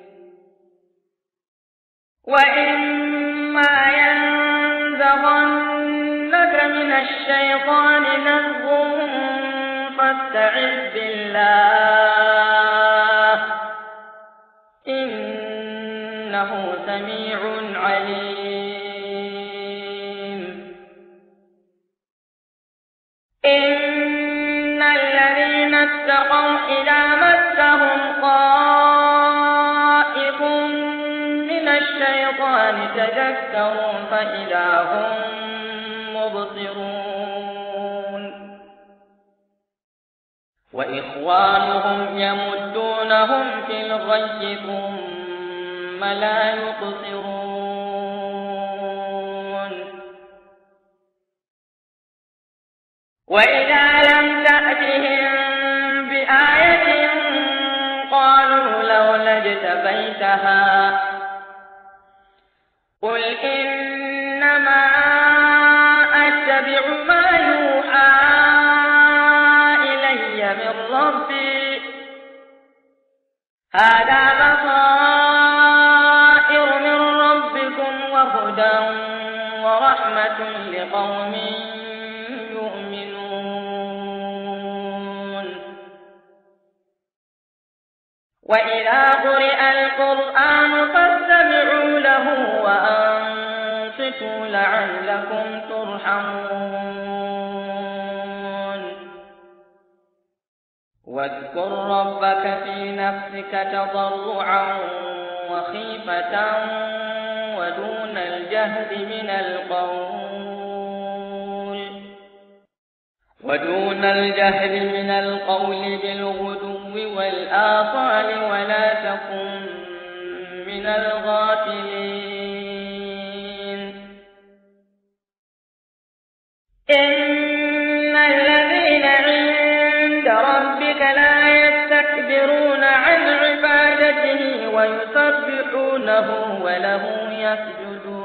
وإما ينزغنك من الشيطان نزغ فاستعذ بالله إنه سميع عليم إن الذين اتقوا إذا مسهم طائف من الشيطان تذكروا فإذا هم مبصرون وإخوانهم يمدونهم في الغي ثم لا يقصرون وإذا لم تأتهم بآية قالوا لولا اجتبيتها قل إنما أتبع ما يوحى إلي من ربي هذا بصائر من ربكم وهدى ورحمة لقوم يؤمنون وإذا قرئ القرآن فاستمعوا له وأنصتوا لعلكم ترحمون واذكر ربك في نفسك تضرعا وخيفة ودون الجهد من القول ودون الجهد من القول بالغدو والآصال. والآصال ولا تكن من الغافلين. يسبحونه وله يسجدون